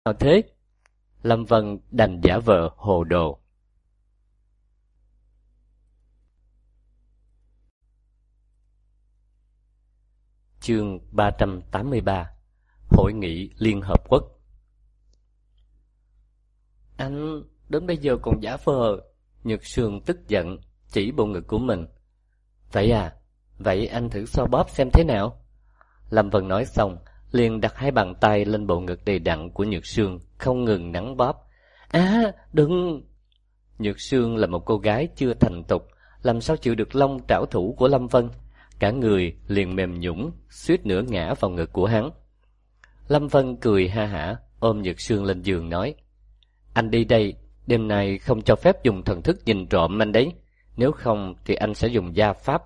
nào thế? Lâm Vân đành giả vờ hồ đồ. Chương 383. Hội nghị Liên Hợp Quốc. Anh đến bây giờ còn giả vờ. Nhược Sương tức giận chỉ bộ ngực của mình. Vậy à? Vậy anh thử xoa bóp xem thế nào? Lâm Vân nói xong liền đặt hai bàn tay lên bộ ngực đầy đặn của Nhược Sương, không ngừng nắn bóp. Đừng! Nhược Sương là một cô gái chưa thành thục, làm sao chịu được long trảo thủ của Lâm Vân. Cả người liền mềm nhũn, suýt nữa ngã vào ngực của hắn. Lâm Vân cười ha hả, ôm Nhược Sương lên giường nói: Anh đi đây, đêm nay không cho phép dùng thần thức nhìn trộm anh đấy, nếu không thì anh sẽ dùng gia pháp.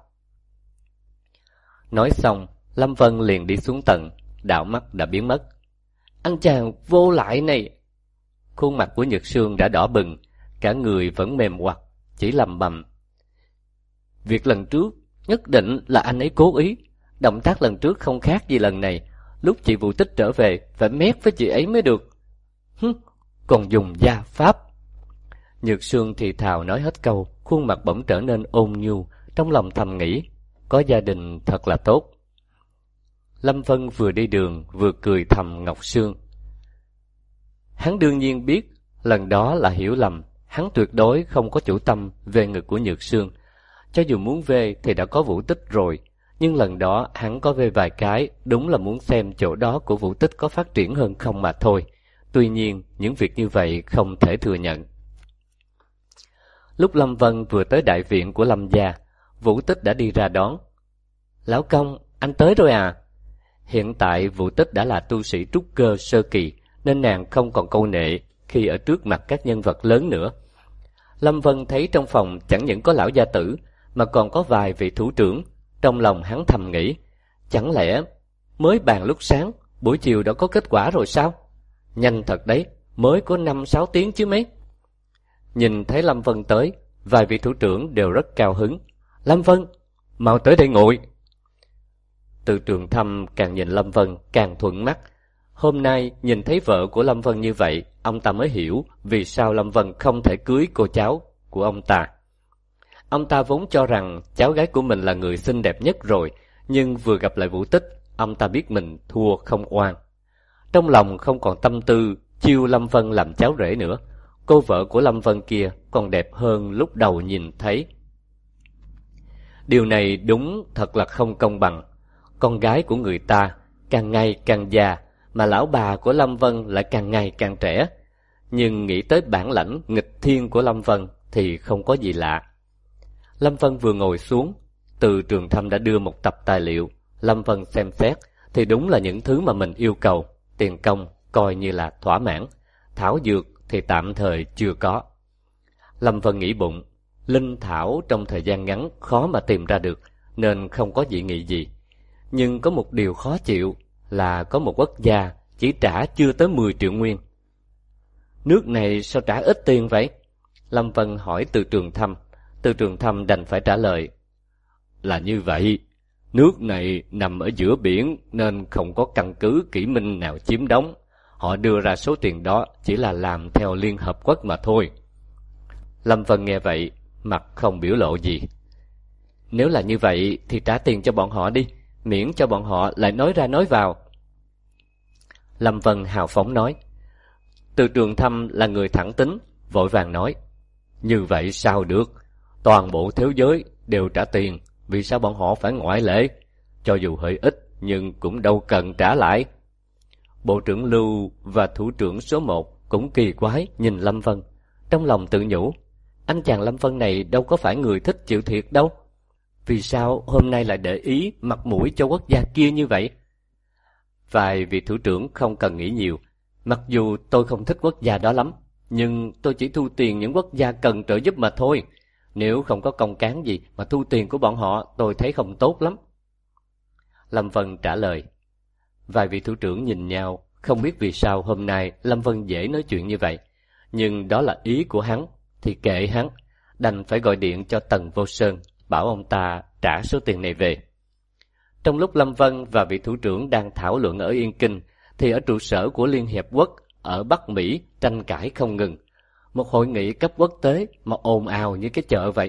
Nói xong, Lâm Vân liền đi xuống tầng, đạo mắt đã biến mất. Anh chàng vô lại này! Khuôn mặt của Nhược Sương đã đỏ bừng, cả người vẫn mềm oặt, chỉ lầm bầm: Việc lần trước nhất định là anh ấy cố ý. Động tác lần trước không khác gì lần này. Lúc chị Vũ Tích trở về phải mét với chị ấy mới được. Còn dùng gia pháp. Nhược Sương thì thào nói hết câu, khuôn mặt bỗng trở nên ôn nhu, trong lòng thầm nghĩ: có gia đình thật là tốt. Lâm Vân vừa đi đường vừa cười thầm Ngọc Sương. Hắn đương nhiên biết lần đó là hiểu lầm, hắn tuyệt đối không có chủ tâm về ngực của Nhược Sương. Cho dù muốn về thì đã có Vũ Tích rồi, nhưng lần đó hắn có về vài cái, đúng là muốn xem chỗ đó của Vũ Tích có phát triển hơn không mà thôi. Tuy nhiên, những việc như vậy không thể thừa nhận. Lúc Lâm Vân vừa tới đại viện của Lâm gia, Vũ Tích đã đi ra đón. Lão công, anh tới rồi à? Hiện tại Vũ Tích đã là tu sĩ trúc cơ sơ kỳ, nên nàng không còn câu nệ khi ở trước mặt các nhân vật lớn nữa. Lâm Vân thấy trong phòng chẳng những có lão gia tử, mà còn có vài vị thủ trưởng. Trong lòng hắn thầm nghĩ: chẳng lẽ mới bàn lúc sáng, buổi chiều đã có kết quả rồi sao? Nhanh thật đấy, mới có 5-6 tiếng chứ mấy. Nhìn thấy Lâm Vân tới, vài vị thủ trưởng đều rất cao hứng. Lâm Vân, mau tới đây ngồi. Từ Trường Thâm càng nhìn Lâm Vân càng thuận mắt. Hôm nay nhìn thấy vợ của Lâm Vân như vậy, ông ta mới hiểu vì sao Lâm Vân không thể cưới cô cháu của ông ta. Ông ta vốn cho rằng cháu gái của mình là người xinh đẹp nhất rồi, nhưng vừa gặp lại Vũ Tích, ông ta biết mình thua không oan. Trong lòng không còn tâm tư chiêu Lâm Vân làm cháu rể nữa. Cô vợ của Lâm Vân kia còn đẹp hơn lúc đầu nhìn thấy. Điều này đúng thật là không công bằng. Con gái của người ta càng ngày càng già, mà lão bà của Lâm Vân lại càng ngày càng trẻ. Nhưng nghĩ tới bản lãnh nghịch thiên của Lâm Vân thì không có gì lạ. Lâm Vân vừa ngồi xuống, Từ Trường Thâm đã đưa một tập tài liệu. Lâm Vân xem xét thì đúng là những thứ mà mình yêu cầu. Tiền công coi như là thỏa mãn, thảo dược thì tạm thời chưa có. Lâm Vân nghĩ bụng, linh thảo trong thời gian ngắn khó mà tìm ra được, nên không có dị nghị gì. Nhưng có một điều khó chịu là có một quốc gia chỉ trả chưa tới 10 triệu nguyên. Nước này sao trả ít tiền vậy? Lâm Vân hỏi Từ Trường Thâm. Từ Trường Thâm đành phải trả lời: là như vậy, nước này nằm ở giữa biển nên không có căn cứ kỷ minh nào chiếm đóng. Họ đưa ra số tiền đó chỉ là làm theo Liên Hợp Quốc mà thôi. Lâm Vân nghe vậy, mặt không biểu lộ gì. Nếu là như vậy thì trả tiền cho bọn họ đi, miễn cho bọn họ lại nói ra nói vào. Lâm Vân hào phóng nói. Từ Trường Thâm là người thẳng tính, vội vàng nói: như vậy sao được? Toàn bộ thế giới đều trả tiền, vì sao bọn họ phải ngoại lệ? Cho dù hơi ít nhưng cũng đâu cần trả lại. Bộ trưởng Lưu và thủ trưởng số 1 cũng kỳ quái nhìn Lâm Vân, trong lòng tự nhủ: anh chàng Lâm Vân này đâu có phải người thích chịu thiệt đâu. Vì sao hôm nay lại để ý mặt mũi cho quốc gia kia như vậy? Vài vị thủ trưởng không cần nghĩ nhiều. Mặc dù tôi không thích quốc gia đó lắm, nhưng tôi chỉ thu tiền những quốc gia cần trợ giúp mà thôi. Nếu không có công cán gì mà thu tiền của bọn họ, tôi thấy không tốt lắm. Lâm Vân trả lời. Vài vị thủ trưởng nhìn nhau, không biết vì sao hôm nay Lâm Vân dễ nói chuyện như vậy. Nhưng đó là ý của hắn, thì kệ hắn, đành phải gọi điện cho Tần Vô Sơn, bảo ông ta trả số tiền này về. Trong lúc Lâm Vân và vị thủ trưởng đang thảo luận ở Yên Kinh, thì ở trụ sở của Liên Hiệp Quốc, ở Bắc Mỹ tranh cãi không ngừng. Một hội nghị cấp quốc tế mà ồn ào như cái chợ vậy.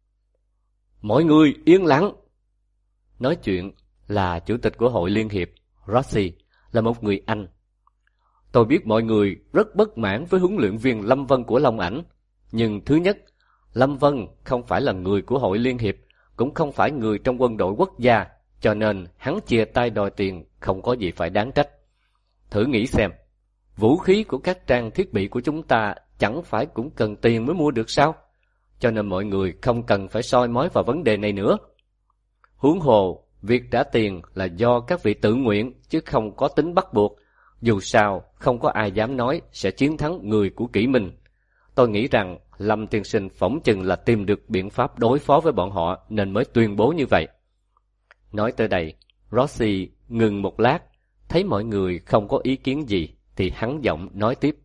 Mọi người yên lặng! Nói chuyện là chủ tịch của Hội Liên hiệp, Rossi, là một người Anh. Tôi biết mọi người rất bất mãn với huấn luyện viên Lâm Vân của Long Ảnh. Nhưng thứ nhất, Lâm Vân không phải là người của Hội Liên hiệp, cũng không phải người trong quân đội quốc gia, cho nên hắn chia tay đòi tiền không có gì phải đáng trách. Thử nghĩ xem, vũ khí của các trang thiết bị của chúng ta chẳng phải cũng cần tiền mới mua được sao? Cho nên mọi người không cần phải soi mói vào vấn đề này nữa. Huống hồ, việc trả tiền là do các vị tự nguyện chứ không có tính bắt buộc. Dù sao, không có ai dám nói sẽ chiến thắng người của Kỷ Minh. Tôi nghĩ rằng Lâm tiên sinh phỏng chừng là tìm được biện pháp đối phó với bọn họ nên mới tuyên bố như vậy. Nói tới đây, Rossi ngừng một lát, thấy mọi người không có ý kiến gì thì hắn giọng nói tiếp.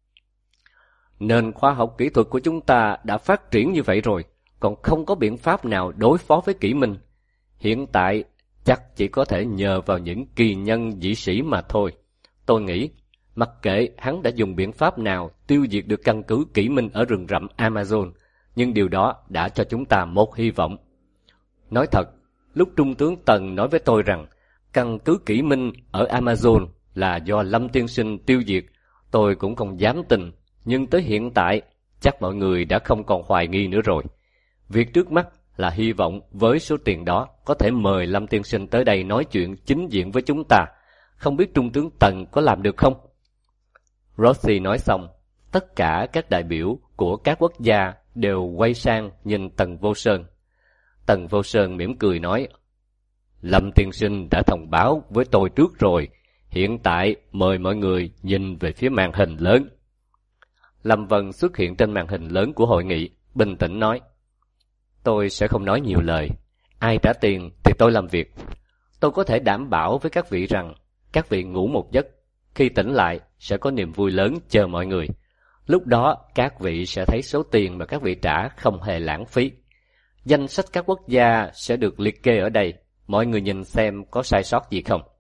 Nền khoa học kỹ thuật của chúng ta đã phát triển như vậy rồi, còn không có biện pháp nào đối phó với Kỷ Minh. Hiện tại chắc chỉ có thể nhờ vào những kỳ nhân dị sĩ mà thôi. Tôi nghĩ, mặc kệ hắn đã dùng biện pháp nào tiêu diệt được căn cứ Kỷ Minh ở rừng rậm Amazon, nhưng điều đó đã cho chúng ta một hy vọng. Nói thật, lúc Trung tướng Tần nói với tôi rằng căn cứ Kỷ Minh ở Amazon là do Lâm tiên sinh tiêu diệt, tôi cũng không dám tin, nhưng tới hiện tại chắc mọi người đã không còn hoài nghi nữa rồi. Việc trước mắt là hy vọng với số tiền đó có thể mời Lâm tiên sinh tới đây nói chuyện chính diện với chúng ta. Không biết Trung tướng Tần có làm được không? Rossi nói xong, tất cả các đại biểu của các quốc gia đều quay sang nhìn Tần Vô Sơn. Tần Vô Sơn mỉm cười nói, Lâm tiên sinh đã thông báo với tôi trước rồi, hiện tại mời mọi người nhìn về phía màn hình lớn. Lâm Vân xuất hiện trên màn hình lớn của hội nghị, bình tĩnh nói, tôi sẽ không nói nhiều lời, ai trả tiền thì tôi làm việc. Tôi có thể đảm bảo với các vị rằng, các vị ngủ một giấc, khi tỉnh lại sẽ có niềm vui lớn chờ mọi người. Lúc đó các vị sẽ thấy số tiền mà các vị trả không hề lãng phí. Danh sách các quốc gia sẽ được liệt kê ở đây, mọi người nhìn xem có sai sót gì không.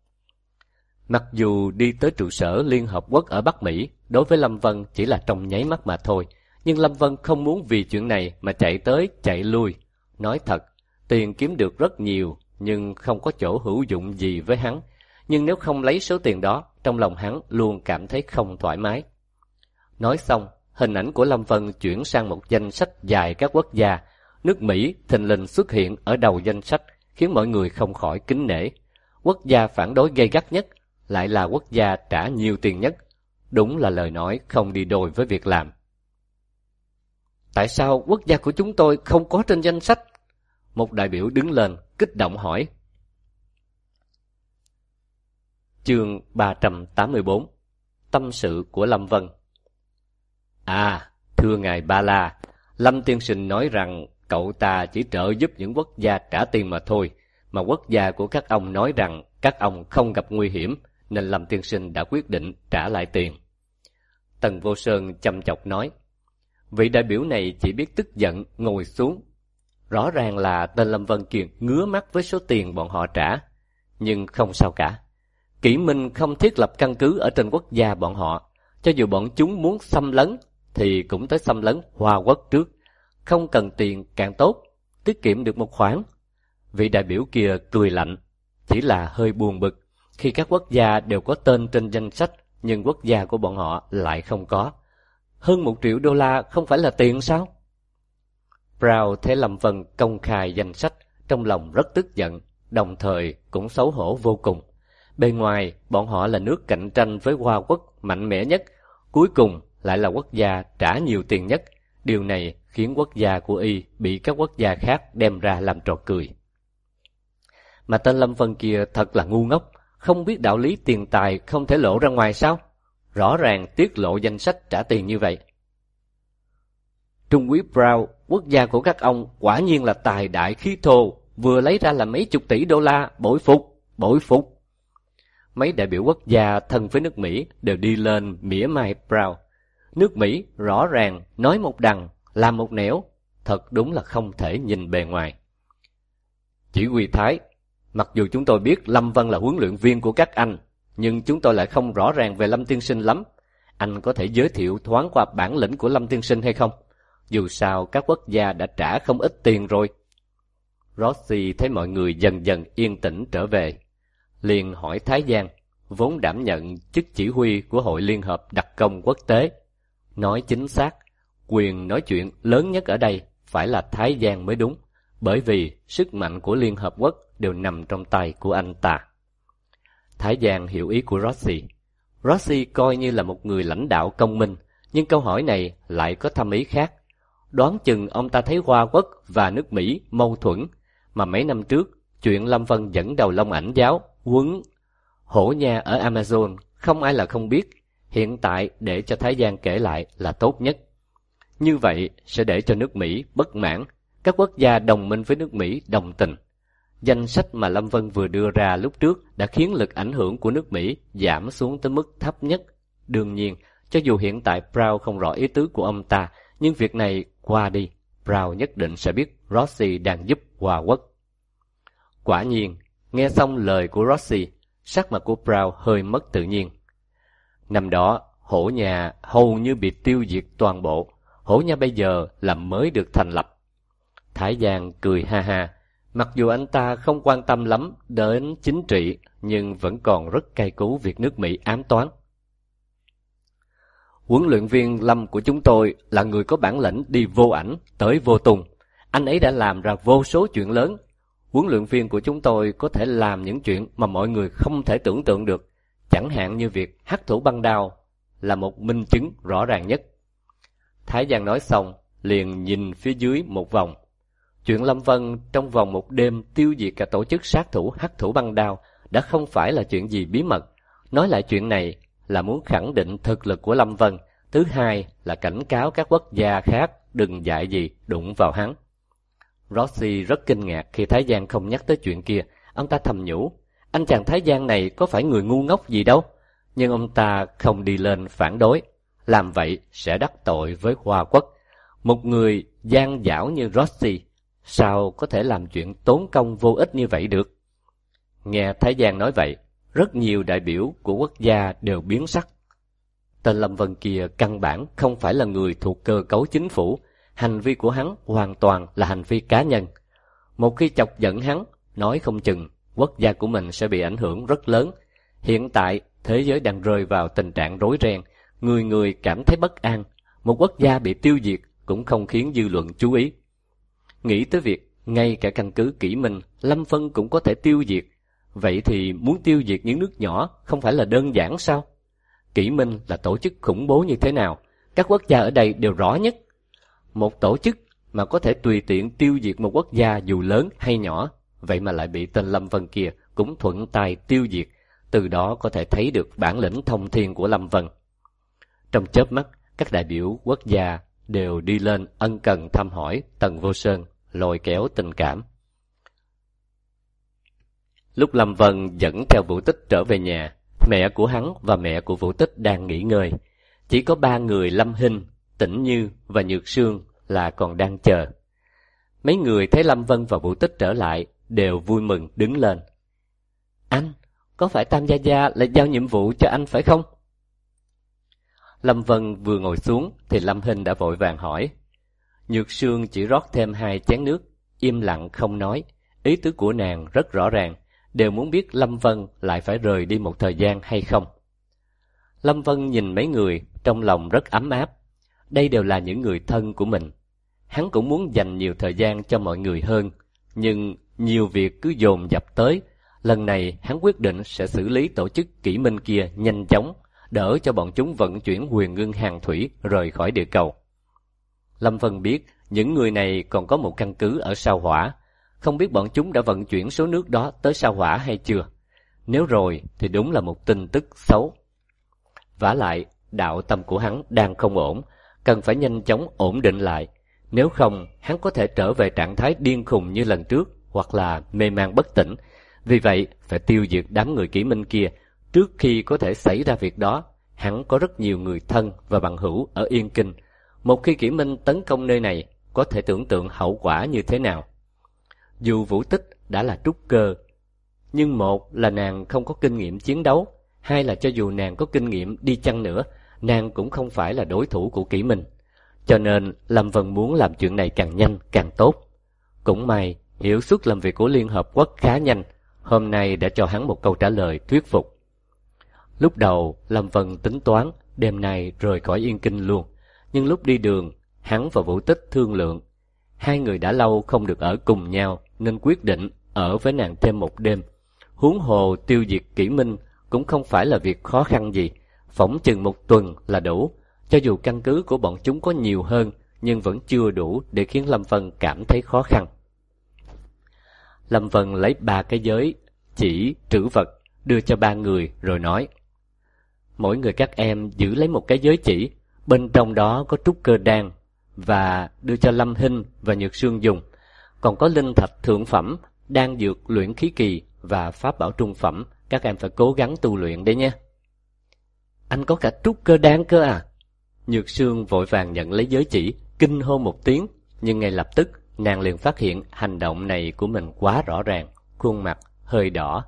Mặc dù đi tới trụ sở Liên Hợp Quốc ở Bắc Mỹ đối với Lâm Vân chỉ là trong nháy mắt mà thôi, nhưng Lâm Vân không muốn vì chuyện này mà chạy tới chạy lui. Nói thật, tiền kiếm được rất nhiều nhưng không có chỗ hữu dụng gì với hắn. Nhưng nếu không lấy số tiền đó, trong lòng hắn luôn cảm thấy không thoải mái. Nói xong, hình ảnh của Lâm Vân chuyển sang một danh sách dài các quốc gia. Nước Mỹ thình lình xuất hiện ở đầu danh sách, khiến mọi người không khỏi kính nể. Quốc gia phản đối gay gắt nhất lại là quốc gia trả nhiều tiền nhất. Đúng là lời nói không đi đôi với việc làm. Tại sao quốc gia của chúng tôi không có trên danh sách? Một đại biểu đứng lên, kích động hỏi. Chương 384. Tâm sự của Lâm Vân. Thưa ngài Ba La, Lâm tiên sinh nói rằng cậu ta chỉ trợ giúp những quốc gia trả tiền mà thôi, mà quốc gia của các ông nói rằng các ông không gặp nguy hiểm, nên Lâm tiên sinh đã quyết định trả lại tiền. Tần Vô Sơn chăm chọc nói. Vị đại biểu này chỉ biết tức giận ngồi xuống. Rõ ràng là tên Lâm Vân Kiệt ngứa mắt với số tiền bọn họ trả. Nhưng không sao cả. Kỷ Minh không thiết lập căn cứ ở trên quốc gia bọn họ. Cho dù bọn chúng muốn xâm lấn thì cũng tới xâm lấn Hoa Quốc trước. Không cần tiền càng tốt, tiết kiệm được một khoản. Vị đại biểu kia cười lạnh, chỉ là hơi buồn bực khi các quốc gia đều có tên trên danh sách, nhưng quốc gia của bọn họ lại không có. Hơn $1 triệu không phải là tiền sao? Brown thấy Lâm Vân công khai danh sách, trong lòng rất tức giận, đồng thời cũng xấu hổ vô cùng. Bề ngoài, bọn họ là nước cạnh tranh với Hoa Quốc mạnh mẽ nhất, cuối cùng lại là quốc gia trả nhiều tiền nhất. Điều này khiến quốc gia của Y bị các quốc gia khác đem ra làm trò cười. Mà tên Lâm Vân kia thật là ngu ngốc, không biết đạo lý tiền tài không thể lộ ra ngoài sao? Rõ ràng tiết lộ danh sách trả tiền như vậy. Trung úy Brown, quốc gia của các ông quả nhiên là tài đại khí thô, vừa lấy ra là mấy chục tỷ đô la, bội phục, bội phục. Mấy đại biểu quốc gia thân với nước Mỹ đều đi lên mỉa mai Brown. Nước Mỹ rõ ràng nói một đằng, làm một nẻo, thật đúng là không thể nhìn bề ngoài. Chỉ huy Thái, mặc dù chúng tôi biết Lâm Vân là huấn luyện viên của các anh, nhưng chúng tôi lại không rõ ràng về Lâm tiên sinh lắm. anh có thể giới thiệu thoáng qua bản lĩnh của Lâm tiên sinh hay không? Dù sao các quốc gia đã trả không ít tiền rồi. Rossi thấy mọi người dần dần yên tĩnh trở về, liền hỏi Thái Giang, vốn đảm nhận chức chỉ huy của Hội Liên hợp Đặc công Quốc tế. Nói chính xác, quyền nói chuyện lớn nhất ở đây phải là Thái Giang mới đúng, bởi vì sức mạnh của Liên Hợp Quốc đều nằm trong tay của anh ta. Thái Giang hiểu ý của Rossi. Rossi coi như là một người lãnh đạo công minh, nhưng câu hỏi này lại có thâm ý khác. Đoán chừng ông ta thấy Hoa Quốc và nước Mỹ mâu thuẫn, mà mấy năm trước, chuyện Lâm Vân dẫn đầu Long Ảnh giáo quấn hổ nha ở Amazon, không ai là không biết. Hiện tại để cho Thái Giang kể lại là tốt nhất. Như vậy sẽ để cho nước Mỹ bất mãn, các quốc gia đồng minh với nước Mỹ đồng tình. Danh sách mà Lâm Vân vừa đưa ra lúc trước đã khiến lực ảnh hưởng của nước Mỹ giảm xuống tới mức thấp nhất. Đương nhiên, cho dù hiện tại Brown không rõ ý tứ của ông ta, nhưng việc này qua đi, Brown nhất định sẽ biết Rossi đang giúp Hoa Quốc. Quả nhiên, nghe xong lời của Rossi, sắc mặt của Brown hơi mất tự nhiên. Năm đó, hổ nhà hầu như bị tiêu diệt toàn bộ. Hổ nha bây giờ là mới được thành lập. Thái Giang cười ha ha. Mặc dù anh ta không quan tâm lắm đến chính trị, nhưng vẫn còn rất cay cú việc nước Mỹ ám toán. Huấn luyện viên Lâm của chúng tôi là người có bản lĩnh đi vô ảnh tới vô tung. Anh ấy đã làm ra vô số chuyện lớn. Huấn luyện viên của chúng tôi có thể làm những chuyện mà mọi người không thể tưởng tượng được. Chẳng hạn như việc hắc thủ băng đao là một minh chứng rõ ràng nhất. Thái Giang nói xong, liền nhìn phía dưới một vòng. Chuyện Lâm Vân trong vòng một đêm tiêu diệt cả tổ chức sát thủ hắc thủ băng đao đã không phải là chuyện gì bí mật. Nói lại chuyện này là muốn khẳng định thực lực của Lâm Vân. Thứ hai là cảnh cáo các quốc gia khác đừng dại gì đụng vào hắn. Rossi rất kinh ngạc khi Thái Giang không nhắc tới chuyện kia. Ông ta thầm nhủ, anh chàng Thái Giang này có phải người ngu ngốc gì đâu. Nhưng ông ta không đi lên phản đối. Làm vậy sẽ đắc tội với Hoa Quốc. Một người gian dảo như Rossi sao có thể làm chuyện tốn công vô ích như vậy được? Nghe Thái Giang nói vậy, rất nhiều đại biểu của quốc gia đều biến sắc. Tên Lâm Vân kia căn bản không phải là người thuộc cơ cấu chính phủ. Hành vi của hắn hoàn toàn là hành vi cá nhân. Một khi chọc giận hắn, nói không chừng quốc gia của mình sẽ bị ảnh hưởng rất lớn. Hiện tại, thế giới đang rơi vào tình trạng rối ren, người người cảm thấy bất an. Một quốc gia bị tiêu diệt cũng không khiến dư luận chú ý. Nghĩ tới việc ngay cả căn cứ Kỷ Minh, Lâm Vân cũng có thể tiêu diệt. Vậy thì muốn tiêu diệt những nước nhỏ không phải là đơn giản sao? Kỷ Minh là tổ chức khủng bố như thế nào? Các quốc gia ở đây đều rõ nhất. Một tổ chức mà có thể tùy tiện tiêu diệt một quốc gia dù lớn hay nhỏ, vậy mà lại bị tên Lâm Vân kia cũng thuận tay tiêu diệt. Từ đó có thể thấy được bản lĩnh thông thiên của Lâm Vân. Trong chớp mắt, các đại biểu quốc gia đều đi lên ân cần thăm hỏi Tần Vô Sơn, lôi kéo tình cảm. Lúc Lâm Vân dẫn theo Vũ Tích trở về nhà, mẹ của hắn và mẹ của Vũ Tích đang nghỉ ngơi. Chỉ có ba người Lâm Hinh, Tĩnh Như và Nhược Sương là còn đang chờ. Mấy người thấy Lâm Vân và Vũ Tích trở lại đều vui mừng đứng lên. Anh, có phải Tam Gia Gia lại giao nhiệm vụ cho anh phải không? Lâm Vân vừa ngồi xuống thì Lâm Hinh đã vội vàng hỏi. Nhược Sương chỉ rót thêm 2 chén nước, im lặng không nói. Ý tứ của nàng rất rõ ràng, đều muốn biết Lâm Vân lại phải rời đi một thời gian hay không. Lâm Vân nhìn mấy người, trong lòng rất ấm áp. Đây đều là những người thân của mình. Hắn cũng muốn dành nhiều thời gian cho mọi người hơn, nhưng nhiều việc cứ dồn dập tới. Lần này hắn quyết định sẽ xử lý tổ chức Kỷ Minh kia nhanh chóng, đỡ cho bọn chúng vận chuyển Huyền Ngưng hàng thủy rời khỏi địa cầu. Lâm Vân biết những người này còn có một căn cứ ở sao Hỏa, không biết bọn chúng đã vận chuyển số nước đó tới sao Hỏa hay chưa. Nếu rồi thì đúng là một tin tức xấu. Vả lại, đạo tâm của hắn đang không ổn, cần phải nhanh chóng ổn định lại. Nếu không, hắn có thể trở về trạng thái điên khùng như lần trước, hoặc là mê man bất tỉnh. Vì vậy, phải tiêu diệt đám người Kỷ Minh kia. Trước khi có thể xảy ra việc đó, hắn có rất nhiều người thân và bằng hữu ở Yên Kinh. Một khi Kỷ Minh tấn công nơi này, có thể tưởng tượng hậu quả như thế nào. Dù Vũ Tích đã là trúc cơ, nhưng một là nàng không có kinh nghiệm chiến đấu, hai là cho dù nàng có kinh nghiệm đi chăng nữa, nàng cũng không phải là đối thủ của Kỷ Minh. Cho nên Lâm Vân muốn làm chuyện này càng nhanh càng tốt. Cũng may, hiệu suất làm việc của Liên Hợp Quốc khá nhanh, hôm nay đã cho hắn một câu trả lời thuyết phục. Lúc đầu, Lâm Vân tính toán đêm nay rời khỏi Yên Kinh luôn, nhưng lúc đi đường, hắn và Vũ Tích thương lượng. Hai người đã lâu không được ở cùng nhau, nên quyết định ở với nàng thêm một đêm. Huống hồ tiêu diệt Kỷ Minh cũng không phải là việc khó khăn gì, phỏng chừng một tuần là đủ. Cho dù căn cứ của bọn chúng có nhiều hơn, nhưng vẫn chưa đủ để khiến Lâm Vân cảm thấy khó khăn. Lâm Vân lấy 3 cái giới chỉ trữ vật đưa cho 3 người rồi nói: mỗi người các em giữ lấy một cái giới chỉ, bên trong đó có trúc cơ đan, và đưa cho Lâm Hinh và Nhược Sương dùng. Còn có linh thạch thượng phẩm, đan dược luyện khí kỳ và pháp bảo trung phẩm, các em phải cố gắng tu luyện đấy nhé. Anh có cả trúc cơ đan cơ à? Nhược Sương vội vàng nhận lấy giới chỉ, kinh hô một tiếng, nhưng ngay lập tức nàng liền phát hiện hành động này của mình quá rõ ràng, khuôn mặt hơi đỏ.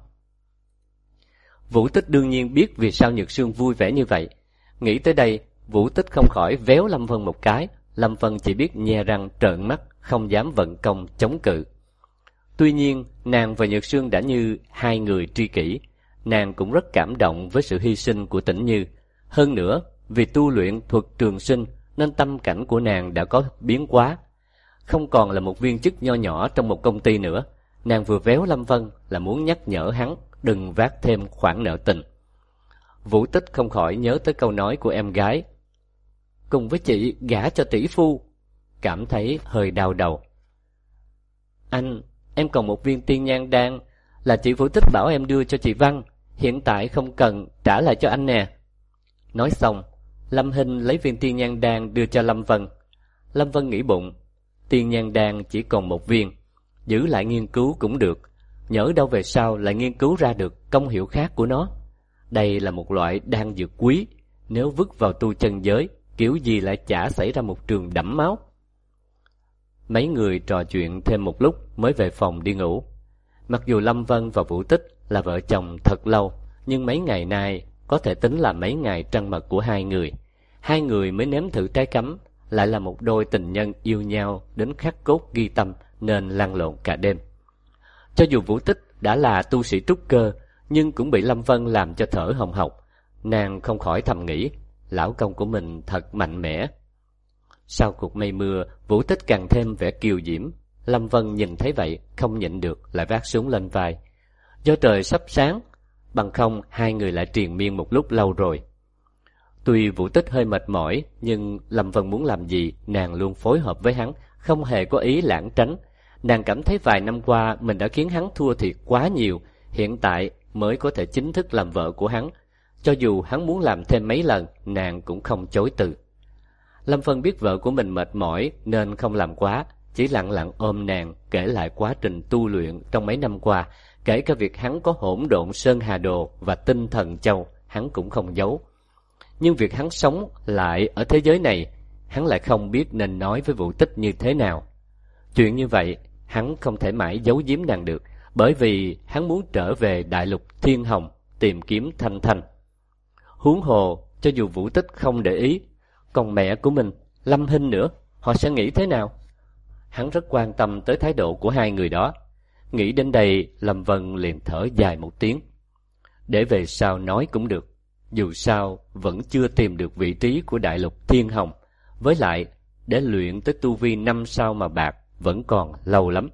Vũ Tích đương nhiên biết vì sao Nhược Sương vui vẻ như vậy. Nghĩ tới đây, Vũ Tích không khỏi véo Lâm Vân một cái. Lâm Vân chỉ biết nhe răng trợn mắt, không dám vận công chống cự. Tuy nhiên, nàng và Nhược Sương đã như hai người tri kỷ. Nàng cũng rất cảm động với sự hy sinh của Tĩnh Như. Hơn nữa, vì tu luyện thuật trường sinh nên tâm cảnh của nàng đã có biến hóa. Không còn là một viên chức nho nhỏ trong một công ty nữa. Nàng vừa véo Lâm Vân là muốn nhắc nhở hắn đừng vác thêm khoản nợ tình. Vũ Tích không khỏi nhớ tới câu nói của em gái: cùng với chị gả cho tỷ phu, cảm thấy hơi đau đầu. Anh, em còn một viên tiên nhang đan là chị Vũ Tích bảo em đưa cho chị Văn, hiện tại không cần, trả lại cho anh nè. Nói xong, Lâm Hinh lấy viên tiên nhang đan đưa cho Lâm Vân. Lâm Vân nghĩ bụng, tiên nhang đan chỉ còn một viên, giữ lại nghiên cứu cũng được, nhỡ đâu về sau lại nghiên cứu ra được công hiệu khác của nó. Đây là một loại đan dược quý, nếu vứt vào tu chân giới, kiểu gì lại chả xảy ra một trường đẫm máu. Mấy người trò chuyện thêm một lúc mới về phòng đi ngủ. Mặc dù Lâm Vân và Vũ Tích là vợ chồng thật lâu, nhưng mấy ngày nay có thể tính là mấy ngày trăng mật của hai người. Hai người mới nếm thử trái cấm, lại là một đôi tình nhân yêu nhau đến khắc cốt ghi tâm, nên lăn lộn cả đêm. Cho dù Vũ Tích đã là tu sĩ trúc cơ, nhưng cũng bị Lâm Vân làm cho thở hồng hộc. Nàng không khỏi thầm nghĩ, lão công của mình thật mạnh mẽ. Sau cuộc mây mưa, Vũ Tích càng thêm vẻ kiều diễm. Lâm Vân nhìn thấy vậy, không nhịn được, lại vác súng lên vai. Do trời sắp sáng, bằng không hai người lại triền miên một lúc lâu rồi. Tuy Vũ Tích hơi mệt mỏi, nhưng Lâm Vân muốn làm gì, nàng luôn phối hợp với hắn, không hề có ý lảng tránh. Nàng cảm thấy vài năm qua mình đã khiến hắn thua thiệt quá nhiều, hiện tại mới có thể chính thức làm vợ của hắn. Cho dù hắn muốn làm thêm mấy lần, nàng cũng không chối từ. Lâm Vân biết vợ của mình mệt mỏi nên không làm quá, chỉ lặng lặng ôm nàng, kể lại quá trình tu luyện trong mấy năm qua, kể cả việc hắn có hỗn độn Sơn Hà Đồ và Tinh Thần Châu, hắn cũng không giấu. Nhưng việc hắn sống lại ở thế giới này, hắn lại không biết nên nói với Vũ Tích như thế nào. Chuyện như vậy, hắn không thể mãi giấu giếm nàng được, bởi vì hắn muốn trở về đại lục Thiên Hồng, tìm kiếm Thanh Thanh. Huống hồ, cho dù Vũ Tích không để ý, còn mẹ của mình, Lâm Hinh nữa, họ sẽ nghĩ thế nào? Hắn rất quan tâm tới thái độ của hai người đó. Nghĩ đến đây, Lâm Vân liền thở dài một tiếng. Để về sau nói cũng được, dù sao vẫn chưa tìm được vị trí của đại lục Thiên Hồng. Với lại, để luyện tới tu vi 5 sao mà bạc vẫn còn lâu lắm.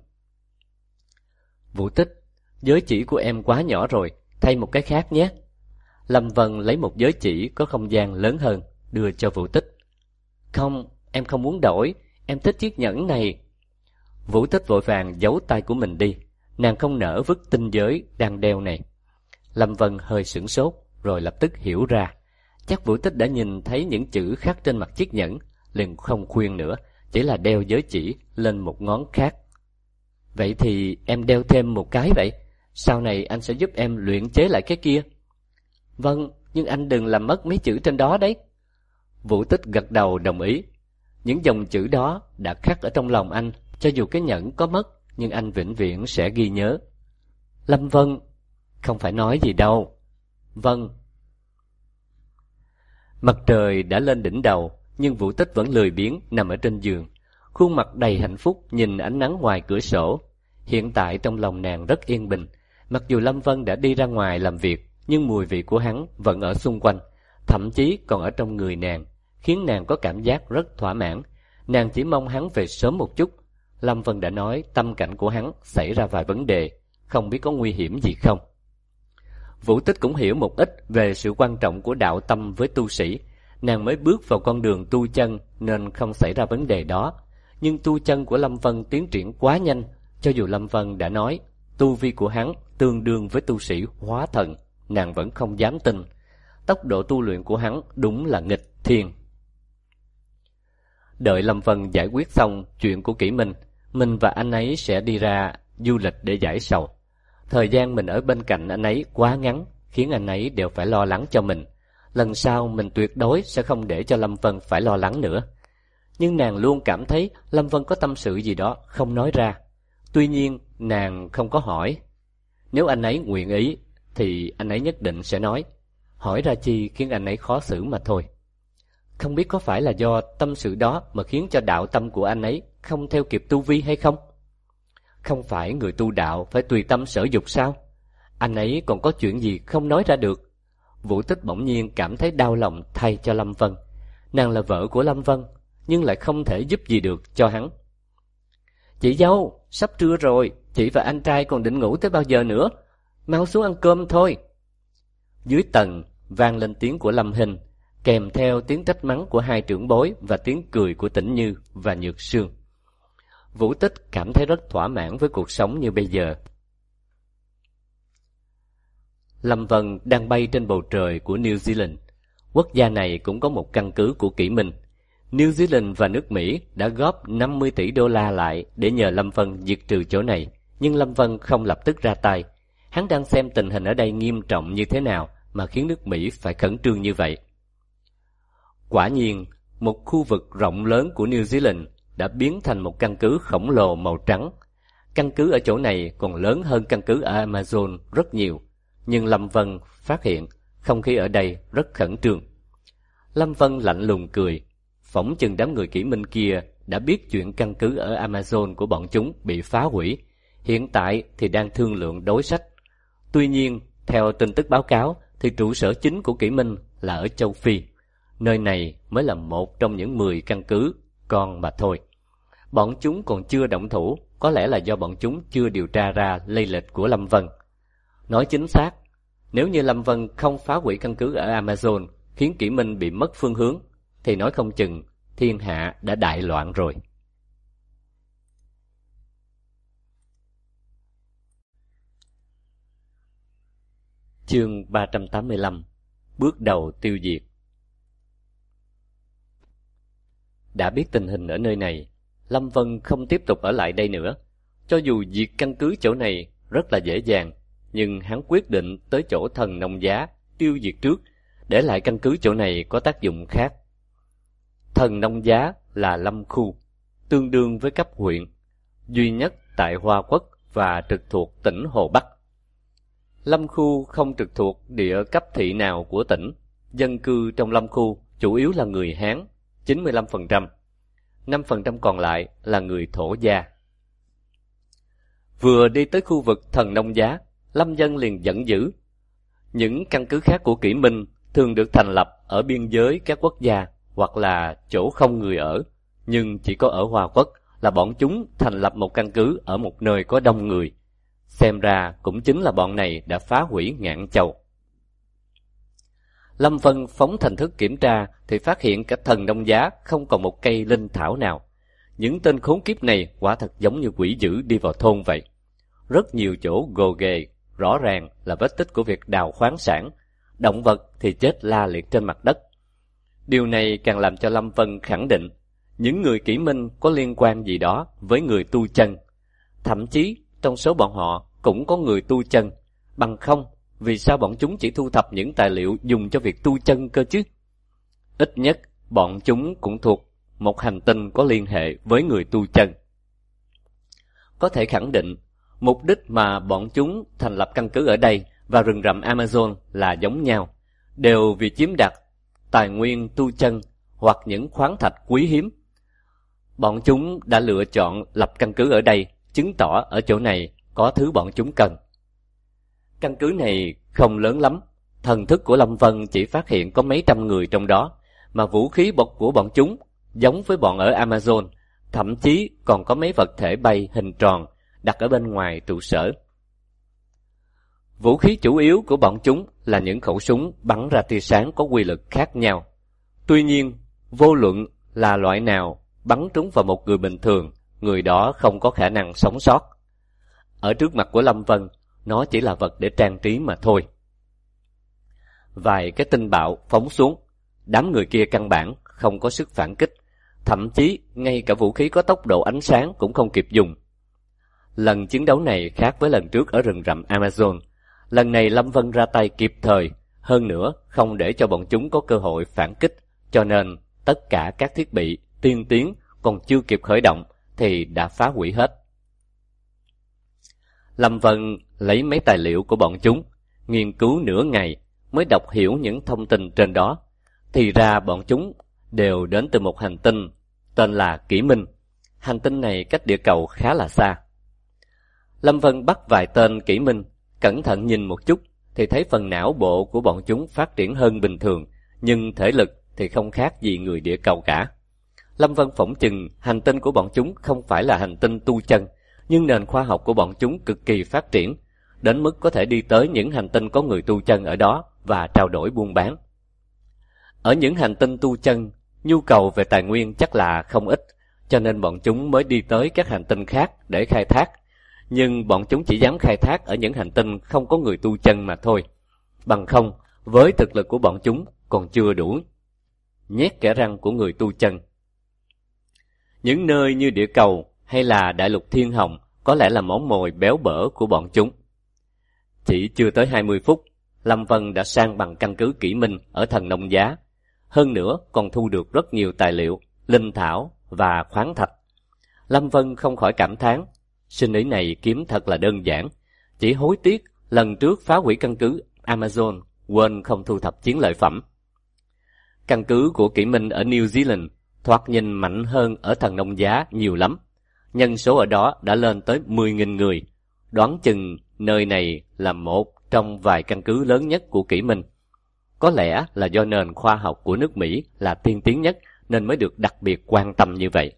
Vũ Tích, giới chỉ của em quá nhỏ rồi, thay một cái khác nhé. Lâm Vân lấy một giới chỉ có không gian lớn hơn, đưa cho Vũ Tích. Không, em không muốn đổi, em thích chiếc nhẫn này. Vũ Tích vội vàng giấu tay của mình đi, nàng không nỡ vứt tinh giới đang đeo này. Lâm Vân hơi sửng sốt, rồi lập tức hiểu ra. Chắc Vũ Tích đã nhìn thấy những chữ khắc trên mặt chiếc nhẫn, liền không khuyên nữa, chỉ là đeo giới chỉ lên một ngón khác. Vậy thì em đeo thêm một cái vậy, sau này anh sẽ giúp em luyện chế lại cái kia. Vâng, nhưng anh đừng làm mất mấy chữ trên đó đấy. Vũ Tích gật đầu đồng ý. Những dòng chữ đó đã khắc ở trong lòng anh, cho dù cái nhẫn có mất, nhưng anh vĩnh viễn sẽ ghi nhớ. Lâm Vân, không phải nói gì đâu. Vâng. Mặt trời đã lên đỉnh đầu, nhưng Vũ Tích vẫn lười biếng nằm ở trên giường, khuôn mặt đầy hạnh phúc nhìn ánh nắng ngoài cửa sổ. Hiện tại trong lòng nàng rất yên bình, mặc dù Lâm Vân đã đi ra ngoài làm việc, nhưng mùi vị của hắn vẫn ở xung quanh, thậm chí còn ở trong người nàng, khiến nàng có cảm giác rất thỏa mãn. Nàng chỉ mong hắn về sớm một chút. Lâm Vân đã nói tâm cảnh của hắn xảy ra vài vấn đề, không biết có nguy hiểm gì không. Vũ Tích cũng hiểu một ít về sự quan trọng của đạo tâm với tu sĩ. Nàng mới bước vào con đường tu chân nên không xảy ra vấn đề đó. Nhưng tu chân của Lâm Vân tiến triển quá nhanh, cho dù Lâm Vân đã nói tu vi của hắn tương đương với tu sĩ hóa thần, nàng vẫn không dám tin. Tốc độ tu luyện của hắn đúng là nghịch thiên. Đợi Lâm Vân giải quyết xong chuyện của Kỷ Minh, mình và anh ấy sẽ đi ra du lịch để giải sầu. Thời gian mình ở bên cạnh anh ấy quá ngắn, khiến anh ấy đều phải lo lắng cho mình. Lần sau mình tuyệt đối sẽ không để cho Lâm Vân phải lo lắng nữa. Nhưng nàng luôn cảm thấy Lâm Vân có tâm sự gì đó không nói ra. Tuy nhiên nàng không có hỏi. Nếu anh ấy nguyện ý thì anh ấy nhất định sẽ nói. Hỏi ra chi khiến anh ấy khó xử mà thôi. Không biết có phải là do tâm sự đó mà khiến cho đạo tâm của anh ấy không theo kịp tu vi hay không? Không phải người tu đạo phải tùy tâm sở dục sao? Anh ấy còn có chuyện gì không nói ra được? Vũ Tích bỗng nhiên cảm thấy đau lòng thay cho Lâm Vân. Nàng là vợ của Lâm Vân, nhưng lại không thể giúp gì được cho hắn. Chị dâu, sắp trưa rồi, chị và anh trai còn định ngủ tới bao giờ nữa? Mau xuống ăn cơm thôi. Dưới tầng vang lên tiếng của Lâm Hinh, kèm theo tiếng trách mắng của hai trưởng bối và tiếng cười của Tĩnh Như và Nhược Sương. Vũ Tích cảm thấy rất thỏa mãn với cuộc sống như bây giờ. Lâm Vân đang bay trên bầu trời của New Zealand. Quốc gia này cũng có một căn cứ của Kỷ Minh. New Zealand và nước Mỹ đã góp 50 tỷ đô la lại để nhờ Lâm Vân diệt trừ chỗ này, nhưng Lâm Vân không lập tức ra tay. Hắn đang xem tình hình ở đây nghiêm trọng như thế nào mà khiến nước Mỹ phải khẩn trương như vậy. Quả nhiên, một khu vực rộng lớn của New Zealand đã biến thành một căn cứ khổng lồ màu trắng. Căn cứ ở chỗ này còn lớn hơn căn cứ ở Amazon rất nhiều, nhưng Lâm Vân phát hiện không khí ở đây rất khẩn trương. Lâm Vân lạnh lùng cười, phỏng chừng đám người Kỷ Minh kia đã biết chuyện căn cứ ở Amazon của bọn chúng bị phá hủy, hiện tại thì đang thương lượng đối sách. Tuy nhiên, theo tin tức báo cáo thì trụ sở chính của Kỷ Minh là ở châu Phi. Nơi này mới là một trong những 10 căn cứ con mà thôi. Bọn chúng còn chưa động thủ, có lẽ là do bọn chúng chưa điều tra ra lây lịch của Lâm Vân. Nói chính xác, nếu như Lâm Vân không phá hủy căn cứ ở Amazon, khiến Kỷ Minh bị mất phương hướng, thì nói không chừng thiên hạ đã đại loạn rồi. Chương 385. Bước đầu tiêu diệt. Đã biết tình hình ở nơi này, Lâm Vân không tiếp tục ở lại đây nữa. Cho dù diệt căn cứ chỗ này rất là dễ dàng, nhưng hắn quyết định tới chỗ Thần Nông Giá tiêu diệt trước, để lại căn cứ chỗ này có tác dụng khác. Thần Nông Giá là lâm khu, tương đương với cấp huyện, duy nhất tại Hoa Quốc và trực thuộc tỉnh Hồ Bắc. Lâm khu không trực thuộc địa cấp thị nào của tỉnh. Dân cư trong lâm khu chủ yếu là người Hán, 95%. 5% còn lại là người thổ gia. Vừa đi tới khu vực Thần Nông Giá, Lâm Dân liền giận dữ. Những căn cứ khác của Kỷ Minh thường được thành lập ở biên giới các quốc gia hoặc là chỗ không người ở, nhưng chỉ có ở Hoa Quốc là bọn chúng thành lập một căn cứ ở một nơi có đông người. Xem ra cũng chính là bọn này đã phá hủy Ngạn Châu. Lâm Vân phóng thần thức kiểm tra thì phát hiện cả Thần Nông Giá không còn một cây linh thảo nào. Những tên khốn kiếp này quả thật giống như quỷ dữ đi vào thôn vậy. Rất nhiều chỗ gồ ghề, rõ ràng là vết tích của việc đào khoáng sản. Động vật thì chết la liệt trên mặt đất. Điều này càng làm cho Lâm Vân khẳng định những người Kỷ Minh có liên quan gì đó với người tu chân. Thậm chí trong số bọn họ cũng có người tu chân. Bằng không, vì sao bọn chúng chỉ thu thập những tài liệu dùng cho việc tu chân cơ chứ? Ít nhất, bọn chúng cũng thuộc một hành tinh có liên hệ với người tu chân. Có thể khẳng định, mục đích mà bọn chúng thành lập căn cứ ở đây và rừng rậm Amazon là giống nhau, đều vì chiếm đoạt tài nguyên tu chân hoặc những khoáng thạch quý hiếm. Bọn chúng đã lựa chọn lập căn cứ ở đây, chứng tỏ ở chỗ này có thứ bọn chúng cần. Căn cứ này không lớn lắm, thần thức của Lâm Vân chỉ phát hiện có mấy trăm người trong đó, mà vũ khí của bọn chúng giống với bọn ở Amazon, thậm chí còn có mấy vật thể bay hình tròn đặt ở bên ngoài trụ sở. Vũ khí chủ yếu của bọn chúng là những khẩu súng bắn ra tia sáng có quy lực khác nhau. Tuy nhiên, vô luận là loại nào bắn trúng vào một người bình thường, người đó không có khả năng sống sót. Ở trước mặt của Lâm Vân, nó chỉ là vật để trang trí mà thôi. Vài cái tinh bạo phóng xuống, đám người kia căn bản không có sức phản kích, thậm chí ngay cả vũ khí có tốc độ ánh sáng cũng không kịp dùng. Lần chiến đấu này khác với lần trước ở rừng rậm Amazon. Lần này Lâm Vân ra tay kịp thời, hơn nữa không để cho bọn chúng có cơ hội phản kích, cho nên tất cả các thiết bị tiên tiến còn chưa kịp khởi động thì đã phá hủy hết. Lâm Vân lấy mấy tài liệu của bọn chúng, nghiên cứu nửa ngày mới đọc hiểu những thông tin trên đó. Thì ra bọn chúng đều đến từ một hành tinh tên là Kỷ Minh. Hành tinh này cách địa cầu khá là xa. Lâm Vân bắt vài tên Kỷ Minh, cẩn thận nhìn một chút thì thấy phần não bộ của bọn chúng phát triển hơn bình thường, nhưng thể lực thì không khác gì người địa cầu cả. Lâm Vân phỏng chừng hành tinh của bọn chúng không phải là hành tinh tu chân, nhưng nền khoa học của bọn chúng cực kỳ phát triển, đến mức có thể đi tới những hành tinh có người tu chân ở đó và trao đổi buôn bán. Ở những hành tinh tu chân, nhu cầu về tài nguyên chắc là không ít, cho nên bọn chúng mới đi tới các hành tinh khác để khai thác. Nhưng bọn chúng chỉ dám khai thác ở những hành tinh không có người tu chân mà thôi. Bằng không, với thực lực của bọn chúng còn chưa đủ nhét kẽ răng của người tu chân. Những nơi như địa cầu hay là đại lục Thiên Hồng có lẽ là món mồi béo bở của bọn chúng. Chỉ chưa tới 20 phút, Lâm Vân đã sang bằng căn cứ Kỷ Minh ở Thần Nông Giá. Hơn nữa còn thu được rất nhiều tài liệu, linh thảo và khoáng thạch. Lâm Vân không khỏi cảm thán, sinh ý này kiếm thật là đơn giản. Chỉ hối tiếc lần trước phá hủy căn cứ Amazon, quên không thu thập chiến lợi phẩm. Căn cứ của Kỷ Minh ở New Zealand thoạt nhìn mạnh hơn ở Thần Nông Giá nhiều lắm. Nhân số ở đó đã lên tới 10.000 người. Đoán chừng nơi này là một trong vài căn cứ lớn nhất của Kỷ Minh. Có lẽ là do nền khoa học của nước Mỹ là tiên tiến nhất nên mới được đặc biệt quan tâm như vậy.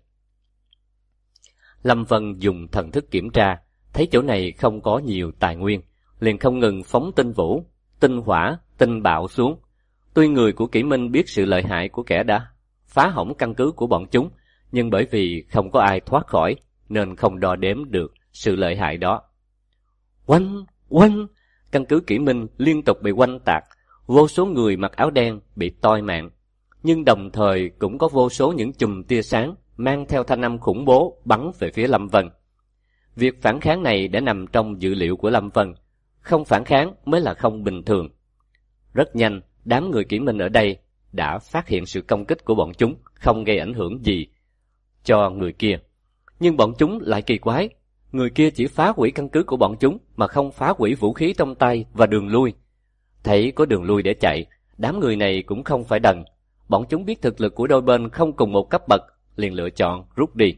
Lâm Vân dùng thần thức kiểm tra, thấy chỗ này không có nhiều tài nguyên, liền không ngừng phóng tinh vũ, tinh hỏa, tinh bạo xuống. Tuy người của Kỷ Minh biết sự lợi hại của kẻ đã phá hỏng căn cứ của bọn chúng, nhưng bởi vì không có ai thoát khỏi nên không đo đếm được sự lợi hại đó. Oanh! Căn cứ Kỷ Minh liên tục bị oanh tạc, vô số người mặc áo đen bị toi mạng, nhưng đồng thời cũng có vô số những chùm tia sáng mang theo thanh âm khủng bố bắn về phía Lâm Vân. Việc phản kháng này đã nằm trong dự liệu của Lâm Vân, không phản kháng mới là không bình thường. Rất nhanh, đám người Kỷ Minh ở đây đã phát hiện sự công kích của bọn chúng không gây ảnh hưởng gì cho người kia. Nhưng bọn chúng lại kỳ quái, người kia chỉ phá hủy căn cứ của bọn chúng mà không phá hủy vũ khí trong tay và đường lui. Thấy có đường lui để chạy, đám người này cũng không phải đần. Bọn chúng biết thực lực của đôi bên không cùng một cấp bậc, liền lựa chọn rút đi.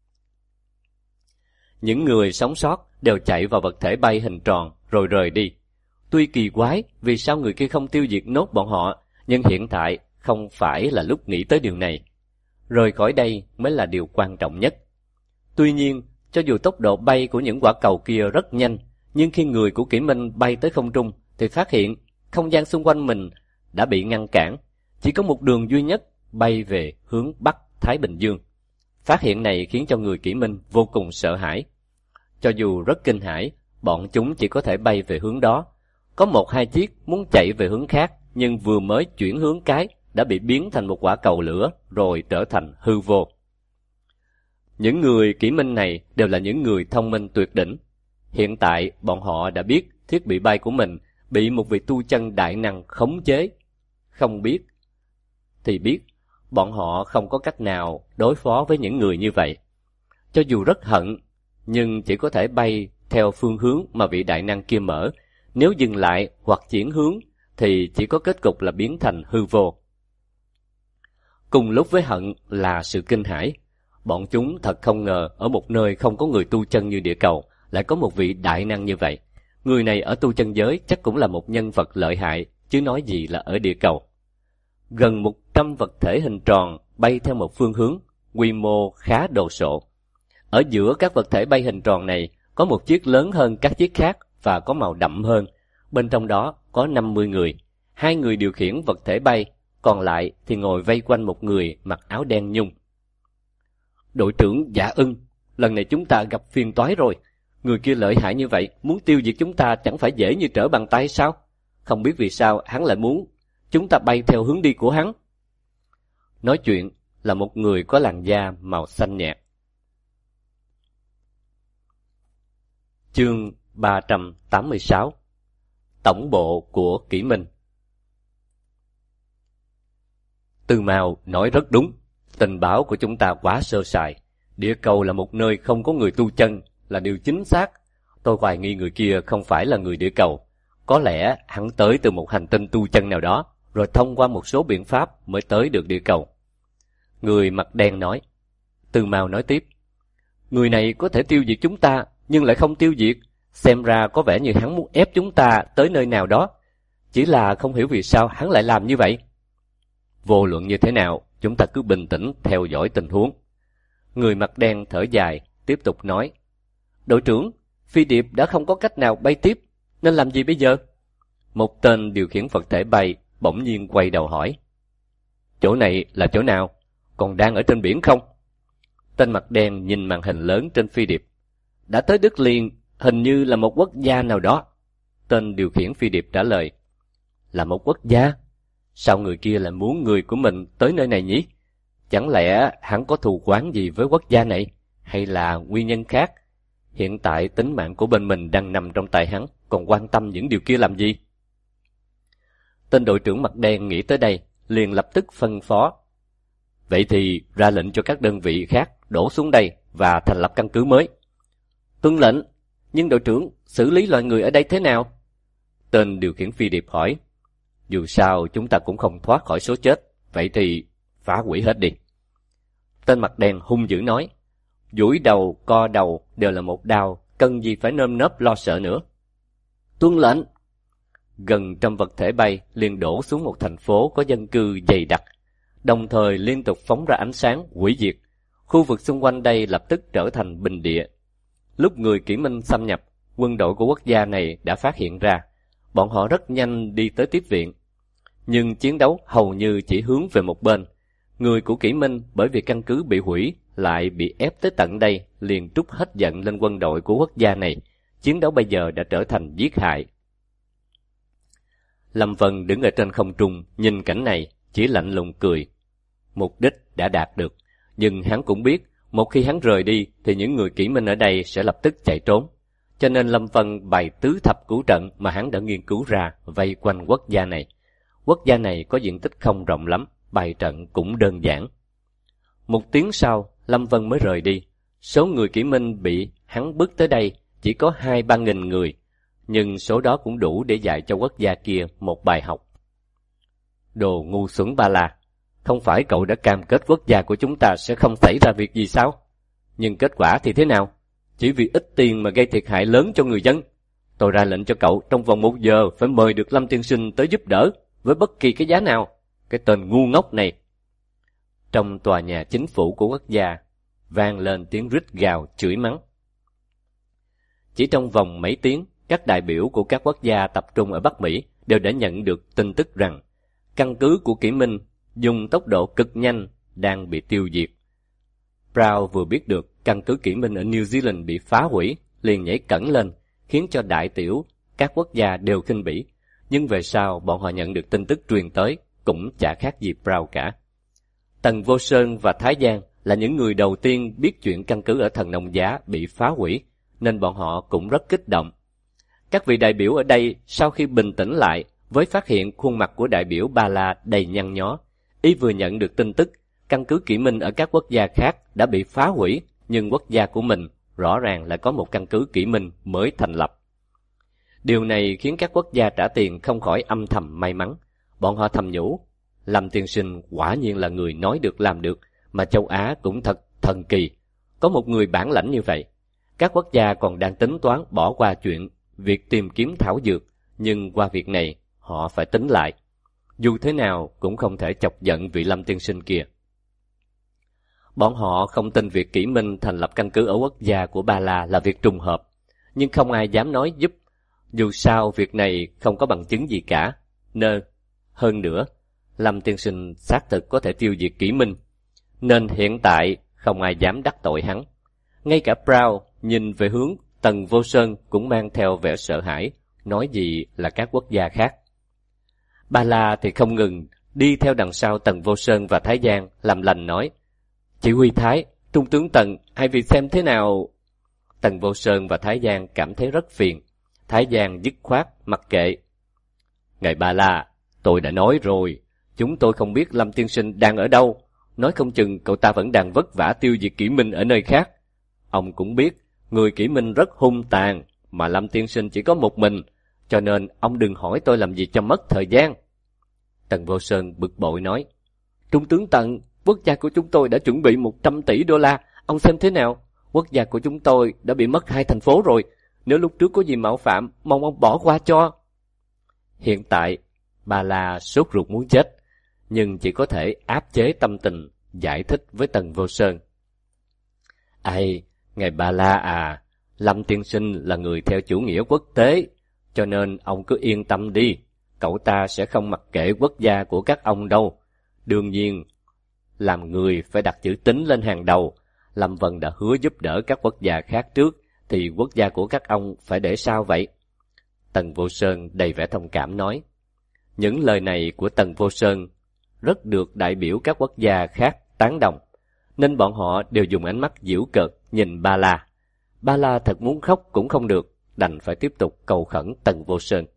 Những người sống sót đều chạy vào vật thể bay hình tròn rồi rời đi. Tuy kỳ quái vì sao người kia không tiêu diệt nốt bọn họ, nhưng hiện tại không phải là lúc nghĩ tới điều này. Rời khỏi đây mới là điều quan trọng nhất. Tuy nhiên, cho dù tốc độ bay của những quả cầu kia rất nhanh, nhưng khi người của Kỷ Minh bay tới không trung thì phát hiện không gian xung quanh mình đã bị ngăn cản, chỉ có một đường duy nhất bay về hướng Bắc Thái Bình Dương. Phát hiện này khiến cho người Kỷ Minh vô cùng sợ hãi. Cho dù rất kinh hãi, bọn chúng chỉ có thể bay về hướng đó. Có 1-2 chiếc muốn chạy về hướng khác, nhưng vừa mới chuyển hướng cái đã bị biến thành một quả cầu lửa rồi trở thành hư vô. Những người Kỷ Minh này đều là những người thông minh tuyệt đỉnh. Hiện tại bọn họ đã biết thiết bị bay của mình bị một vị tu chân đại năng khống chế. Không biết thì biết, bọn họ không có cách nào đối phó với những người như vậy. Cho dù rất hận, nhưng chỉ có thể bay theo phương hướng mà vị đại năng kia mở. Nếu dừng lại hoặc chuyển hướng thì chỉ có kết cục là biến thành hư vô. Cùng lúc với hận là sự kinh hãi. Bọn chúng thật không ngờ ở một nơi không có người tu chân như địa cầu lại có một vị đại năng như vậy. Người này ở tu chân giới chắc cũng là một nhân vật lợi hại, chứ nói gì là ở địa cầu. Gần 100 vật thể hình tròn bay theo một phương hướng, quy mô khá đồ sộ. Ở giữa các vật thể bay hình tròn này có một chiếc lớn hơn các chiếc khác và có màu đậm hơn. Bên trong đó có 50 người, 2 người điều khiển vật thể bay, còn lại thì ngồi vây quanh một người mặc áo đen nhung. Đội trưởng Dạ Ưng, lần này chúng ta gặp phiền toái rồi. Người kia lợi hại như vậy, muốn tiêu diệt chúng ta chẳng phải dễ như trở bàn tay sao? Không biết vì sao hắn lại muốn chúng ta bay theo hướng đi của hắn. Nói chuyện là một người có làn da màu xanh nhạt. Chương 386. Tổng bộ của Kỷ Minh. Từ Mao nói rất đúng, tình báo của chúng ta quá sơ sài. Địa cầu là một nơi không có người tu chân là điều chính xác. Tôi hoài nghi người kia không phải là người địa cầu. Có lẽ hắn tới từ một hành tinh tu chân nào đó, rồi thông qua một số biện pháp mới tới được địa cầu. Người mặt đen nói. Từ Mao nói tiếp. Người này có thể tiêu diệt chúng ta, nhưng lại không tiêu diệt. Xem ra có vẻ như hắn muốn ép chúng ta tới nơi nào đó. Chỉ là không hiểu vì sao hắn lại làm như vậy. Vô luận như thế nào, chúng ta cứ bình tĩnh theo dõi tình huống. Người mặt đen thở dài, tiếp tục nói. Đội trưởng, phi điệp đã không có cách nào bay tiếp, nên làm gì bây giờ? Một tên điều khiển vật thể bay bỗng nhiên quay đầu hỏi. Chỗ này là chỗ nào? Còn đang ở trên biển không? Tên mặt đen nhìn màn hình lớn trên phi điệp. Đã tới đất liền, hình như là một quốc gia nào đó. Tên điều khiển phi điệp trả lời. Là một quốc gia? Sao người kia lại muốn người của mình tới nơi này nhỉ? Chẳng lẽ hắn có thù oán gì với quốc gia này? Hay là nguyên nhân khác? Hiện tại tính mạng của bên mình đang nằm trong tay hắn, còn quan tâm những điều kia làm gì? Tên đội trưởng mặt đen nghĩ tới đây, liền lập tức phân phó. Vậy thì ra lệnh cho các đơn vị khác đổ xuống đây và thành lập căn cứ mới. Tuân lệnh, nhưng đội trưởng xử lý loài người ở đây thế nào? Tên điều khiển phi điệp hỏi. Dù sao chúng ta cũng không thoát khỏi số chết, vậy thì phá hủy hết đi. Tên mặt đen hung dữ nói. Duỗi đầu, co đầu đều là một đao, cần gì phải nơm nớp lo sợ nữa. Tuân lệnh. Gần trăm vật thể bay liền đổ xuống một thành phố có dân cư dày đặc, đồng thời liên tục phóng ra ánh sáng hủy diệt. Khu vực xung quanh đây lập tức trở thành bình địa. Lúc người Kỷ Minh xâm nhập, quân đội của quốc gia này đã phát hiện ra. Bọn họ rất nhanh đi tới tiếp viện. Nhưng chiến đấu hầu như chỉ hướng về một bên. Người của Kỷ Minh bởi vì căn cứ bị hủy lại bị ép tới tận đây, liền trút hết giận lên quân đội của quốc gia này. Chiến đấu bây giờ đã trở thành giết hại. Lâm Vân đứng ở trên không trung nhìn cảnh này, chỉ lạnh lùng cười. Mục đích đã đạt được, nhưng hắn cũng biết một khi hắn rời đi thì những người Kỷ Minh ở đây sẽ lập tức chạy trốn. Cho nên Lâm Vân bày tứ thập cửu trận mà hắn đã nghiên cứu ra vây quanh quốc gia này. Quốc gia này có diện tích không rộng lắm, bày trận cũng đơn giản. Một tiếng sau, Lâm Vân mới rời đi. Số người Kỷ Minh bị hắn bước tới đây chỉ có 2-3 nghìn người, nhưng số đó cũng đủ để dạy cho quốc gia kia một bài học. Đồ ngu xuẩn Ba La, không phải cậu đã cam kết quốc gia của chúng ta sẽ không xảy ra việc gì sao? Nhưng kết quả thì thế nào? Chỉ vì ít tiền mà gây thiệt hại lớn cho người dân. Tôi ra lệnh cho cậu trong vòng 1 giờ phải mời được Lâm tiên sinh tới giúp đỡ với bất kỳ cái giá nào. Cái tên ngu ngốc này. Trong tòa nhà chính phủ của quốc gia vang lên tiếng rít gào chửi mắng. Chỉ trong vòng mấy tiếng, các đại biểu của các quốc gia tập trung ở Bắc Mỹ đều đã nhận được tin tức rằng căn cứ của Kỷ Minh dùng tốc độ cực nhanh đang bị tiêu diệt. Brown vừa biết được căn cứ Kỷ Minh ở New Zealand bị phá hủy, liền nhảy cẫng lên, khiến cho đại tiểu các quốc gia đều khinh bỉ. Nhưng về sau bọn họ nhận được tin tức truyền tới cũng chả khác gì Brown cả. Tần Vô Sơn và Thái Giang là những người đầu tiên biết chuyện căn cứ ở Thần Nông Giá bị phá hủy, nên bọn họ cũng rất kích động. Các vị đại biểu ở đây sau khi bình tĩnh lại với phát hiện khuôn mặt của đại biểu Ba La đầy nhăn nhó, y vừa nhận được tin tức căn cứ Kỷ Minh ở các quốc gia khác đã bị phá hủy, nhưng quốc gia của mình rõ ràng lại có một căn cứ Kỷ Minh mới thành lập. Điều này khiến các quốc gia trả tiền không khỏi âm thầm may mắn. Bọn họ thầm nhủ, Lâm tiên sinh quả nhiên là người nói được làm được, mà châu Á cũng thật thần kỳ. Có một người bản lãnh như vậy. Các quốc gia còn đang tính toán bỏ qua chuyện việc tìm kiếm thảo dược, nhưng qua việc này họ phải tính lại. Dù thế nào cũng không thể chọc giận vị Lâm tiên sinh kia. Bọn họ không tin việc Kỷ Minh thành lập căn cứ ở quốc gia của Ba La là việc trùng hợp, nhưng không ai dám nói giúp. Dù sao việc này không có bằng chứng gì cả, nên hơn nữa, Lâm tiên sinh xác thực có thể tiêu diệt Kỷ Minh, nên hiện tại không ai dám đắc tội hắn. Ngay cả Brown nhìn về hướng Tần Vô Sơn cũng mang theo vẻ sợ hãi, nói gì là các quốc gia khác. Ba La thì không ngừng đi theo đằng sau Tần Vô Sơn và Thái Giang, làm lành nói: "Chỉ huy Thái, Trung tướng Tần, hai vị xem thế nào?" Tần Vô Sơn và Thái Giang cảm thấy rất phiền. Thái Giang dứt khoát mặc kệ: "Ngài Ba La, tôi đã nói rồi, chúng tôi không biết Lâm tiên sinh đang ở đâu. Nói không chừng cậu ta vẫn đang vất vả tiêu diệt Kỷ Minh ở nơi khác. Ông cũng biết, người Kỷ Minh rất hung tàn, mà Lâm tiên sinh chỉ có một mình, cho nên ông đừng hỏi tôi làm gì cho mất thời gian." Tần Vô Sơn bực bội nói: "Trung tướng Tần, quốc gia của chúng tôi đã chuẩn bị 100 tỷ đô la, ông xem thế nào? Quốc gia của chúng tôi đã bị mất 2 thành phố rồi, nếu lúc trước có gì mạo phạm, mong ông bỏ qua cho." Hiện tại, Ba La sốt ruột muốn chết, nhưng chỉ có thể áp chế tâm tình, giải thích với Tần Vô Sơn: "Ây, ngài Ba La à, Lâm tiên sinh là người theo chủ nghĩa quốc tế, cho nên ông cứ yên tâm đi, cậu ta sẽ không mặc kệ quốc gia của các ông đâu. Đương nhiên, làm người phải đặt chữ tín lên hàng đầu. Lâm Vân đã hứa giúp đỡ các quốc gia khác trước, thì quốc gia của các ông phải để sao vậy?" Tần Vô Sơn đầy vẻ thông cảm nói. Những lời này của Tần Vô Sơn rất được đại biểu các quốc gia khác tán đồng, nên bọn họ đều dùng ánh mắt giễu cợt nhìn Ba La. Ba La thật muốn khóc cũng không được, đành phải tiếp tục cầu khẩn Tần Vô Sơn.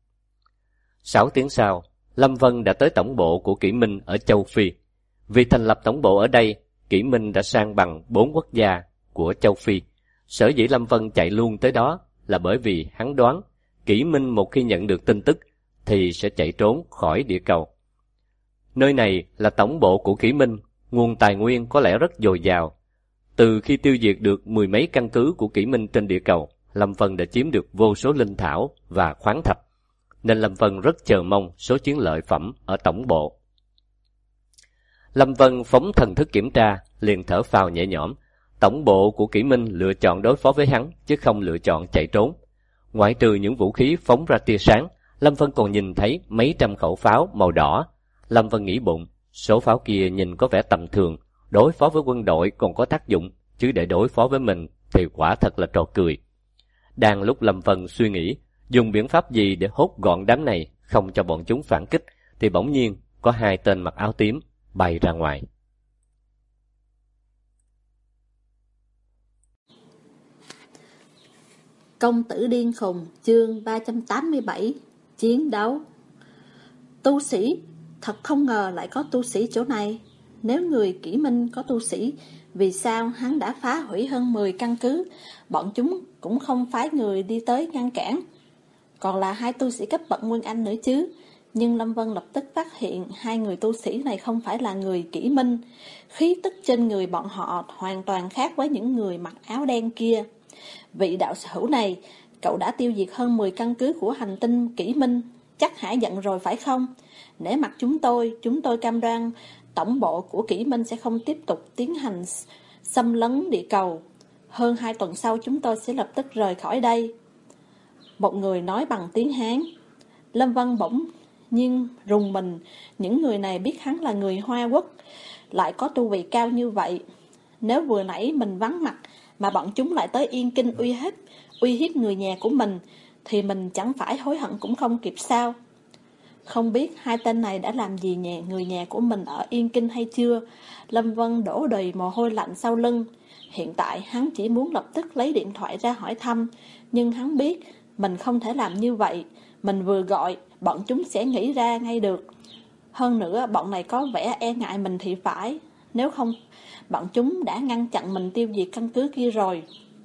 6 tiếng sau, Lâm Vân đã tới tổng bộ của Kỷ Minh ở châu Phi. Vì thành lập tổng bộ ở đây, Kỷ Minh đã san bằng 4 quốc gia của châu Phi. Sở dĩ Lâm Vân chạy luôn tới đó là bởi vì hắn đoán Kỷ Minh một khi nhận được tin tức thì sẽ chạy trốn khỏi địa cầu. Nơi này là tổng bộ của Kỷ Minh, nguồn tài nguyên có lẽ rất dồi dào. Từ khi tiêu diệt được 10 mấy căn cứ của Kỷ Minh trên địa cầu, Lâm Vân đã chiếm được vô số linh thảo và khoáng thạch, nên Lâm Vân rất chờ mong số chiến lợi phẩm ở tổng bộ. Lâm Vân phóng thần thức kiểm tra, liền thở phào nhẹ nhõm. Tổng bộ của Kỷ Minh lựa chọn đối phó với hắn, chứ không lựa chọn chạy trốn. Ngoại trừ những vũ khí phóng ra tia sáng, Lâm Vân còn nhìn thấy mấy trăm khẩu pháo màu đỏ. Lâm Vân nghĩ bụng, số pháo kia nhìn có vẻ tầm thường, đối phó với quân đội còn có tác dụng, chứ để đối phó với mình thì quả thật là trò cười. Đang lúc Lâm Vân suy nghĩ dùng biện pháp gì để hốt gọn đám này, không cho bọn chúng phản kích, thì bỗng nhiên có 2 tên mặc áo tím bay ra ngoài. Công tử điên khùng, chương 387, chiến đấu. Tu sĩ, thật không ngờ lại có tu sĩ chỗ này. Nếu người Kỷ Minh có tu sĩ, vì sao hắn đã phá hủy hơn 10 căn cứ, bọn chúng cũng không phái người đi tới ngăn cản. Còn là 2 tu sĩ cấp bậc Nguyên Anh nữa chứ. Nhưng Lâm Vân lập tức phát hiện 2 người tu sĩ này không phải là người Kỷ Minh. Khí tức trên người bọn họ hoàn toàn khác với những người mặc áo đen kia. Vị đạo hữu này, cậu đã tiêu diệt hơn 10 căn cứ của hành tinh Kỷ Minh, chắc hả giận rồi phải không? Nể mặt chúng tôi cam đoan tổng bộ của Kỷ Minh sẽ không tiếp tục tiến hành xâm lấn địa cầu. Hơn 2 tuần sau chúng tôi sẽ lập tức rời khỏi đây. Một người nói bằng tiếng Hán. Lâm Vân bỗng nhiên rùng mình, những người này biết hắn là người Hoa Quốc, lại có tu vị cao như vậy. Nếu vừa nãy mình vắng mặt mà bọn chúng lại tới Yên Kinh uy hiếp người nhà của mình, thì mình chẳng phải hối hận cũng không kịp sao? Không biết 2 tên này đã làm gì người nhà của mình ở Yên Kinh hay chưa? Lâm Vân đổ đầy mồ hôi lạnh sau lưng. Hiện tại hắn chỉ muốn lập tức lấy điện thoại ra hỏi thăm, nhưng hắn biết mình không thể làm như vậy. Mình vừa gọi, bọn chúng sẽ nghĩ ra ngay được. Hơn nữa, bọn này có vẻ e ngại mình thì phải. Nếu không, bọn chúng đã ngăn chặn mình tiêu diệt căn cứ kia rồi.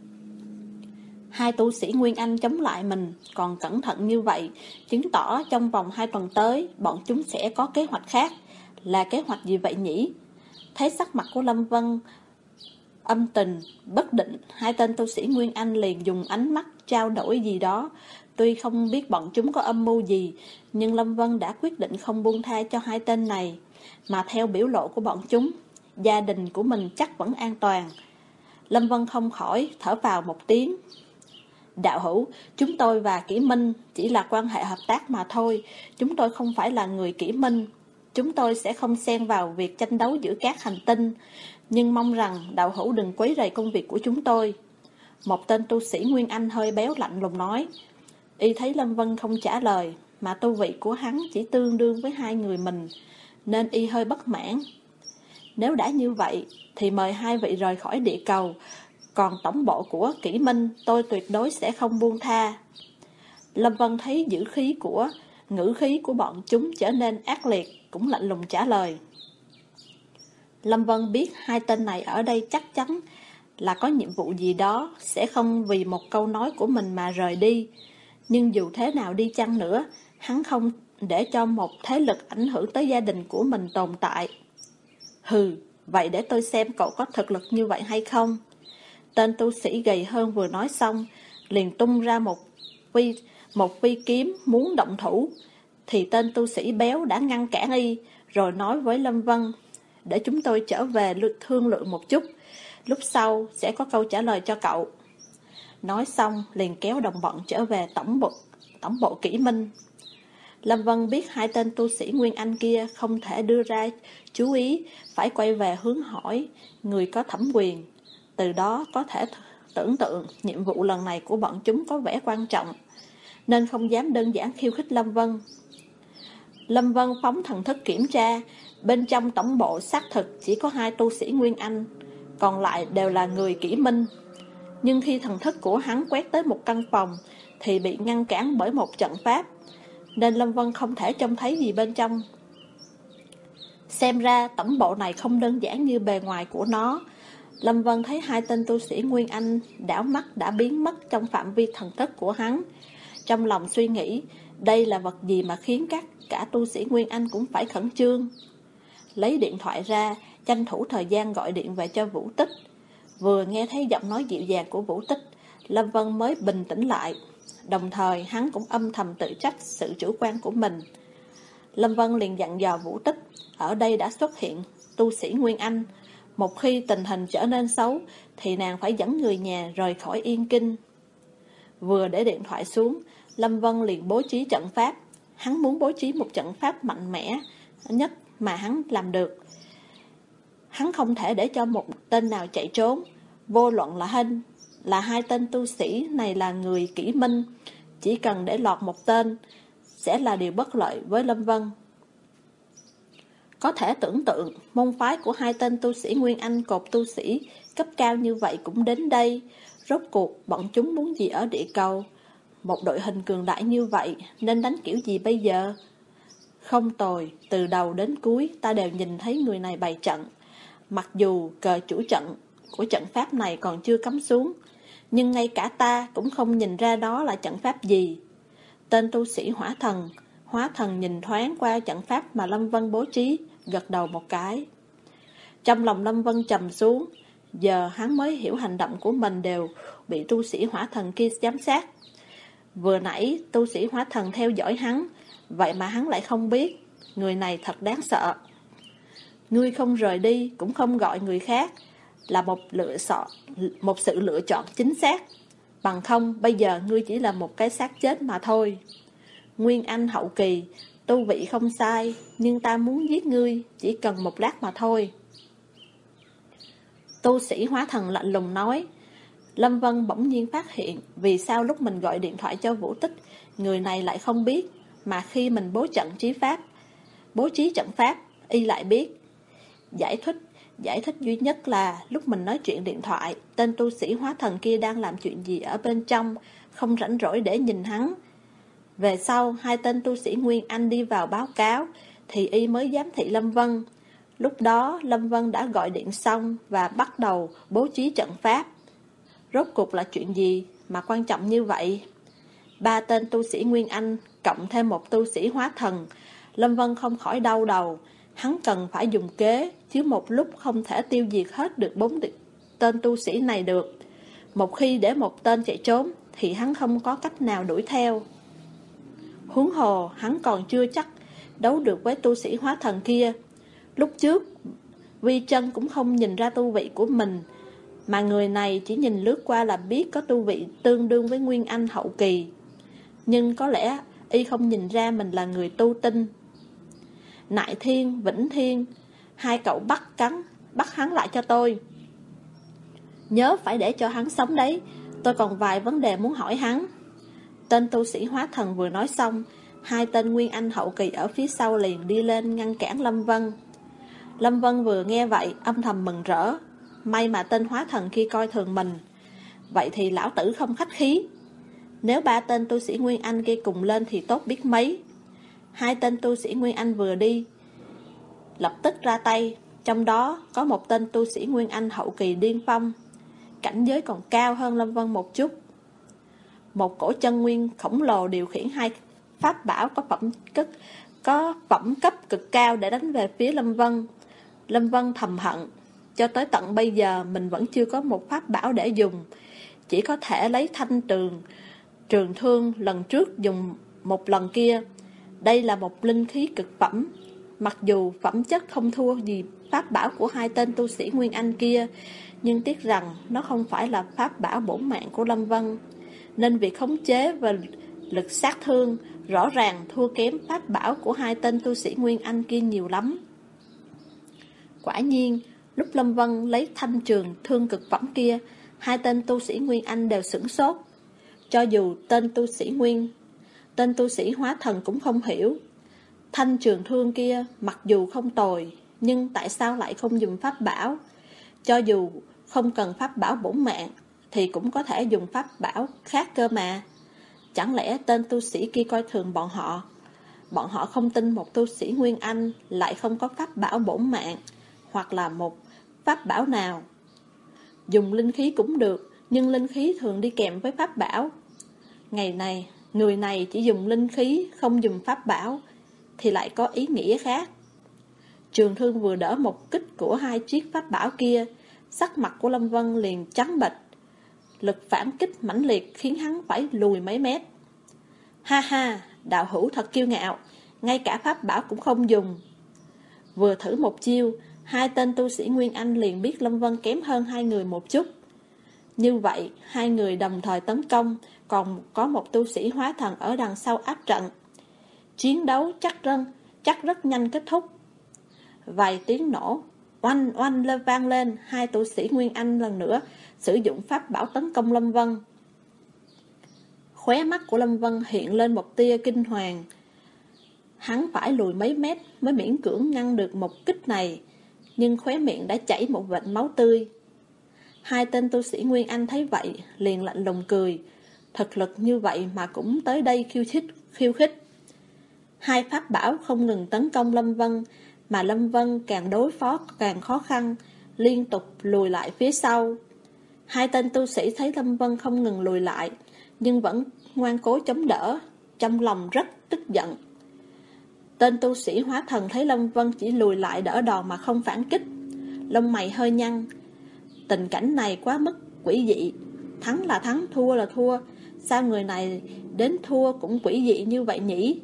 2 tu sĩ Nguyên Anh chống lại mình, còn cẩn thận như vậy, chứng tỏ trong vòng 2 tuần tới, bọn chúng sẽ có kế hoạch khác. Là kế hoạch gì vậy nhỉ? Thấy sắc mặt của Lâm Vân âm tình, bất định, hai tên tu sĩ Nguyên Anh liền dùng ánh mắt trao đổi gì đó. Tuy không biết bọn chúng có âm mưu gì, nhưng Lâm Vân đã quyết định không buông tha cho hai tên này. Mà theo biểu lộ của bọn chúng, gia đình của mình chắc vẫn an toàn. Lâm Vân không khỏi thở vào một tiếng. Đạo hữu, chúng tôi và Kỷ Minh chỉ là quan hệ hợp tác mà thôi. Chúng tôi không phải là người Kỷ Minh. Chúng tôi sẽ không xen vào việc tranh đấu giữa các hành tinh. Nhưng mong rằng đạo hữu đừng quấy rầy công việc của chúng tôi. Một tên tu sĩ Nguyên Anh hơi béo lạnh lùng nói. Y thấy Lâm Vân không trả lời, mà tu vị của hắn chỉ tương đương với hai người mình, nên y hơi bất mãn. Nếu đã như vậy, thì mời hai vị rời khỏi địa cầu. Còn tổng bộ của Kỷ Minh, tôi tuyệt đối sẽ không buông tha. Lâm Vân thấy ngữ khí của bọn chúng trở nên ác liệt, cũng lạnh lùng trả lời. Lâm Vân biết hai tên này ở đây chắc chắn là có nhiệm vụ gì đó, sẽ không vì một câu nói của mình mà rời đi. Nhưng dù thế nào đi chăng nữa, hắn không để cho một thế lực ảnh hưởng tới gia đình của mình tồn tại. Hừ, vậy để tôi xem cậu có thực lực như vậy hay không. Tên tu sĩ gầy hơn vừa nói xong, liền tung ra một phi kiếm muốn động thủ, thì tên tu sĩ béo đã ngăn cản y, rồi nói với Lâm Vân, để chúng tôi trở về thương lượng một chút, lúc sau sẽ có câu trả lời cho cậu. Nói xong liền kéo đồng bọn trở về tổng bộ Kỷ Minh. Lâm Vân biết hai tên tu sĩ Nguyên Anh kia không thể đưa ra chú ý, phải quay về hướng hỏi người có thẩm quyền. Từ đó có thể tưởng tượng nhiệm vụ lần này của bọn chúng có vẻ quan trọng, nên không dám đơn giản khiêu khích Lâm Vân. Lâm Vân phóng thần thức kiểm tra, bên trong tổng bộ xác thực chỉ có hai tu sĩ Nguyên Anh, còn lại đều là người Kỷ Minh. Nhưng khi thần thức của hắn quét tới một căn phòng thì bị ngăn cản bởi một trận pháp, nên Lâm Vân không thể trông thấy gì bên trong. Xem ra tổng bộ này không đơn giản như bề ngoài của nó. Lâm Vân thấy hai tên tu sĩ Nguyên Anh đảo mắt đã biến mất trong phạm vi thần thức của hắn. Trong lòng suy nghĩ, đây là vật gì mà khiến cả tu sĩ Nguyên Anh cũng phải khẩn trương. Lấy điện thoại ra, tranh thủ thời gian gọi điện về cho Vũ Tích. Vừa nghe thấy giọng nói dịu dàng của Vũ Tích, Lâm Vân mới bình tĩnh lại. Đồng thời hắn cũng âm thầm tự trách sự chủ quan của mình. Lâm Vân liền dặn dò Vũ Tích, ở đây đã xuất hiện tu sĩ Nguyên Anh. Một khi tình hình trở nên xấu, thì nàng phải dẫn người nhà rời khỏi Yên Kinh. Vừa để điện thoại xuống, Lâm Vân liền bố trí trận pháp. Hắn muốn bố trí một trận pháp mạnh mẽ nhất mà hắn làm được. Hắn không thể để cho một tên nào chạy trốn. Vô luận là hai tên tu sĩ này là người Kỷ Minh, chỉ cần để lọt một tên sẽ là điều bất lợi với Lâm Vân. Có thể tưởng tượng, môn phái của hai tên tu sĩ Nguyên Anh cột tu sĩ cấp cao như vậy cũng đến đây. Rốt cuộc bọn chúng muốn gì ở địa cầu? Một đội hình cường đại như vậy nên đánh kiểu gì bây giờ? Không tồi, từ đầu đến cuối ta đều nhìn thấy người này bày trận. Mặc dù cờ chủ trận của trận pháp này còn chưa cắm xuống, nhưng ngay cả ta cũng không nhìn ra đó là trận pháp gì. Tên tu sĩ hóa thần nhìn thoáng qua trận pháp mà Lâm Vân bố trí, gật đầu một cái. Trong lòng Lâm Vân trầm xuống, giờ hắn mới hiểu hành động của mình đều bị tu sĩ hỏa thần kia giám sát. Vừa nãy tu sĩ hỏa thần theo dõi hắn, vậy mà hắn lại không biết. Người này thật đáng sợ. Ngươi không rời đi, cũng không gọi người khác, là một sự lựa chọn chính xác. Bằng không, bây giờ ngươi chỉ là một cái xác chết mà thôi. Nguyên Anh hậu kỳ, tu vị không sai, nhưng ta muốn giết ngươi, chỉ cần một lát mà thôi. Tu sĩ hóa thần lạnh lùng nói. Lâm Vân bỗng nhiên phát hiện vì sao lúc mình gọi điện thoại cho Vũ Tích, người này lại không biết, mà khi mình bố trí trận pháp, y lại biết. Giải thích duy nhất là lúc mình nói chuyện điện thoại, tên tu sĩ hóa thần kia đang làm chuyện gì ở bên trong, không rảnh rỗi để nhìn hắn. Về sau, hai tên tu sĩ Nguyên Anh đi vào báo cáo, thì y mới giám thị Lâm Vân. Lúc đó, Lâm Vân đã gọi điện xong và bắt đầu bố trí trận pháp. Rốt cuộc là chuyện gì mà quan trọng như vậy? 3 tên tu sĩ Nguyên Anh cộng thêm một tu sĩ hóa thần, Lâm Vân không khỏi đau đầu. Hắn cần phải dùng kế, chứ một lúc không thể tiêu diệt hết được 4 tên tu sĩ này được. Một khi để một tên chạy trốn thì hắn không có cách nào đuổi theo. Huống hồ hắn còn chưa chắc đấu được với tu sĩ hóa thần kia. Lúc trước Vi Chân cũng không nhìn ra tu vị của mình, mà người này chỉ nhìn lướt qua là biết có tu vị tương đương với Nguyên Anh hậu kỳ. Nhưng có lẽ y không nhìn ra mình là người tu tinh. Nại Thiên, Vĩnh Thiên, hai cậu bắt hắn lại cho tôi. Nhớ phải để cho hắn sống đấy, tôi còn vài vấn đề muốn hỏi hắn. Tên tu sĩ hóa thần vừa nói xong, hai tên Nguyên Anh hậu kỳ ở phía sau liền đi lên ngăn cản Lâm Vân. Lâm Vân vừa nghe vậy âm thầm mừng rỡ, may mà tên hóa thần kia coi thường mình. Vậy thì lão tử không khách khí. Nếu 3 tên tu sĩ Nguyên Anh kia cùng lên thì tốt biết mấy. Hai tên tu sĩ Nguyên Anh vừa đi lập tức ra tay, trong đó có một tên tu sĩ Nguyên Anh hậu kỳ điên phong, cảnh giới còn cao hơn Lâm Vân một chút. Một cổ chân nguyên khổng lồ điều khiển hai pháp bảo có phẩm cấp cực cao để đánh về phía Lâm Vân. Lâm Vân thầm hận, cho tới tận bây giờ mình vẫn chưa có một pháp bảo để dùng, chỉ có thể lấy thanh trường thương lần trước dùng một lần kia. Đây là một linh khí cực phẩm, mặc dù phẩm chất không thua gì pháp bảo của hai tên tu sĩ Nguyên Anh kia, nhưng tiếc rằng nó không phải là pháp bảo bổn mạng của Lâm Vân, nên việc khống chế và lực sát thương rõ ràng thua kém pháp bảo của hai tên tu sĩ Nguyên Anh kia nhiều lắm. Quả nhiên, lúc Lâm Vân lấy thanh trường thương cực phẩm kia, hai tên tu sĩ Nguyên Anh đều sửng sốt. Cho dù tên tu sĩ hóa thần cũng không hiểu. Thanh trường thương kia mặc dù không tồi, nhưng tại sao lại không dùng pháp bảo? Cho dù không cần pháp bảo bổn mạng thì cũng có thể dùng pháp bảo khác cơ mà. Chẳng lẽ tên tu sĩ kia coi thường bọn họ? Bọn họ không tin một tu sĩ Nguyên Anh lại không có pháp bảo bổn mạng, hoặc là một pháp bảo nào. Dùng linh khí cũng được, nhưng linh khí thường đi kèm với pháp bảo. Ngày này, người này chỉ dùng linh khí, không dùng pháp bảo, thì lại có ý nghĩa khác. Trường thương vừa đỡ một kích của hai chiếc pháp bảo kia, sắc mặt của Lâm Vân liền trắng bệch. Lực phản kích mãnh liệt khiến hắn phải lùi mấy mét. Ha ha, đạo hữu thật kiêu ngạo, ngay cả pháp bảo cũng không dùng. Vừa thử một chiêu, hai tên tu sĩ Nguyên Anh liền biết Lâm Vân kém hơn hai người một chút. Như vậy, hai người đồng thời tấn công, còn có một tu sĩ hóa thần ở đằng sau áp trận. Chiến đấu chắc rất nhanh kết thúc. Vài tiếng nổ, oanh oanh vang lên, hai tu sĩ Nguyên Anh lần nữa sử dụng pháp bảo tấn công Lâm Vân. Khóe mắt của Lâm Vân hiện lên một tia kinh hoàng. Hắn phải lùi mấy mét mới miễn cưỡng ngăn được một kích này, nhưng khóe miệng đã chảy một vệt máu tươi. Hai tên tu sĩ Nguyên Anh thấy vậy liền lạnh lùng cười. Thực lực như vậy mà cũng tới đây khiêu khích. Hai pháp bảo không ngừng tấn công Lâm Vân, mà Lâm Vân càng đối phó càng khó khăn, liên tục lùi lại phía sau. Hai tên tu sĩ thấy Lâm Vân không ngừng lùi lại, nhưng vẫn ngoan cố chống đỡ, trong lòng rất tức giận. Tên tu sĩ hóa thần thấy Lâm Vân chỉ lùi lại đỡ đòn mà không phản kích, lông mày hơi nhăn. Tình cảnh này quá mức quỷ dị, thắng là thắng, thua là thua, sao người này đến thua cũng quỷ dị như vậy nhỉ?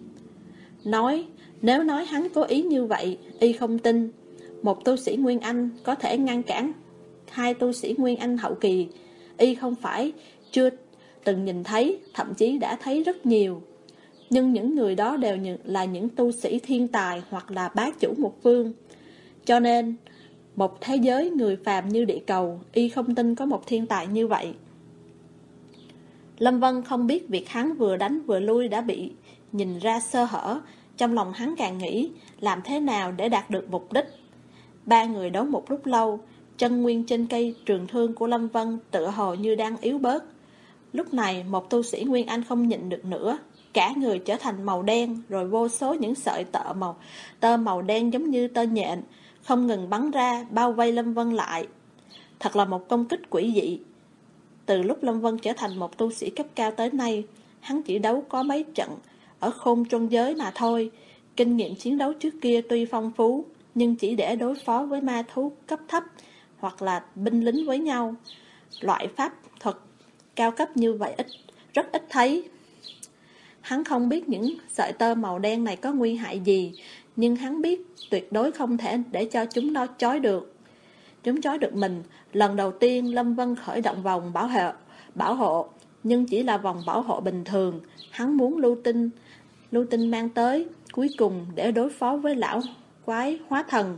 Nếu nói hắn cố ý như vậy, y không tin. Một tu sĩ Nguyên Anh có thể ngăn cản hai tu sĩ Nguyên Anh hậu kỳ, y không phải chưa từng nhìn thấy, thậm chí đã thấy rất nhiều. Nhưng những người đó đều là những tu sĩ thiên tài hoặc là bá chủ một phương. Cho nên, một thế giới người phàm như địa cầu, y không tin có một thiên tài như vậy. Lâm Vân không biết việc hắn vừa đánh vừa lui đã bị nhìn ra sơ hở. Trong lòng hắn càng nghĩ làm thế nào để đạt được mục đích. Ba người đấu một lúc lâu, chân nguyên trên cây trường thương của Lâm Vân tựa hồ như đang yếu bớt. Lúc này một tu sĩ Nguyên Anh không nhịn được nữa, cả người trở thành màu đen, rồi vô số những sợi tơ màu đen giống như tơ nhện không ngừng bắn ra, bao vây Lâm Vân lại. Thật là một công kích quỷ dị. Từ lúc Lâm Vân trở thành một tu sĩ cấp cao tới nay, hắn chỉ đấu có mấy trận ở Khôn Trung Giới mà thôi, Kinh nghiệm chiến đấu trước kia tuy phong phú, nhưng chỉ để đối phó với ma thú cấp thấp hoặc là binh lính với nhau. Loại pháp thuật cao cấp như vậy rất ít thấy. Hắn không biết những sợi tơ màu đen này có nguy hại gì, nhưng hắn biết tuyệt đối không thể để cho chúng nó trói được. Chúng trói được mình. Lần đầu tiên Lâm Vân khởi động vòng bảo hộ, nhưng chỉ là vòng bảo hộ bình thường. Hắn muốn lưu tinh mang tới cuối cùng để đối phó với lão quái hóa thần.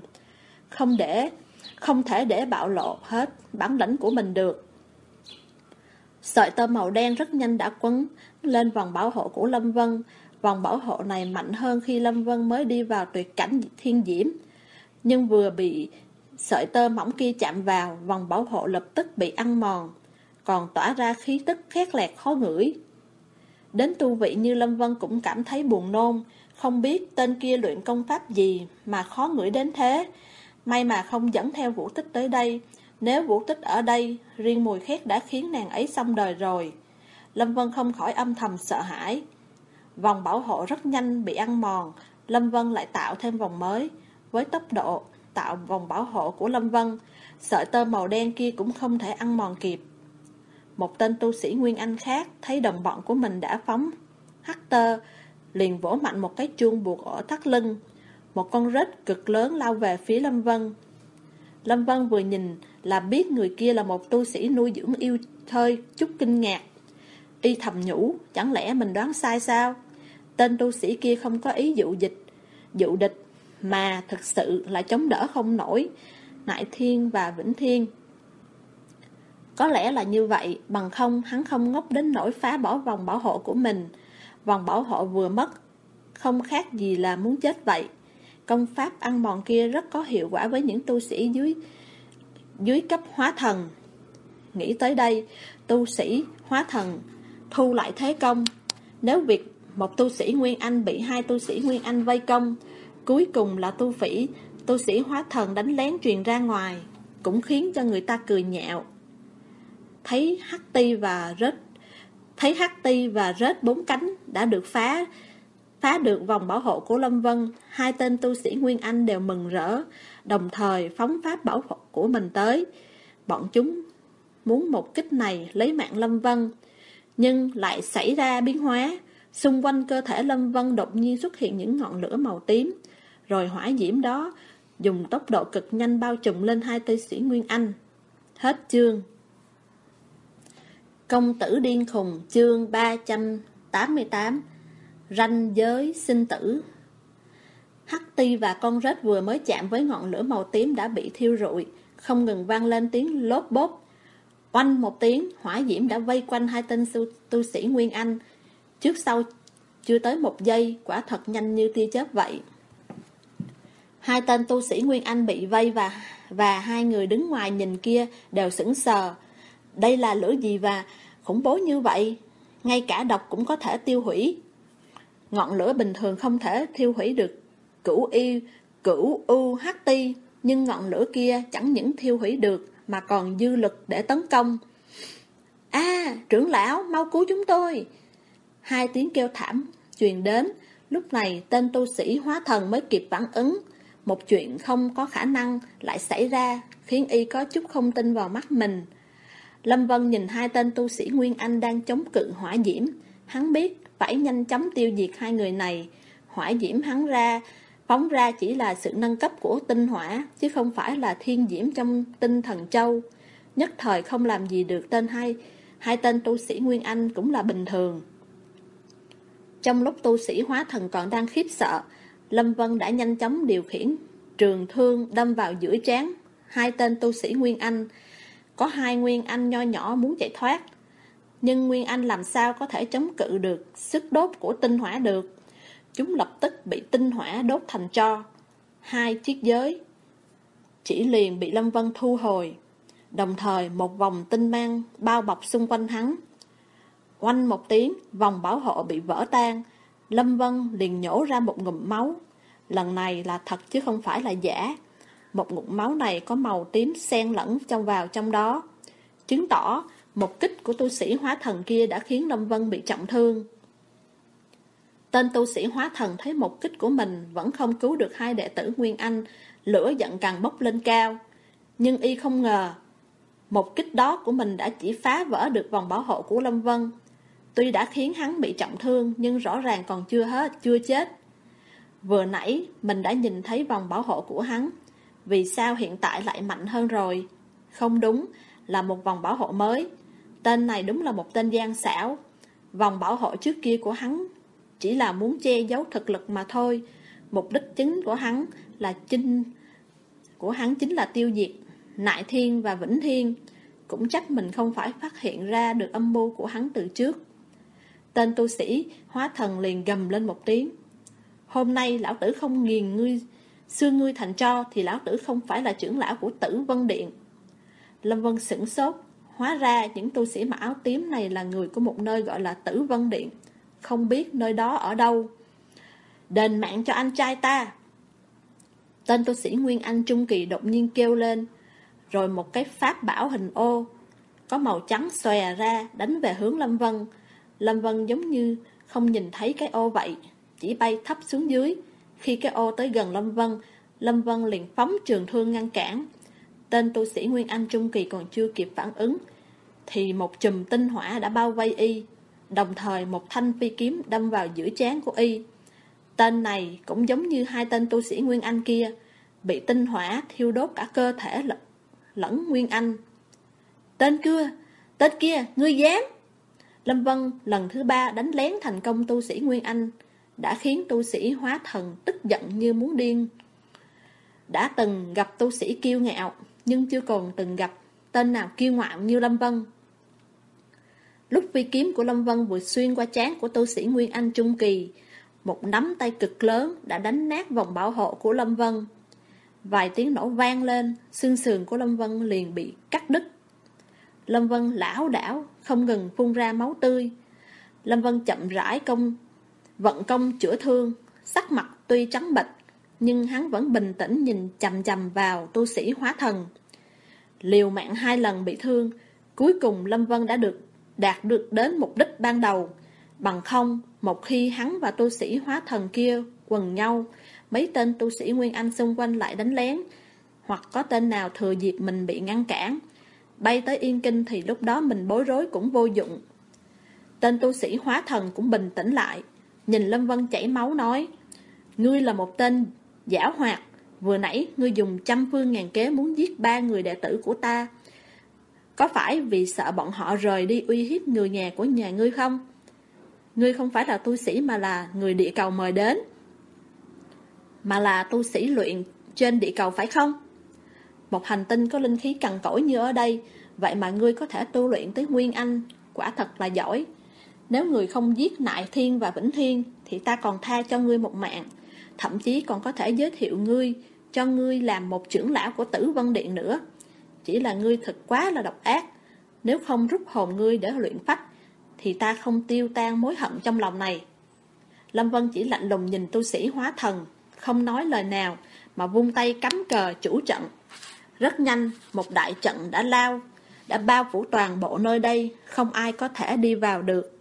Không thể để bạo lộ hết bản lĩnh của mình được. Sợi tơ màu đen rất nhanh đã quấn lên vòng bảo hộ của Lâm Vân. Vòng bảo hộ này mạnh hơn khi Lâm Vân mới đi vào tuyệt cảnh thiên diễm. Nhưng vừa bị sợi tơ mỏng kia chạm vào, vòng bảo hộ lập tức bị ăn mòn, còn tỏa ra khí tức khét lẹt khó ngửi. Đến tu vị như Lâm Vân cũng cảm thấy buồn nôn, không biết tên kia luyện công pháp gì mà khó ngửi đến thế. May mà không dẫn theo Vũ Tích tới đây. Nếu Vũ Tích ở đây, riêng mùi khét đã khiến nàng ấy xong đời rồi. Lâm Vân không khỏi âm thầm sợ hãi. Vòng bảo hộ rất nhanh bị ăn mòn. Lâm Vân lại tạo thêm vòng mới. Với tốc độ tạo vòng bảo hộ của Lâm Vân, sợi tơ màu đen kia cũng không thể ăn mòn kịp. Một tên tu sĩ Nguyên Anh khác thấy đồng bọn của mình đã phóng hắc tơ, liền vỗ mạnh một cái chuông buộc ở thắt lưng. Một con rết cực lớn lao về phía Lâm Vân. Lâm Vân vừa nhìn là biết người kia là một tu sĩ nuôi dưỡng yêu thơi, chút kinh ngạc. Y thầm nhủ, chẳng lẽ mình đoán sai sao? Tên tu sĩ kia không có ý dụ địch, mà thực sự là chống đỡ không nổi Nại Thiên và Vĩnh Thiên. Có lẽ là như vậy, bằng không hắn không ngốc đến nỗi phá bỏ vòng bảo hộ của mình. Vòng bảo hộ vừa mất, không khác gì là muốn chết vậy. Công pháp ăn mòn kia rất có hiệu quả với những tu sĩ dưới cấp hóa thần. Nghĩ tới đây, tu sĩ hóa thần thu lại thế công. Nếu việc một tu sĩ Nguyên Anh bị hai tu sĩ Nguyên Anh vây công, cuối cùng là tu sĩ hóa thần đánh lén truyền ra ngoài, cũng khiến cho người ta cười nhạo. Thấy hắc ti và rết bốn cánh đã được phá được vòng bảo hộ của Lâm Vân, hai tên tu sĩ Nguyên Anh đều mừng rỡ, đồng thời phóng pháp bảo hộ của mình tới. Bọn chúng muốn một kích này lấy mạng Lâm Vân, nhưng lại xảy ra biến hóa. Xung quanh cơ thể Lâm Vân đột nhiên xuất hiện những ngọn lửa màu tím, rồi hỏa diễm đó dùng tốc độ cực nhanh bao trùm lên hai tu sĩ Nguyên Anh. Hết chương. Công tử điên khùng, chương 388. Ranh giới sinh tử. Hắc ti và con rết vừa mới chạm với ngọn lửa màu tím đã bị thiêu rụi, không ngừng vang lên tiếng lốp bốp. Oanh một tiếng, hỏa diễm đã vây quanh hai tên tu sĩ Nguyên Anh. Trước sau chưa tới một giây, quả thật nhanh như tia chớp vậy. Hai tên tu sĩ Nguyên Anh bị vây và hai người đứng ngoài nhìn kia đều sững sờ. Đây là lửa gì và khủng bố như vậy? Ngay cả độc cũng có thể tiêu hủy. Ngọn lửa bình thường không thể thiêu hủy được cửu u hắc ti, nhưng ngọn lửa kia chẳng những thiêu hủy được mà còn dư lực để tấn công. Trưởng lão, mau cứu chúng tôi! Hai tiếng kêu thảm truyền đến. Lúc này tên tu sĩ hóa thần mới kịp phản ứng. Một chuyện không có khả năng lại xảy ra, khiến y có chút không tin vào mắt mình. Lâm Vân nhìn hai tên tu sĩ Nguyên Anh đang chống cự hỏa diễm. Hắn biết phải nhanh chóng tiêu diệt hai người này. Hỏa diễm phóng ra chỉ là sự nâng cấp của tinh hỏa, chứ không phải là thiên diễm trong tinh thần châu. Nhất thời không làm gì được hai tên tu sĩ Nguyên Anh cũng là bình thường. Trong lúc tu sĩ hóa thần còn đang khiếp sợ, Lâm Vân đã nhanh chóng điều khiển trường thương đâm vào giữa trán hai tên tu sĩ Nguyên Anh. Có hai Nguyên Anh nho nhỏ muốn chạy thoát, nhưng Nguyên Anh làm sao có thể chống cự được sức đốt của tinh hỏa được. Chúng lập tức bị tinh hỏa đốt thành tro. Hai chiếc giới chỉ liền bị Lâm Vân thu hồi. Đồng thời một vòng tinh mang bao bọc xung quanh hắn. Oanh một tiếng, vòng bảo hộ bị vỡ tan. Lâm Vân liền nhổ ra một ngụm máu. Lần này là thật chứ không phải là giả. Một ngụm máu này có màu tím xen lẫn trong đó, chứng tỏ một kích của tu sĩ hóa thần kia đã khiến Lâm Vân bị trọng thương. Tên tu sĩ hóa thần thấy một kích của mình vẫn không cứu được hai đệ tử Nguyên Anh, lửa giận càng bốc lên cao. Nhưng y không ngờ, một kích đó của mình đã chỉ phá vỡ được vòng bảo hộ của Lâm Vân. Tuy đã khiến hắn bị trọng thương, nhưng rõ ràng còn chưa chết. Vừa nãy mình đã nhìn thấy vòng bảo hộ của hắn, vì sao hiện tại lại mạnh hơn rồi? Không đúng, là một vòng bảo hộ mới. Tên này đúng là một tên gian xảo. Vòng bảo hộ trước kia của hắn chỉ là muốn che giấu thực lực mà thôi. Mục đích chính của hắn chính là tiêu diệt Nại Thiên và Vĩnh Thiên. Cũng chắc mình không phải phát hiện ra được âm mưu của hắn từ trước. Tên tu sĩ hóa thần liền gầm lên một tiếng. Hôm nay lão tử không nghiền xương ngươi thành tro thì lão tử không phải là trưởng lão của Tử Vân Điện. Lâm Vân sửng sốt. Hóa ra những tu sĩ mặc áo tím này là người của một nơi gọi là Tử Vân Điện. Không biết nơi đó ở đâu. Đền mạng cho anh trai ta. Tên tu sĩ Nguyên Anh trung kỳ đột nhiên kêu lên. Rồi một cái pháp bảo hình ô có màu trắng xòe ra đánh về hướng Lâm Vân. Lâm Vân giống như không nhìn thấy cái ô vậy, chỉ bay thấp xuống dưới. Khi cái ô tới gần Lâm Vân liền phóng trường thương ngăn cản. Tên tu sĩ Nguyên Anh trung kỳ còn chưa kịp phản ứng thì một chùm tinh hỏa đã bao vây y. Đồng thời một thanh phi kiếm đâm vào giữa trán của y. Tên này cũng giống như hai tên tu sĩ Nguyên Anh kia, bị tinh hỏa thiêu đốt cả cơ thể lẫn Nguyên Anh. Tên kia, ngươi dám! Lâm Vân lần thứ 3 đánh lén thành công tu sĩ Nguyên Anh, đã khiến tu sĩ hóa thần tức giận như muốn điên. Đã từng gặp tu sĩ kiêu ngạo, nhưng chưa còn từng gặp tên nào kiêu ngạo như Lâm Vân. Lúc phi kiếm của Lâm Vân vừa xuyên qua trán của tu sĩ Nguyên Anh trung kỳ, một nắm tay cực lớn đã đánh nát vòng bảo hộ của Lâm Vân. Vài tiếng nổ vang lên, xương sườn của Lâm Vân liền bị cắt đứt. Lâm Vân lảo đảo, không ngừng phun ra máu tươi. Lâm Vân chậm rãi vận công chữa thương, sắc mặt tuy trắng bệch, nhưng hắn vẫn bình tĩnh nhìn chằm chằm vào tu sĩ hóa thần. Liều mạng 2 lần bị thương, cuối cùng Lâm Vân đã đạt được đến mục đích ban đầu. Bằng không, một khi hắn và tu sĩ hóa thần kia quần nhau, mấy tên tu sĩ Nguyên Anh xung quanh lại đánh lén, hoặc có tên nào thừa dịp mình bị ngăn cản, bay tới Yên Kinh thì lúc đó mình bối rối cũng vô dụng. Tên tu sĩ hóa thần cũng bình tĩnh lại, nhìn Lâm Vân chảy máu nói: Ngươi là một tên giảo hoạt, vừa nãy ngươi dùng trăm phương ngàn kế muốn giết 3 người đệ tử của ta. Có phải vì sợ bọn họ rời đi uy hiếp người nhà của nhà ngươi không? Ngươi không phải là tu sĩ mà là người địa cầu mời đến, mà là tu sĩ luyện trên địa cầu phải không? Một hành tinh có linh khí cằn cỗi như ở đây, vậy mà ngươi có thể tu luyện tới Nguyên Anh, quả thật là giỏi. Nếu người không giết Nại Thiên và Vĩnh Thiên thì ta còn tha cho ngươi một mạng, thậm chí còn có thể giới thiệu ngươi cho ngươi làm một trưởng lão của Tử Vân Điện nữa. Chỉ là ngươi thật quá là độc ác. Nếu không rút hồn ngươi để luyện phách thì ta không tiêu tan mối hận trong lòng này. Lâm Vân chỉ lạnh lùng nhìn tu sĩ hóa thần, không nói lời nào mà vung tay cắm cờ chủ trận. Rất nhanh, một đại trận đã bao phủ toàn bộ nơi đây, không ai có thể đi vào được.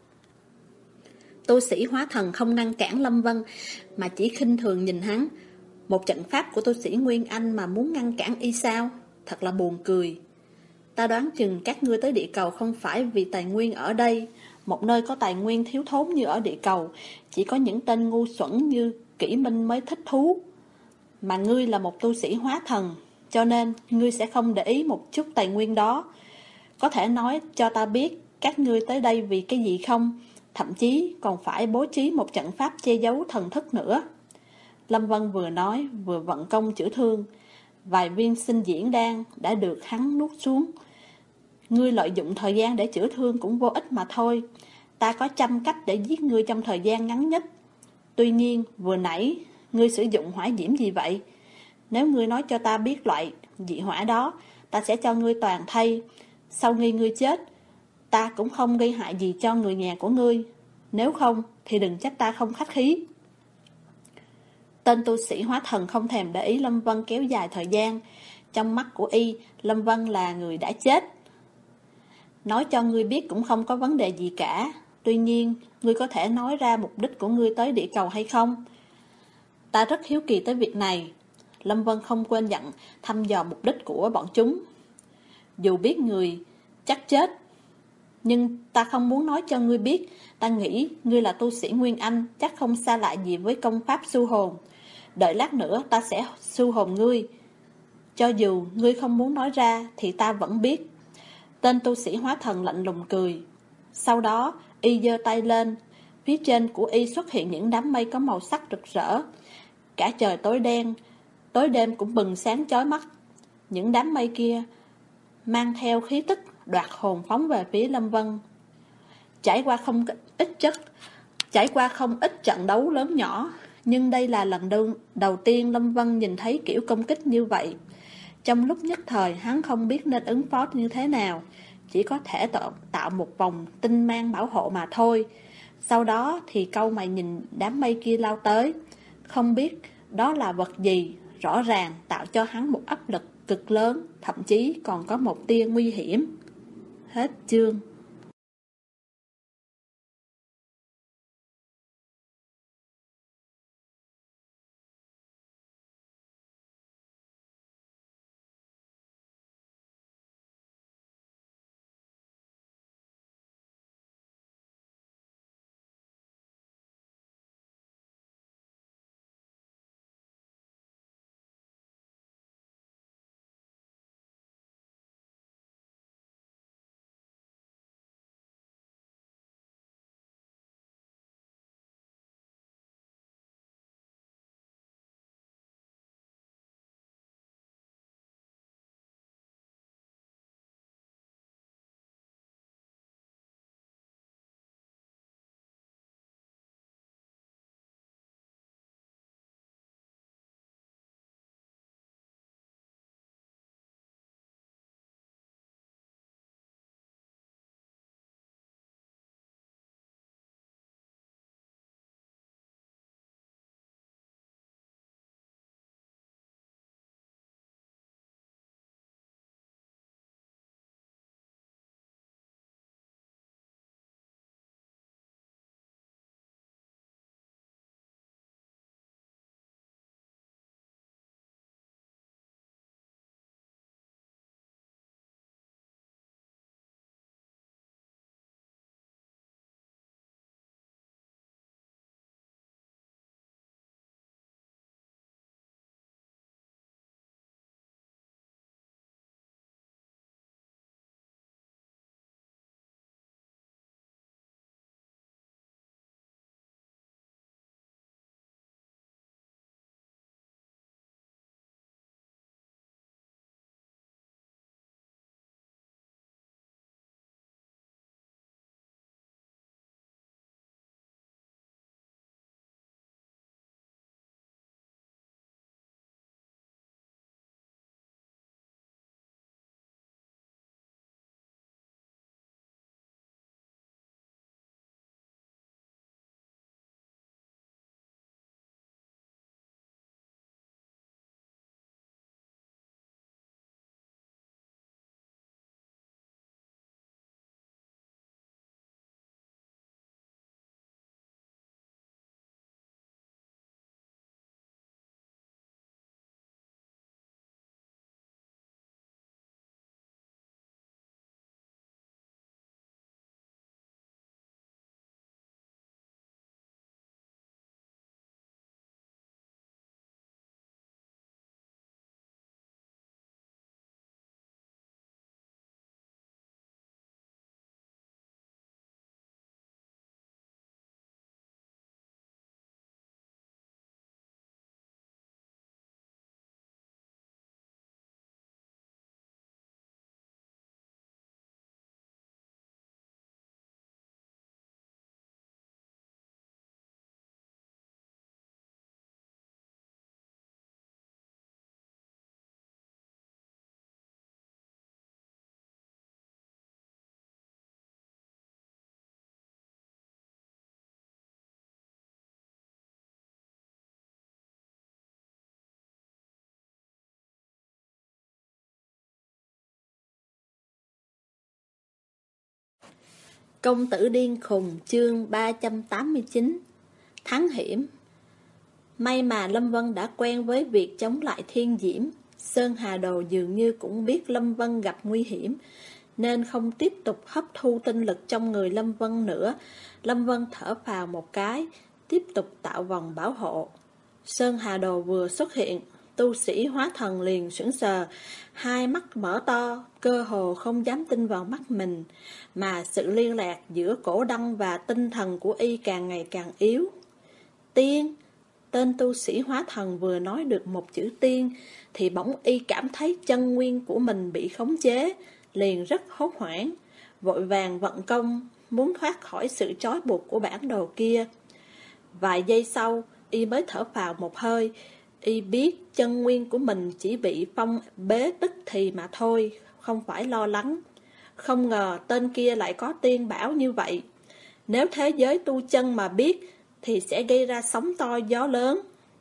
Tu sĩ hóa thần không ngăn cản Lâm Vân, mà chỉ khinh thường nhìn hắn. Một trận pháp của tu sĩ Nguyên Anh mà muốn ngăn cản y sao? Thật là buồn cười. Ta đoán chừng các ngươi tới địa cầu không phải vì tài nguyên ở đây. Một nơi có tài nguyên thiếu thốn như ở địa cầu, chỉ có những tên ngu xuẩn như Kỷ Minh mới thích thú. Mà ngươi là một tu sĩ hóa thần, cho nên ngươi sẽ không để ý một chút tài nguyên đó. Có thể nói cho ta biết các ngươi tới đây vì cái gì không? Thậm chí còn phải bố trí một trận pháp che giấu thần thức nữa. Lâm Vân vừa nói vừa vận công chữa thương. Vài viên sinh diễn đan đã được hắn nuốt xuống. Ngươi lợi dụng thời gian để chữa thương cũng vô ích mà thôi. Ta có 100 cách để giết ngươi trong thời gian ngắn nhất. Tuy nhiên vừa nãy ngươi sử dụng hỏa diễm gì vậy? Nếu ngươi nói cho ta biết loại dị hỏa đó, ta sẽ cho ngươi toàn thây. Sau khi ngươi chết, ta cũng không gây hại gì cho người nhà của ngươi. Nếu không thì đừng trách ta không khách khí. Tên tu sĩ hóa thần không thèm để ý Lâm Vân kéo dài thời gian. Trong mắt của y, Lâm Vân là người đã chết. Nói cho ngươi biết cũng không có vấn đề gì cả. Tuy nhiên, ngươi có thể nói ra mục đích của ngươi tới địa cầu hay không? Ta rất hiếu kỳ tới việc này. Lâm Vân không quên dặn thăm dò mục đích của bọn chúng. Dù biết người chắc chết, nhưng ta không muốn nói cho ngươi biết. Ta nghĩ ngươi là tu sĩ Nguyên Anh, chắc không xa lạ gì với công pháp su hồn. Đợi lát nữa ta sẽ su hồn ngươi. Cho dù ngươi không muốn nói ra thì ta vẫn biết. Tên tu sĩ hóa thần lạnh lùng cười. Sau đó y giơ tay lên. Phía trên của y xuất hiện những đám mây có màu sắc rực rỡ. Cả trời tối đen, tối đêm cũng bừng sáng chói mắt. Những đám mây kia mang theo khí tức đoạt hồn phóng về phía Lâm Vân. Trải qua không ít trận đấu lớn nhỏ, nhưng đây là lần đầu tiên Lâm Vân nhìn thấy kiểu công kích như vậy. Trong lúc nhất thời hắn không biết nên ứng phó như thế nào, chỉ có thể tạo một vòng tinh mang bảo hộ mà thôi. Sau đó thì cau mày nhìn đám mây kia lao tới, không biết đó là vật gì, rõ ràng tạo cho hắn một áp lực cực lớn, thậm chí còn có một tia nguy hiểm. Hết chương. Công tử điên khùng chương 389. Thắng hiểm. May mà Lâm Vân đã quen với việc chống lại thiên diễm. Sơn Hà Đồ dường như cũng biết Lâm Vân gặp nguy hiểm, nên không tiếp tục hấp thu tinh lực trong người Lâm Vân nữa. Lâm Vân thở phào một cái, tiếp tục tạo vòng bảo hộ. Sơn Hà Đồ vừa xuất hiện, tu sĩ hóa thần liền sững sờ, hai mắt mở to, cơ hồ không dám tin vào mắt mình, mà sự liên lạc giữa cổ đăng và tinh thần của y càng ngày càng yếu. Tiên. Tên tu sĩ hóa thần vừa nói được một chữ tiên, thì bỗng y cảm thấy chân nguyên của mình bị khống chế, liền rất hốt hoảng, vội vàng vận công, muốn thoát khỏi sự trói buộc của bản đồ kia. Vài giây sau, y mới thở phào một hơi. Y biết chân nguyên của mình chỉ bị phong bế tức thì mà thôi, không phải lo lắng. Không ngờ tên kia lại có tiên bảo như vậy. Nếu thế giới tu chân mà biết thì sẽ gây ra sóng to gió lớn.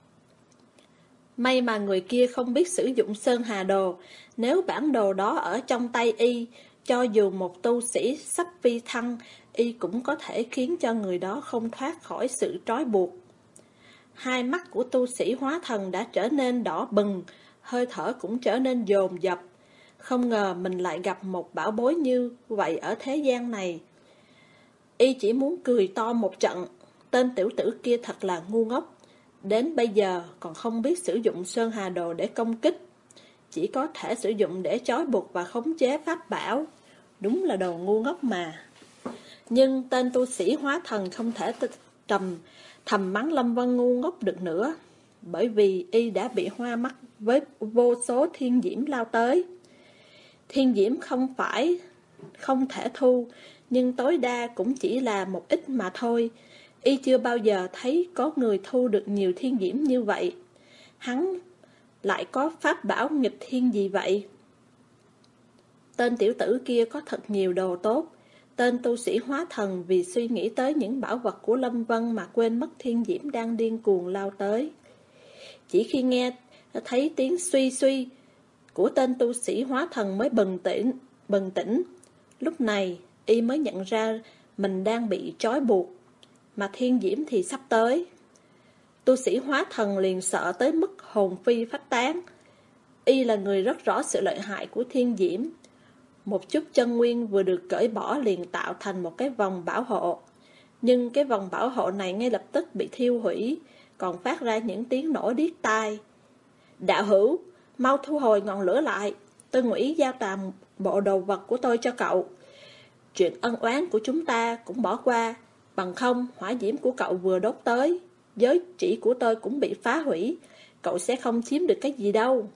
May mà người kia không biết sử dụng Sơn Hà Đồ. Nếu bản đồ đó ở trong tay y, cho dù một tu sĩ sắp phi thăng, y cũng có thể khiến cho người đó không thoát khỏi sự trói buộc. Hai mắt của tu sĩ hóa thần đã trở nên đỏ bừng, hơi thở cũng trở nên dồn dập. Không ngờ mình lại gặp một bảo bối như vậy ở thế gian này. Y chỉ muốn cười to một trận. Tên tiểu tử kia thật là ngu ngốc, đến bây giờ còn không biết sử dụng Sơn Hà Đồ để công kích, chỉ có thể sử dụng để trói buộc và khống chế pháp bảo. Đúng là đồ ngu ngốc mà. Nhưng tên tu sĩ hóa thần không thể thầm mắng Lâm Vân ngu ngốc được nữa, bởi vì y đã bị hoa mắt với vô số thiên diễm lao tới. Thiên diễm không phải không thể thu, nhưng tối đa cũng chỉ là một ít mà thôi. Y chưa bao giờ thấy có người thu được nhiều thiên diễm như vậy. Hắn lại có pháp bảo nghịch thiên gì vậy? Tên tiểu tử kia có thật nhiều đồ tốt. Tên tu sĩ hóa thần vì suy nghĩ tới những bảo vật của Lâm Vân mà quên mất thiên diễm đang điên cuồng lao tới. Chỉ khi nghe thấy tiếng suy suy của tên tu sĩ hóa thần mới bừng tỉnh. Lúc này y mới nhận ra mình đang bị trói buộc, mà thiên diễm thì sắp tới. Tu sĩ hóa thần liền sợ tới mức hồn phi phách tán. Y là người rất rõ sự lợi hại của thiên diễm. Một chút chân nguyên vừa được cởi bỏ liền tạo thành một cái vòng bảo hộ. Nhưng cái vòng bảo hộ này ngay lập tức bị thiêu hủy, còn phát ra những tiếng nổ điếc tai. Đạo hữu, mau thu hồi ngọn lửa lại. Tôi nguyện giao toàn bộ đồ vật của tôi cho cậu. Chuyện ân oán của chúng ta cũng bỏ qua, bằng không hỏa diễm của cậu vừa đốt tới, giới chỉ của tôi cũng bị phá hủy, cậu sẽ không chiếm được cái gì đâu.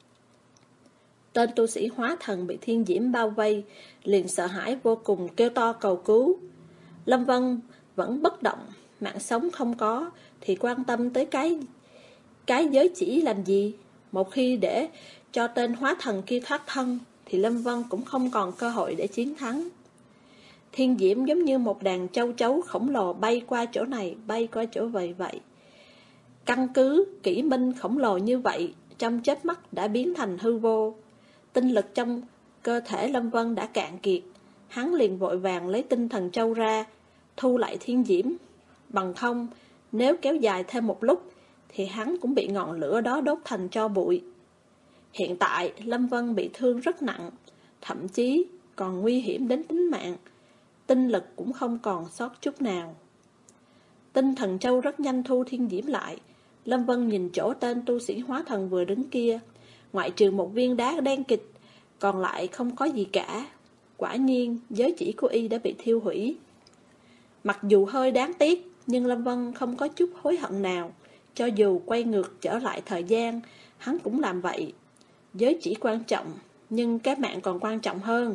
Tên tu sĩ hóa thần bị thiên diễm bao vây, liền sợ hãi vô cùng kêu to cầu cứu. Lâm Vân vẫn bất động, mạng sống không có, thì quan tâm tới cái giới chỉ làm gì? Một khi để cho tên hóa thần kia thoát thân, thì Lâm Vân cũng không còn cơ hội để chiến thắng. Thiên diễm giống như một đàn châu chấu khổng lồ bay qua chỗ này, bay qua chỗ vậy. Căn cứ kỹ minh khổng lồ như vậy, trong chớp mắt đã biến thành hư vô. Tinh lực trong cơ thể Lâm Vân đã cạn kiệt, hắn liền vội vàng lấy tinh thần châu ra, thu lại thiên diễm. Bằng không, nếu kéo dài thêm một lúc, thì hắn cũng bị ngọn lửa đó đốt thành tro bụi. Hiện tại, Lâm Vân bị thương rất nặng, thậm chí còn nguy hiểm đến tính mạng. Tinh lực cũng không còn sót chút nào. Tinh thần châu rất nhanh thu thiên diễm lại. Lâm Vân nhìn chỗ tên tu sĩ hóa thần vừa đứng kia, ngoại trừ một viên đá đen kịt, còn lại không có gì cả. Quả nhiên, giới chỉ của y đã bị thiêu hủy. Mặc dù hơi đáng tiếc, nhưng Lâm Vân không có chút hối hận nào. Cho dù quay ngược trở lại thời gian, hắn cũng làm vậy. Giới chỉ quan trọng, nhưng cái mạng còn quan trọng hơn.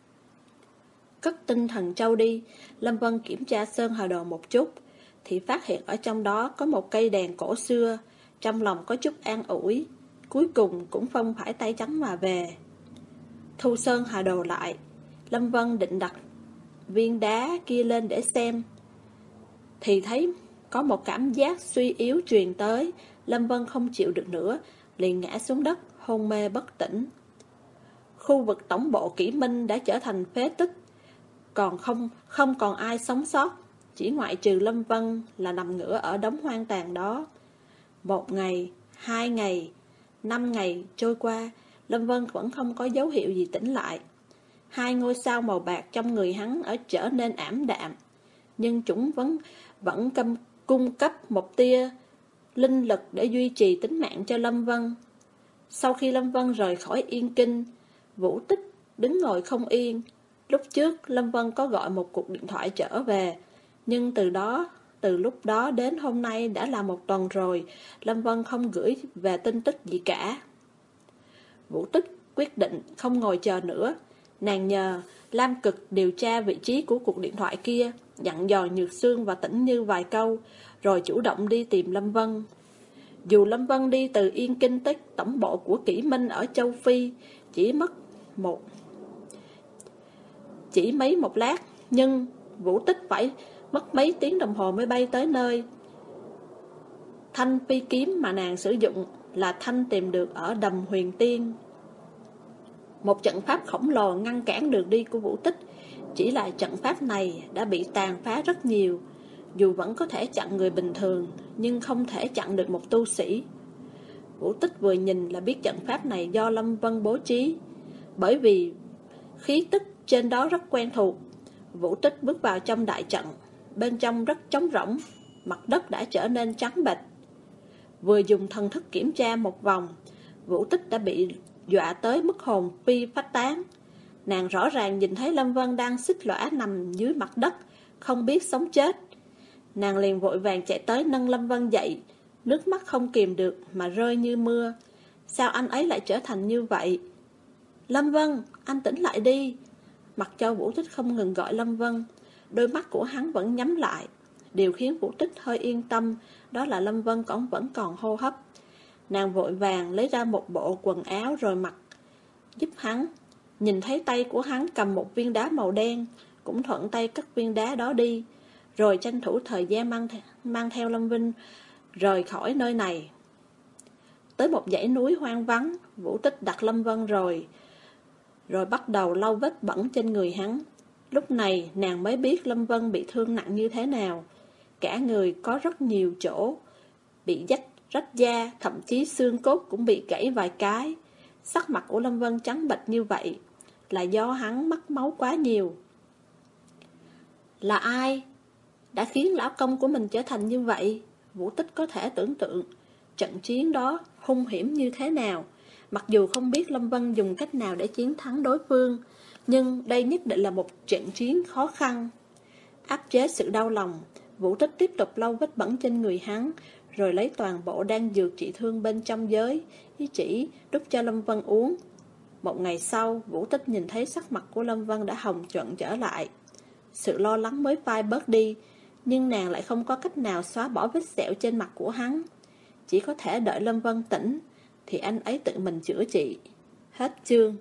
Cất tinh thần châu đi, Lâm Vân kiểm tra Sơn Hà Đồ một chút, thì phát hiện ở trong đó có một cây đèn cổ xưa. Trong lòng có chút an ủi, cuối cùng cũng không phải tay trắng mà về. Thu Sơn Hà Đồ lại, Lâm Vân định đặt viên đá kia lên để xem, thì thấy có một cảm giác suy yếu truyền tới. Lâm Vân không chịu được nữa, liền ngã xuống đất, hôn mê bất tỉnh. Khu vực tổng bộ Kỷ Minh đã trở thành phế tích, không còn ai sống sót, chỉ ngoại trừ Lâm Vân là nằm ngửa ở đống hoang tàn đó. 1 ngày, 2 ngày, 5 ngày trôi qua, Lâm Vân vẫn không có dấu hiệu gì tỉnh lại. 2 ngôi sao màu bạc trong người hắn ở trở nên ảm đạm, nhưng chúng vẫn cung cấp một tia linh lực để duy trì tính mạng cho Lâm Vân. Sau khi Lâm Vân rời khỏi Yên Kinh, Vũ Tích đứng ngồi không yên. Lúc trước Lâm Vân có gọi một cuộc điện thoại trở về, nhưng từ lúc đó đến hôm nay đã là 1 tuần rồi, Lâm Vân không gửi về tin tức gì cả. Vũ Tích quyết định không ngồi chờ nữa. Nàng nhờ Lam Cực điều tra vị trí của cuộc điện thoại kia, dặn dò Nhược Sương và Tĩnh Như vài câu, rồi chủ động đi tìm Lâm Vân. Dù Lâm Vân đi từ Yên Kinh tới tổng bộ của Kỷ Minh ở châu Phi chỉ mấy một lát, nhưng Vũ Tích phải mất mấy tiếng đồng hồ mới bay tới nơi. Thanh phi kiếm mà nàng sử dụng là thanh tìm được ở Đầm Huyền Tiên. Một trận pháp khổng lồ ngăn cản đường đi của Vũ Tích. Chỉ là trận pháp này đã bị tàn phá rất nhiều. Dù vẫn có thể chặn người bình thường, nhưng không thể chặn được một tu sĩ. Vũ Tích vừa nhìn là biết trận pháp này do Lâm Vân bố trí, bởi vì khí tức trên đó rất quen thuộc. Vũ Tích bước vào trong đại trận. Bên trong rất trống rỗng, mặt đất đã trở nên trắng bệch. Vừa dùng thần thức kiểm tra một vòng, Vũ Tích đã bị dọa tới mức hồn phi phách tán. Nàng rõ ràng nhìn thấy Lâm Vân đang xích lõa nằm dưới mặt đất, không biết sống chết. Nàng liền vội vàng chạy tới nâng Lâm Vân dậy, nước mắt không kìm được mà rơi như mưa. Sao anh ấy lại trở thành như vậy? Lâm Vân, anh tỉnh lại đi. Mặc cho Vũ Tích không ngừng gọi Lâm Vân, đôi mắt của hắn vẫn nhắm lại. Điều khiến Vũ Tích hơi yên tâm đó là Lâm Vân vẫn còn hô hấp. Nàng vội vàng lấy ra một bộ quần áo rồi mặc giúp hắn. Nhìn thấy tay của hắn cầm một viên đá màu đen, cũng thuận tay cất viên đá đó đi, rồi tranh thủ thời gian mang theo Lâm Vinh rời khỏi nơi này. Tới một dãy núi hoang vắng, Vũ Tích đặt Lâm Vân rồi bắt đầu lau vết bẩn trên người hắn. Lúc này nàng mới biết Lâm Vân bị thương nặng như thế nào. Cả người có rất nhiều chỗ bị rách da, thậm chí xương cốt cũng bị gãy vài cái. Sắc mặt của Lâm Vân trắng bệch như vậy là do hắn mất máu quá nhiều. Là ai đã khiến lão công của mình trở thành như vậy? Vũ Tích có thể tưởng tượng trận chiến đó hung hiểm như thế nào. Mặc dù không biết Lâm Vân dùng cách nào để chiến thắng đối phương, nhưng đây nhất định là một trận chiến khó khăn. Áp chế sự đau lòng, Vũ Tích tiếp tục lau vết bẩn trên người hắn, rồi lấy toàn bộ đan dược trị thương bên trong giới chỉ đút cho Lâm Vân uống. Một ngày sau, Vũ Tích nhìn thấy sắc mặt của Lâm Vân đã hồng nhuận trở lại. Sự lo lắng mới phai bớt đi, nhưng nàng lại không có cách nào xóa bỏ vết sẹo trên mặt của hắn. Chỉ có thể đợi Lâm Vân tỉnh thì anh ấy tự mình chữa trị. Hết chương.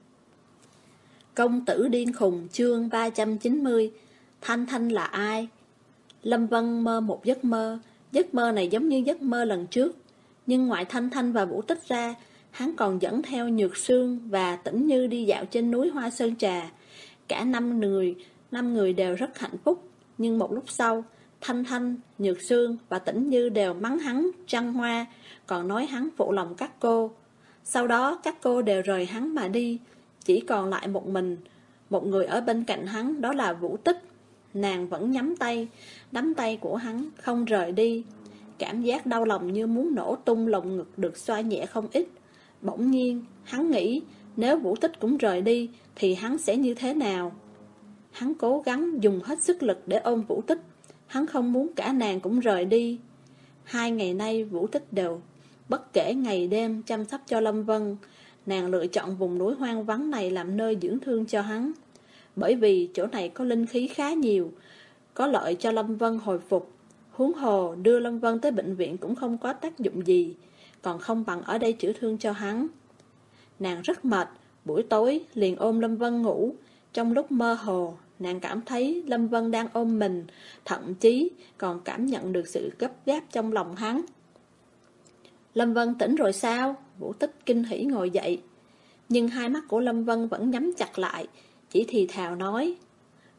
Công tử điên khùng, chương 390. Thanh Thanh là ai? Lâm Vân mơ một giấc mơ. Giấc mơ này giống như giấc mơ lần trước, nhưng ngoại Thanh Thanh và Vũ Tích ra, hắn còn dẫn theo Nhược Sương và Tĩnh Như đi dạo trên núi Hoa Sơn Trà. Cả 5 người đều rất hạnh phúc. Nhưng một lúc sau, Thanh Thanh, Nhược Sương và Tĩnh Như đều mắng hắn trăng hoa, còn nói hắn phụ lòng các cô. Sau đó các cô đều rời hắn mà đi, chỉ còn lại một người ở bên cạnh hắn, đó là Vũ Tích. Nàng vẫn nắm tay của hắn không rời đi. Cảm giác đau lòng như muốn nổ tung lồng ngực được xoa nhẹ không ít. Bỗng nhiên hắn nghĩ, nếu Vũ Tích cũng rời đi thì hắn sẽ như thế nào? Hắn cố gắng dùng hết sức lực để ôm Vũ Tích. Hắn không muốn cả nàng cũng rời đi. 2 ngày nay Vũ Tích đều bất kể ngày đêm chăm sóc cho Lâm Vân. Nàng lựa chọn vùng núi hoang vắng này làm nơi dưỡng thương cho hắn, bởi vì chỗ này có linh khí khá nhiều, có lợi cho Lâm Vân hồi phục. Huống hồ đưa Lâm Vân tới bệnh viện cũng không có tác dụng gì, còn không bằng ở đây chữa thương cho hắn. Nàng rất mệt, buổi tối liền ôm Lâm Vân ngủ. Trong lúc mơ hồ, nàng cảm thấy Lâm Vân đang ôm mình, thậm chí còn cảm nhận được sự gấp gáp trong lòng hắn. Lâm Vân tỉnh rồi sao? Vũ Tích kinh hỉ ngồi dậy. Nhưng hai mắt của Lâm Vân vẫn nhắm chặt lại, chỉ thì thào nói: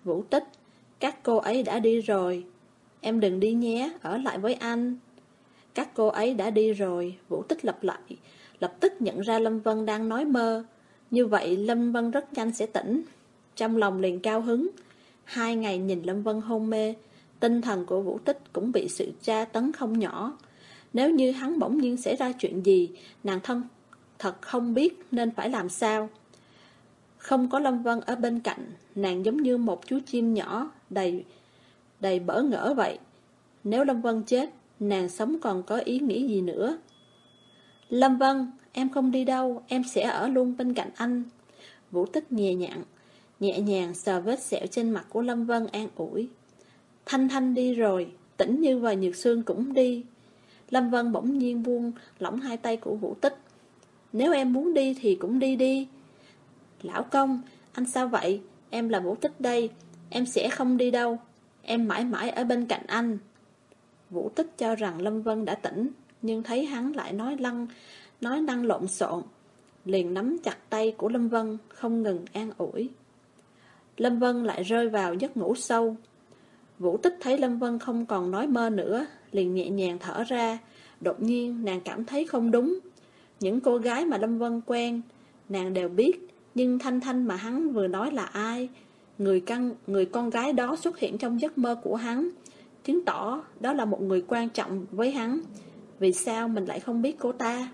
Vũ Tích, các cô ấy đã đi rồi. Em đừng đi nhé, ở lại với anh. Các cô ấy đã đi rồi, Vũ Tích lặp lại, lập tức nhận ra Lâm Vân đang nói mơ. Như vậy Lâm Vân rất nhanh sẽ tỉnh. Trong lòng liền cao hứng. 2 ngày nhìn Lâm Vân hôn mê, tinh thần của Vũ Tích cũng bị sự tra tấn không nhỏ. Nếu như hắn bỗng nhiên xảy ra chuyện gì, nàng thật không biết nên phải làm sao. Không có Lâm Vân ở bên cạnh, nàng giống như một chú chim nhỏ đầy bỡ ngỡ vậy. Nếu Lâm Vân chết, nàng sống còn có ý nghĩa gì nữa? Lâm Vân, em không đi đâu, em sẽ ở luôn bên cạnh anh. Vũ Tích nhẹ nhàng sờ vết sẹo trên mặt của Lâm Vân an ủi. Thanh Thanh đi rồi, Tĩnh Như và Nhược Sương cũng đi. Lâm Vân bỗng nhiên buông lỏng hai tay của Vũ Tích. Nếu em muốn đi thì cũng đi đi. Lão công, anh sao vậy? Em là Vũ Tích đây, em sẽ không đi đâu. Em mãi mãi ở bên cạnh anh. Vũ Tích cho rằng Lâm Vân đã tỉnh, nhưng thấy hắn lại nói năng lộn xộn, liền nắm chặt tay của Lâm Vân, không ngừng an ủi. Lâm Vân lại rơi vào giấc ngủ sâu. Vũ Tích thấy Lâm Vân không còn nói mơ nữa, liền nhẹ nhàng thở ra. Đột nhiên nàng cảm thấy không đúng. Những cô gái mà Lâm Vân quen, nàng đều biết, nhưng Thanh Thanh mà hắn vừa nói là ai? Người con gái đó xuất hiện trong giấc mơ của hắn, chứng tỏ đó là một người quan trọng với hắn. Vì sao mình lại không biết cô ta?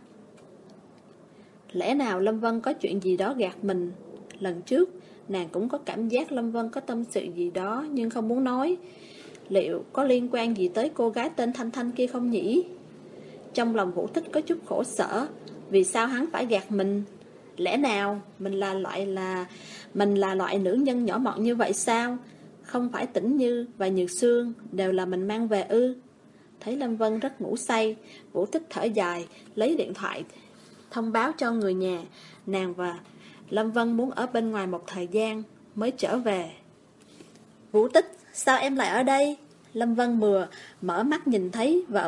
Lẽ nào Lâm Vân có chuyện gì đó gạt mình? Lần trước nàng cũng có cảm giác Lâm Vân có tâm sự gì đó nhưng không muốn nói. Liệu có liên quan gì tới cô gái tên Thanh Thanh kia không nhỉ? Trong lòng Vũ Tích có chút khổ sở. Vì sao hắn phải gạt mình? Lẽ nào mình là loại nữ nhân nhỏ mọn như vậy sao? Không phải Tĩnh Như và Nhược Sương đều là mình mang về ư? Thấy Lâm Vân rất ngủ say, Vũ Tích thở dài, lấy điện thoại thông báo cho người nhà nàng và Lâm Vân muốn ở bên ngoài một thời gian mới trở về. Vũ Tích, sao em lại ở đây? Lâm Vân mở mắt nhìn thấy vợ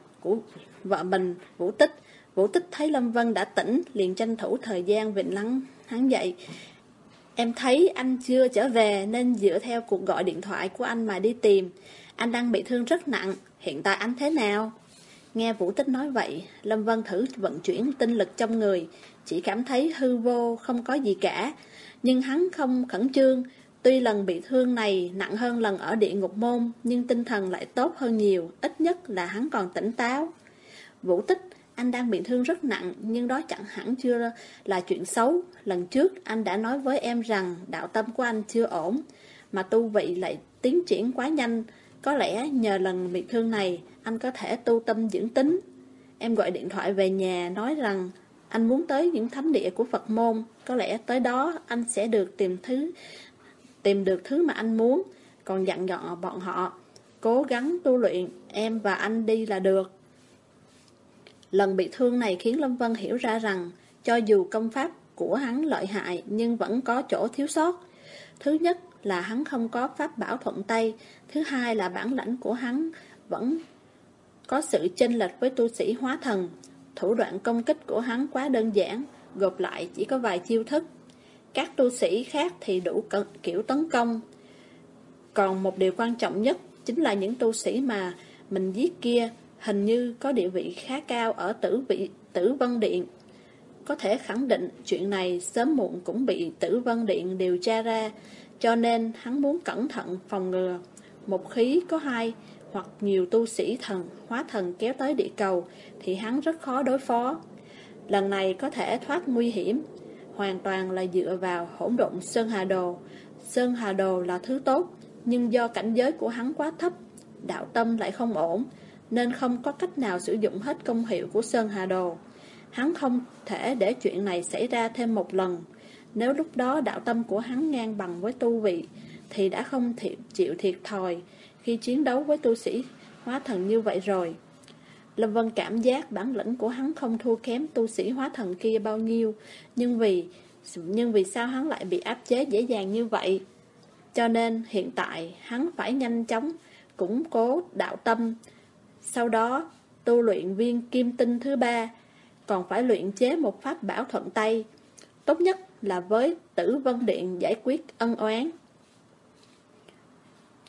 mình Vũ Tích. Vũ Tích thấy Lâm Vân đã tỉnh, liền tranh thủ thời gian vịn lắng hắn dậy. Em thấy anh chưa trở về nên dựa theo cuộc gọi điện thoại của anh mà đi tìm. Anh đang bị thương rất nặng, hiện tại anh thế nào? Nghe Vũ Tích nói vậy, Lâm Vân thử vận chuyển tinh lực trong người, chỉ cảm thấy hư vô, không có gì cả. Nhưng hắn không khẩn trương, tuy lần bị thương này nặng hơn lần ở địa ngục môn, nhưng tinh thần lại tốt hơn nhiều, ít nhất là hắn còn tỉnh táo. Vũ Tích, anh đang bị thương rất nặng, nhưng đó chẳng hẳn chưa là chuyện xấu. Lần trước anh đã nói với em rằng đạo tâm của anh chưa ổn, mà tu vị lại tiến triển quá nhanh. Có lẽ nhờ lần bị thương này, anh có thể tu tâm dưỡng tính. Em gọi điện thoại về nhà nói rằng anh muốn tới những thánh địa của Phật môn. Có lẽ tới đó anh sẽ được tìm được thứ mà anh muốn. Còn dặn dò bọn họ cố gắng tu luyện, em và anh đi là được. Lần bị thương này khiến Lâm Vân hiểu ra rằng cho dù công pháp của hắn lợi hại nhưng vẫn có chỗ thiếu sót. Thứ nhất là hắn không có pháp bảo thuận tay, thứ hai là bản lãnh của hắn vẫn có sự chênh lệch với tu sĩ hóa thần. Thủ đoạn công kích của hắn quá đơn giản, gộp lại chỉ có vài chiêu thức. Các tu sĩ khác thì đủ kiểu tấn công. Còn một điều quan trọng nhất chính là những tu sĩ mà mình giết kia hình như có địa vị khá cao ở Tử Vân Điện. Có thể khẳng định chuyện này sớm muộn cũng bị Tử Vân Điện điều tra ra, cho nên hắn muốn cẩn thận phòng ngừa. Một khi có hai hoặc nhiều tu sĩ hóa thần kéo tới địa cầu thì hắn rất khó đối phó. Lần này có thể thoát nguy hiểm hoàn toàn là dựa vào hỗn độn Sơn Hà Đồ. Sơn Hà Đồ là thứ tốt, nhưng do cảnh giới của hắn quá thấp, đạo tâm lại không ổn, nên không có cách nào sử dụng hết công hiệu của Sơn Hà Đồ. Hắn không thể để chuyện này xảy ra thêm một lần. Nếu lúc đó đạo tâm của hắn ngang bằng với tu vị thì đã không chịu thiệt thòi khi chiến đấu với tu sĩ hóa thần như vậy rồi. Lâm Vân cảm giác bản lĩnh của hắn không thua kém tu sĩ hóa thần kia bao nhiêu, nhưng vì sao hắn lại bị áp chế dễ dàng như vậy? Cho nên hiện tại hắn phải nhanh chóng củng cố đạo tâm, sau đó tu luyện viên kim tinh thứ 3, còn phải luyện chế một pháp bảo thuận tay, tốt nhất là với Tử Vân Điện giải quyết ân oán.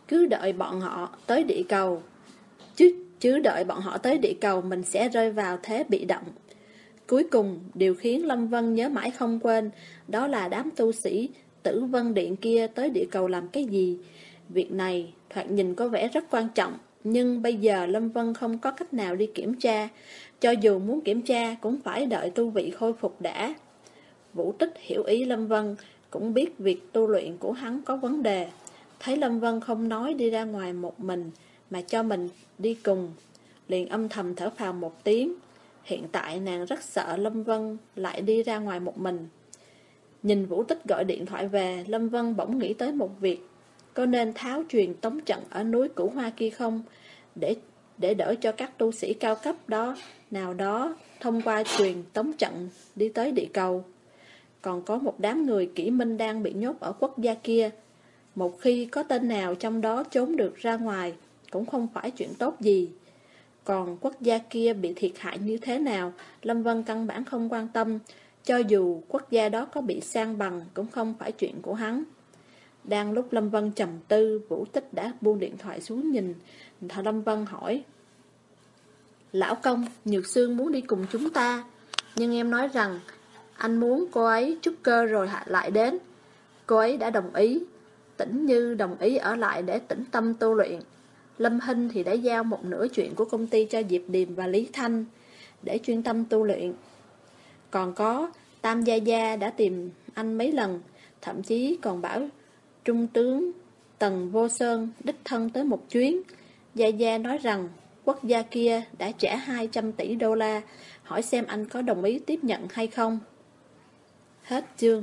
cứ đợi bọn họ tới địa cầu. Chứ đợi bọn họ tới địa cầu mình sẽ rơi vào thế bị động. Cuối cùng, điều khiến Lâm Vân nhớ mãi không quên, đó là đám tu sĩ Tử Vân Điện kia tới địa cầu làm cái gì. Việc này thoạt nhìn có vẻ rất quan trọng, nhưng bây giờ Lâm Vân không có cách nào đi kiểm tra. Cho dù muốn kiểm tra cũng phải đợi tu vị khôi phục đã. Vũ Tích hiểu ý Lâm Vân, cũng biết việc tu luyện của hắn có vấn đề. Thấy Lâm Vân không nói đi ra ngoài một mình, mà cho mình đi cùng, liền âm thầm thở phào một tiếng. Hiện tại nàng rất sợ Lâm Vân lại đi ra ngoài một mình. Nhìn Vũ Tích gọi điện thoại về, Lâm Vân bỗng nghĩ tới một việc. Có nên tháo truyền tống trận ở núi Cửu Hoa kia không? Để đỡ cho các tu sĩ cao cấp nào đó thông qua truyền tống trận đi tới địa cầu. Còn có một đám người kỹ minh đang bị nhốt ở quốc gia kia. Một khi có tên nào trong đó trốn được ra ngoài, cũng không phải chuyện tốt gì. Còn quốc gia kia bị thiệt hại như thế nào, Lâm Vân căn bản không quan tâm. Cho dù quốc gia đó có bị san bằng, cũng không phải chuyện của hắn. Đang lúc Lâm Vân trầm tư, Vũ Tích đã buông điện thoại xuống nhìn. Lâm Vân hỏi: Lão công, Nhược Sương muốn đi cùng chúng ta, nhưng em nói rằng anh muốn cô ấy trúc cơ rồi lại đến. Cô ấy đã đồng ý. Tĩnh Như đồng ý ở lại để tĩnh tâm tu luyện. Lâm Hinh thì đã giao một nửa chuyện của công ty cho Diệp Điềm và Lý Thanh để chuyên tâm tu luyện. Còn có Tam Gia Gia đã tìm anh mấy lần, thậm chí còn bảo Trung tướng Tần Vô Sơn đích thân tới một chuyến. Gia Gia nói rằng quốc gia kia đã trả 200 tỷ đô la, hỏi xem anh có đồng ý tiếp nhận hay không. Hết chương.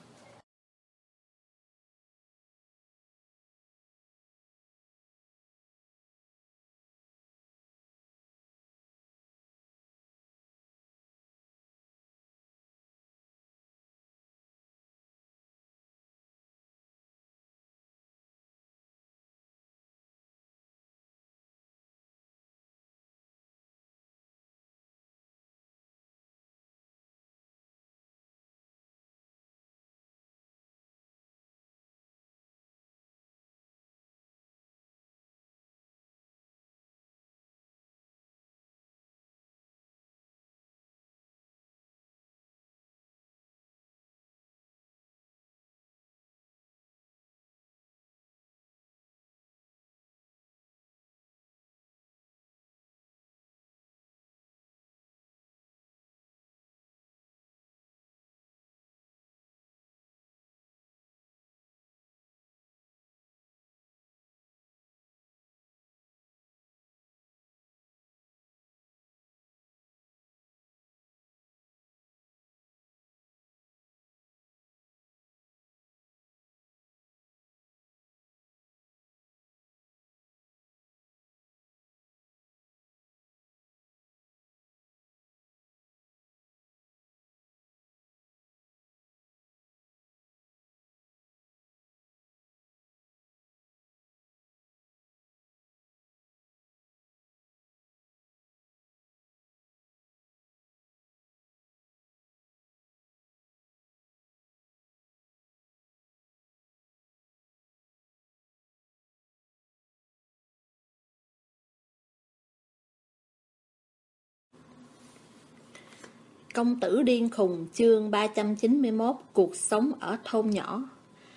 Công tử điên khùng, chương 391, cuộc sống ở thôn nhỏ.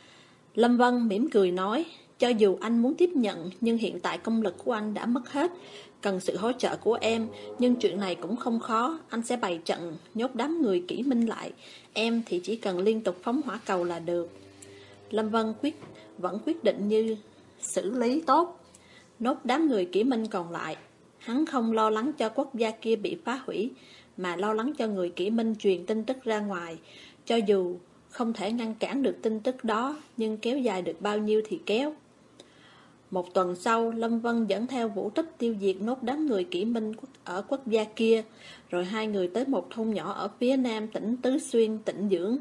Lâm Vân mỉm cười nói, cho dù anh muốn tiếp nhận, nhưng hiện tại công lực của anh đã mất hết, cần sự hỗ trợ của em, nhưng chuyện này cũng không khó, anh sẽ bày trận, nhốt đám người kỹ minh lại, em thì chỉ cần liên tục phóng hỏa cầu là được. Lâm Vân vẫn quyết định như xử lý tốt, nốt đám người kỹ minh còn lại. Hắn không lo lắng cho quốc gia kia bị phá hủy, mà lo lắng cho người kỹ minh truyền tin tức ra ngoài. Cho dù không thể ngăn cản được tin tức đó, nhưng kéo dài được bao nhiêu thì kéo. Một tuần sau, Lâm Vân dẫn theo Vũ Tích tiêu diệt nốt đám người kỹ minh ở quốc gia kia, rồi hai người tới một thôn nhỏ ở phía nam tỉnh Tứ Xuyên tĩnh dưỡng.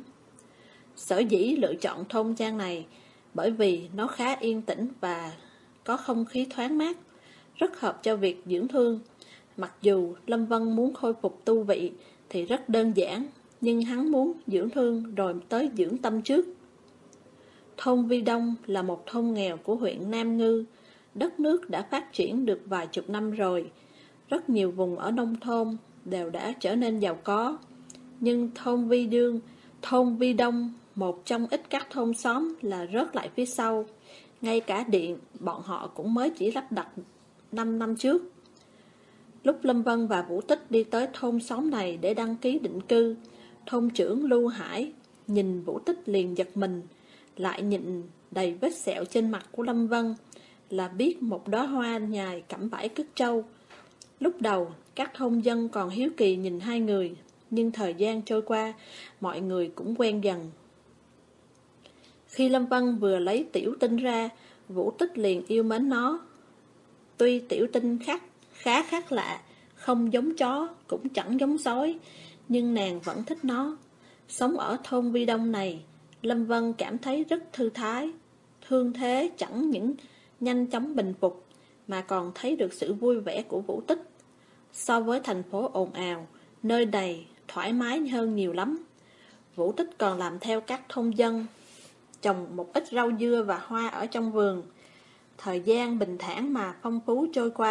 Sở dĩ lựa chọn thôn trang này bởi vì nó khá yên tĩnh và có không khí thoáng mát, rất hợp cho việc dưỡng thương. Mặc dù Lâm Vân muốn khôi phục tu vị thì rất đơn giản, nhưng hắn muốn dưỡng thương rồi tới dưỡng tâm trước. Thôn Vi Đông là một thôn nghèo của huyện Nam Ngư. Đất nước đã phát triển được vài chục năm rồi. Rất nhiều vùng ở nông thôn đều đã trở nên giàu có. Nhưng thôn Vi Đông, một trong ít các thôn xóm là rớt lại phía sau. Ngay cả điện, bọn họ cũng mới chỉ lắp đặt 5 năm trước. Lúc Lâm Vân và Vũ Tích đi tới thôn xóm này để đăng ký định cư, thôn trưởng Lưu Hải nhìn Vũ Tích liền giật mình, lại nhìn đầy vết sẹo trên mặt của Lâm Vân là biết một đóa hoa nhài cẩm vải cứt trâu. Lúc đầu, các thôn dân còn hiếu kỳ nhìn hai người, nhưng thời gian trôi qua, mọi người cũng quen dần. Khi Lâm Vân vừa lấy Tiểu Tinh ra, Vũ Tích liền yêu mến nó. Tuy Tiểu Tinh khá khác lạ, không giống chó, cũng chẳng giống sói, nhưng nàng vẫn thích nó. Sống ở thôn Vi Đông này, Lâm Vân cảm thấy rất thư thái. Thương thế chẳng những nhanh chóng bình phục, mà còn thấy được sự vui vẻ của Vũ Tích. So với thành phố ồn ào, nơi này thoải mái hơn nhiều lắm. Vũ Tích còn làm theo các thôn dân, trồng một ít rau dưa và hoa ở trong vườn. Thời gian bình thản mà phong phú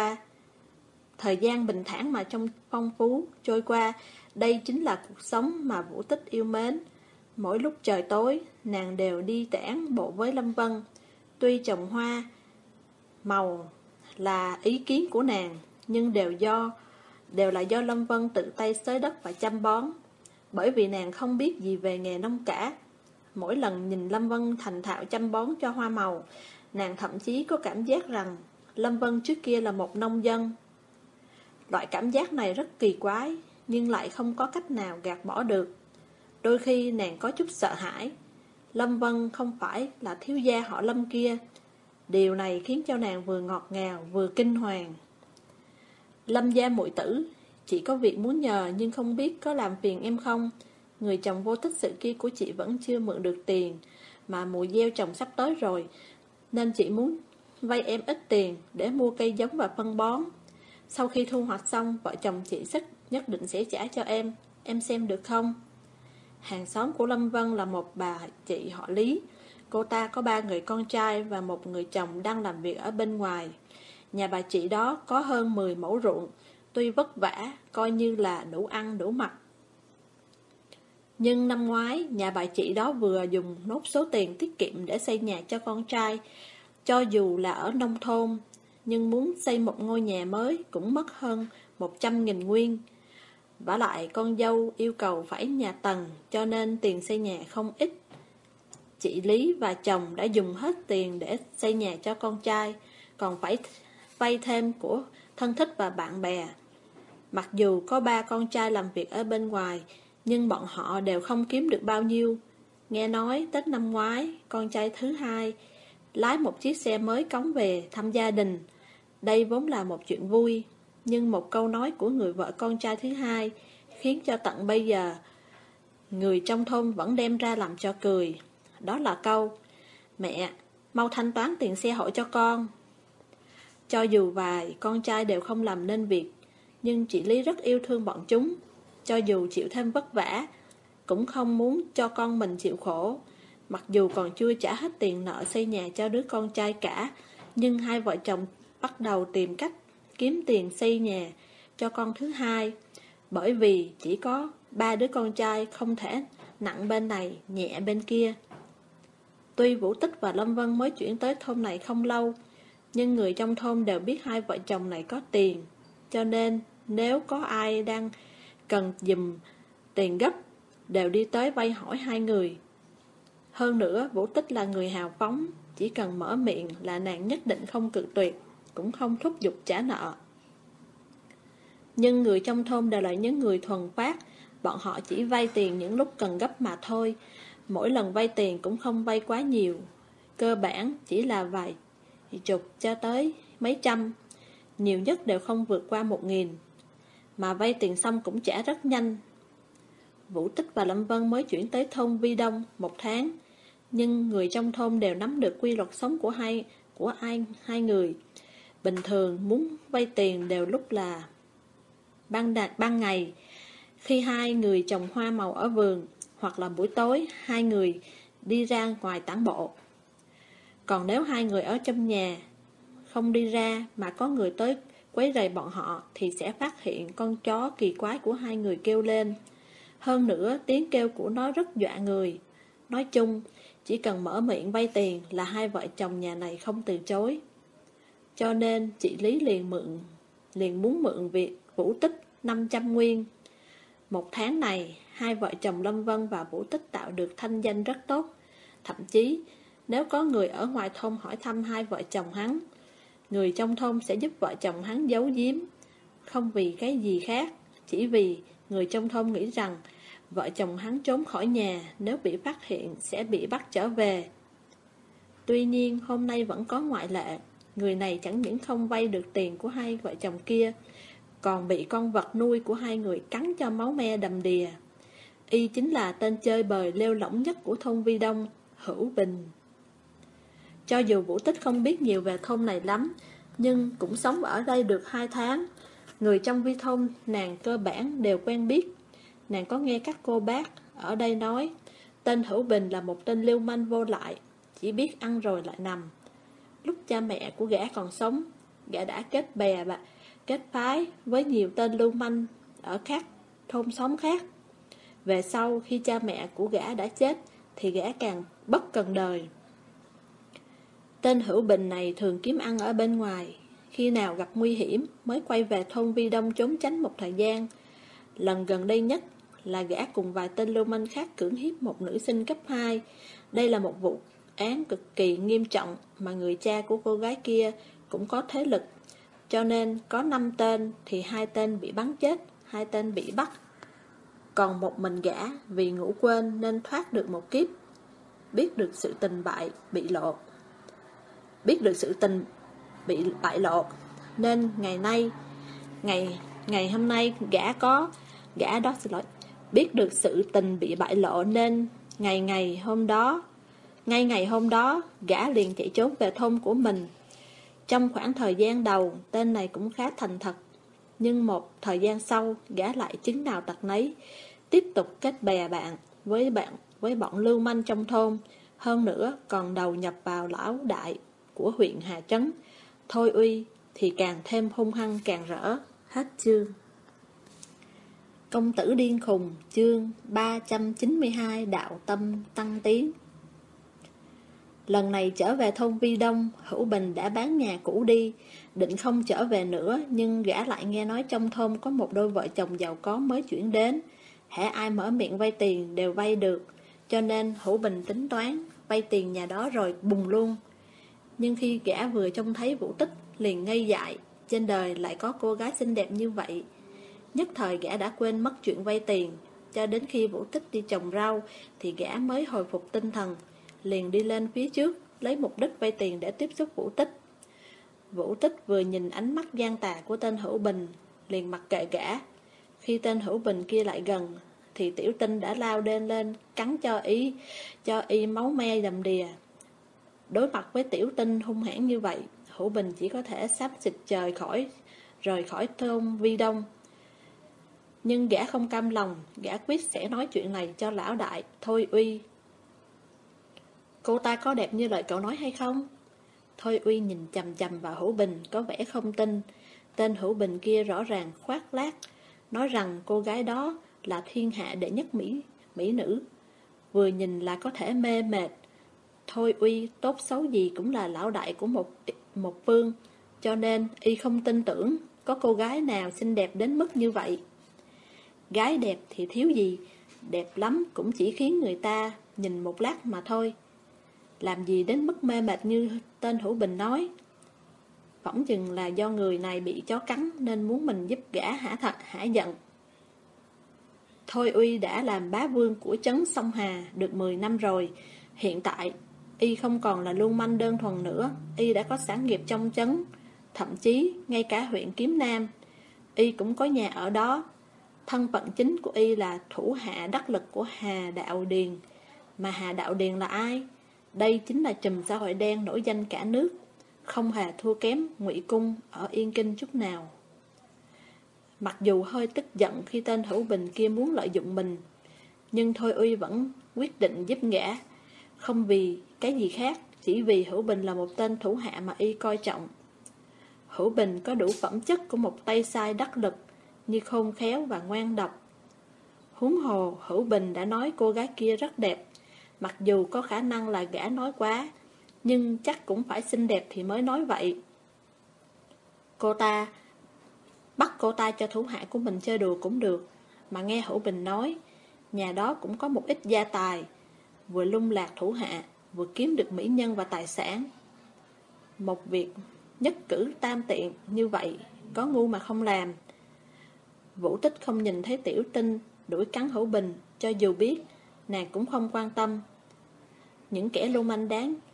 trôi qua, đây chính là cuộc sống mà Vũ Tích yêu mến. Mỗi lúc trời tối, nàng đều đi tản bộ với Lâm Vân. Tuy trồng hoa màu là ý kiến của nàng, nhưng đều là do Lâm Vân tự tay xới đất và chăm bón. Bởi vì nàng không biết gì về nghề nông cả. Mỗi lần nhìn Lâm Vân thành thạo chăm bón cho hoa màu, nàng thậm chí có cảm giác rằng Lâm Vân trước kia là một nông dân. Loại cảm giác này rất kỳ quái, nhưng lại không có cách nào gạt bỏ được. Đôi khi nàng có chút sợ hãi. Lâm Vân không phải là thiếu gia họ Lâm kia. Điều này khiến cho nàng vừa ngọt ngào vừa kinh hoàng. Lâm gia muội tử, chị có việc muốn nhờ nhưng không biết có làm phiền em không? Người chồng vô tích sự kia của chị vẫn chưa mượn được tiền, mà mùa gieo trồng sắp tới rồi, nên chị muốn vay em ít tiền để mua cây giống và phân bón. Sau khi thu hoạch xong, vợ chồng chị nhất định sẽ trả cho em xem được không? Hàng xóm của Lâm Vân là một bà chị họ Lý. Cô ta có 3 người con trai và một người chồng đang làm việc ở bên ngoài. Nhà bà chị đó có hơn 10 mẫu ruộng, tuy vất vả, coi như là đủ ăn đủ mặc. Nhưng năm ngoái, nhà bà chị đó vừa dùng nốt số tiền tiết kiệm để xây nhà cho con trai. Cho dù là ở nông thôn, nhưng muốn xây một ngôi nhà mới cũng mất hơn 100.000 nguyên. Vả lại con dâu yêu cầu phải nhà tầng, cho nên tiền xây nhà không ít. Chị Lý và chồng đã dùng hết tiền để xây nhà cho con trai, còn phải vay thêm của thân thích và bạn bè. Mặc dù có 3 con trai làm việc ở bên ngoài, nhưng bọn họ đều không kiếm được bao nhiêu. Nghe nói Tết năm ngoái, con trai thứ hai lái một chiếc xe mới cống về thăm gia đình. Đây vốn là một chuyện vui, nhưng một câu nói của người vợ con trai thứ hai khiến cho tận bây giờ người trong thôn vẫn đem ra làm cho cười. Đó là câu: mẹ, mau thanh toán tiền xe hộ cho con. Cho dù vài con trai đều không làm nên việc, nhưng chị Lý rất yêu thương bọn chúng. Cho dù chịu thêm vất vả, cũng không muốn cho con mình chịu khổ. Mặc dù còn chưa trả hết tiền nợ xây nhà cho đứa con trai cả, nhưng hai vợ chồng bắt đầu tìm cách kiếm tiền xây nhà cho con thứ hai. Bởi vì chỉ có 3 đứa con trai, không thể nặng bên này, nhẹ bên kia. Tuy Vũ Tích và Lâm Vân mới chuyển tới thôn này không lâu, nhưng người trong thôn đều biết hai vợ chồng này có tiền. Cho nên nếu có ai đang cần giùm tiền gấp, đều đi tới vay hỏi hai người. Hơn nữa, Vũ Tích là người hào phóng, chỉ cần mở miệng là nàng nhất định không cự tuyệt, cũng không thúc giục trả nợ. Nhưng người trong thôn đều là những người thuần phát, bọn họ chỉ vay tiền những lúc cần gấp mà thôi. Mỗi lần vay tiền cũng không vay quá nhiều, cơ bản chỉ là vài chục cho tới mấy trăm, nhiều nhất đều không vượt qua 1.000. Mà vay tiền xong cũng trả rất nhanh. Vũ Tích và Lâm Vân mới chuyển tới thôn Vi Đông 1 tháng, nhưng người trong thôn đều nắm được quy luật sống của hai người. Bình thường muốn vay tiền đều lúc là ban ngày, khi hai người trồng hoa màu ở vườn, hoặc là buổi tối hai người đi ra ngoài tản bộ. Còn nếu hai người ở trong nhà không đi ra mà có người tới quấy rầy bọn họ thì sẽ phát hiện con chó kỳ quái của hai người kêu lên. Hơn nữa tiếng kêu của nó rất dọa người. Nói chung, chỉ cần mở miệng vay tiền là hai vợ chồng nhà này không từ chối. Cho nên chị Lý liền muốn mượn việc Vũ Tích 500 nguyên. Một tháng này, hai vợ chồng Lâm Vân và Vũ Tích tạo được thanh danh rất tốt. Thậm chí, nếu có người ở ngoài thôn hỏi thăm hai vợ chồng hắn, người trong thôn sẽ giúp vợ chồng hắn giấu giếm. Không vì cái gì khác, chỉ vì người trong thôn nghĩ rằng vợ chồng hắn trốn khỏi nhà, nếu bị phát hiện sẽ bị bắt trở về. Tuy nhiên hôm nay vẫn có ngoại lệ. Người này chẳng những không vay được tiền của hai vợ chồng kia, còn bị con vật nuôi của hai người cắn cho máu me đầm đìa. Y chính là tên chơi bời lêu lỏng nhất của thôn Vi Đông, Hữu Bình. Cho dù Vũ Tích không biết nhiều về thôn này lắm, nhưng cũng sống ở đây được 2 tháng. Người trong Vi thôn nàng cơ bản đều quen biết. Nàng có nghe các cô bác ở đây nói, tên Hữu Bình là một tên lưu manh vô lại, chỉ biết ăn rồi lại nằm. Lúc cha mẹ của gã còn sống, gã đã kết phái với nhiều tên lưu manh ở các thôn xóm khác. Về sau khi cha mẹ của gã đã chết thì gã càng bất cần đời. Tên Hữu Bình này thường kiếm ăn ở bên ngoài, khi nào gặp nguy hiểm mới quay về thôn Vi Đông trốn tránh một thời gian. Lần gần đây nhất là gã cùng vài tên lưu manh khác cưỡng hiếp một nữ sinh cấp 2. Đây là một vụ án cực kỳ nghiêm trọng mà người cha của cô gái kia cũng có thế lực. Cho nên có 5 tên thì 2 tên bị bắn chết, 2 tên bị bắt. Còn một mình gã vì ngủ quên nên thoát được một kiếp. Biết được sự tình bị bại lộ nên ngày hôm nay biết được sự tình bị bại lộ nên ngày hôm đó gã liền chạy trốn về thôn của mình. Trong khoảng thời gian đầu tên này cũng khá thành thật, nhưng một thời gian sau gã lại chứng nào tật nấy, tiếp tục kết bè bạn với bọn lưu manh trong thôn. Hơn nữa còn đầu nhập vào lão đại của huyện Hà Trấn, Thôi Uy, thì càng thêm hung hăng càng rỡ. Hết chương. Công tử điên khùng, chương 392, đạo tâm tăng tiến. Lần này trở về thôn Vi Đông, Hữu Bình đã bán nhà cũ đi, định không trở về nữa, nhưng gã lại nghe nói trong thôn có một đôi vợ chồng giàu có mới chuyển đến. Hễ ai mở miệng vay tiền đều vay được, cho nên Hữu Bình tính toán vay tiền nhà đó rồi bùng luôn. Nhưng khi gã vừa trông thấy Vũ Tích liền ngây dại, trên đời lại có cô gái xinh đẹp như vậy. Nhất thời gã đã quên mất chuyện vay tiền. Cho đến khi Vũ Tích đi trồng rau thì gã mới hồi phục tinh thần, liền đi lên phía trước lấy mục đích vay tiền để tiếp xúc Vũ Tích. Vũ Tích vừa nhìn ánh mắt gian tà của tên Hữu Bình liền mặc kệ gã. Khi tên Hữu Bình kia lại gần thì tiểu tinh đã lao lên cắn cho y máu me đầm đìa. Đối mặt với tiểu tinh hung hãn như vậy, Hữu Bình chỉ có thể xám xịt rời khỏi thôn Vi Đông. Nhưng gã không cam lòng, gã quyết sẽ nói chuyện này cho lão đại Thôi Uy. Cô ta có đẹp như lời cậu nói hay không? Thôi Uy nhìn chằm chằm vào Hữu Bình có vẻ không tin. Tên Hữu Bình kia rõ ràng khoác lác, nói rằng cô gái đó là thiên hạ đệ nhất mỹ nữ, vừa nhìn là có thể mê mệt. Thôi Uy tốt xấu gì cũng là lão đại của một phương, cho nên y không tin tưởng có cô gái nào xinh đẹp đến mức như vậy. Gái đẹp thì thiếu gì, đẹp lắm cũng chỉ khiến người ta nhìn một lát mà thôi. Làm gì đến mức mê mệt như tên Hữu Bình nói. Phỏng chừng là do người này bị chó cắn nên muốn mình giúp gã hả giận. Thôi Uy đã làm bá vương của trấn Sông Hà được 10 năm rồi. Hiện tại y không còn là lưu manh đơn thuần nữa, y đã có sản nghiệp trong trấn, thậm chí ngay cả huyện Kiếm Nam y cũng có nhà ở đó. Thân phận chính của y là thủ hạ đắc lực của Hà Đạo Điền. Mà Hà Đạo Điền là ai? Đây chính là trùm xã hội đen nổi danh cả nước, không hề thua kém Ngụy Cung ở Yên Kinh chút nào. Mặc dù hơi tức giận khi tên Hữu Bình kia muốn lợi dụng mình, nhưng Thôi Uy vẫn quyết định giúp gã, không vì cái gì khác, chỉ vì Hữu Bình là một tên thủ hạ mà y coi trọng. Hữu Bình có đủ phẩm chất của một tay sai đắc lực, như khôn khéo và ngoan độc. Huống hồ, Hữu Bình đã nói cô gái kia rất đẹp, mặc dù có khả năng là gã nói quá, nhưng chắc cũng phải xinh đẹp thì mới nói vậy. Cô ta bắt cô ta cho thủ hạ của mình chơi đùa cũng được, mà nghe Hữu Bình nói, nhà đó cũng có một ít gia tài, vừa lung lạc thủ hạ, vừa kiếm được mỹ nhân và tài sản. Một việc nhất cử tam tiện như vậy, có ngu mà không làm. Vũ Tích không nhìn thấy Tiểu Tinh đuổi cắn Hữu Bình, cho dù biết, nàng cũng không quan tâm. Những kẻ lưu manh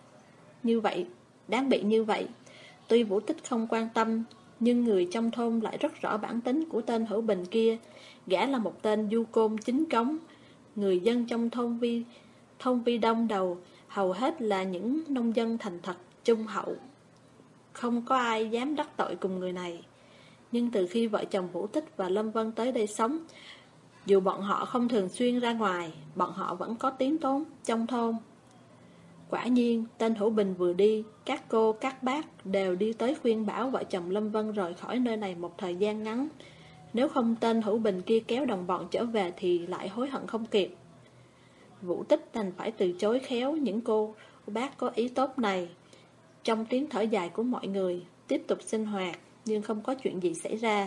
đáng bị như vậy. Tuy Vũ Tích không quan tâm, nhưng người trong thôn lại rất rõ bản tính của tên Hữu Bình kia. Gã là một tên du côn chính cống. Người dân trong thôn Vi Đông đầu hầu hết là những nông dân thành thật, trung hậu. Không có ai dám đắc tội cùng người này. Nhưng từ khi vợ chồng Vũ Tích và Lâm Vân tới đây sống, dù bọn họ không thường xuyên ra ngoài, bọn họ vẫn có tiếng tốn trong thôn. Quả nhiên, tên Hữu Bình vừa đi, các cô, các bác đều đi tới khuyên bảo vợ chồng Lâm Vân rời khỏi nơi này một thời gian ngắn. Nếu không tên Hữu Bình kia kéo đồng bọn trở về thì lại hối hận không kịp. Vũ Tích đành phải từ chối khéo những cô bác có ý tốt này. Trong tiếng thở dài của mọi người, tiếp tục sinh hoạt, nhưng không có chuyện gì xảy ra.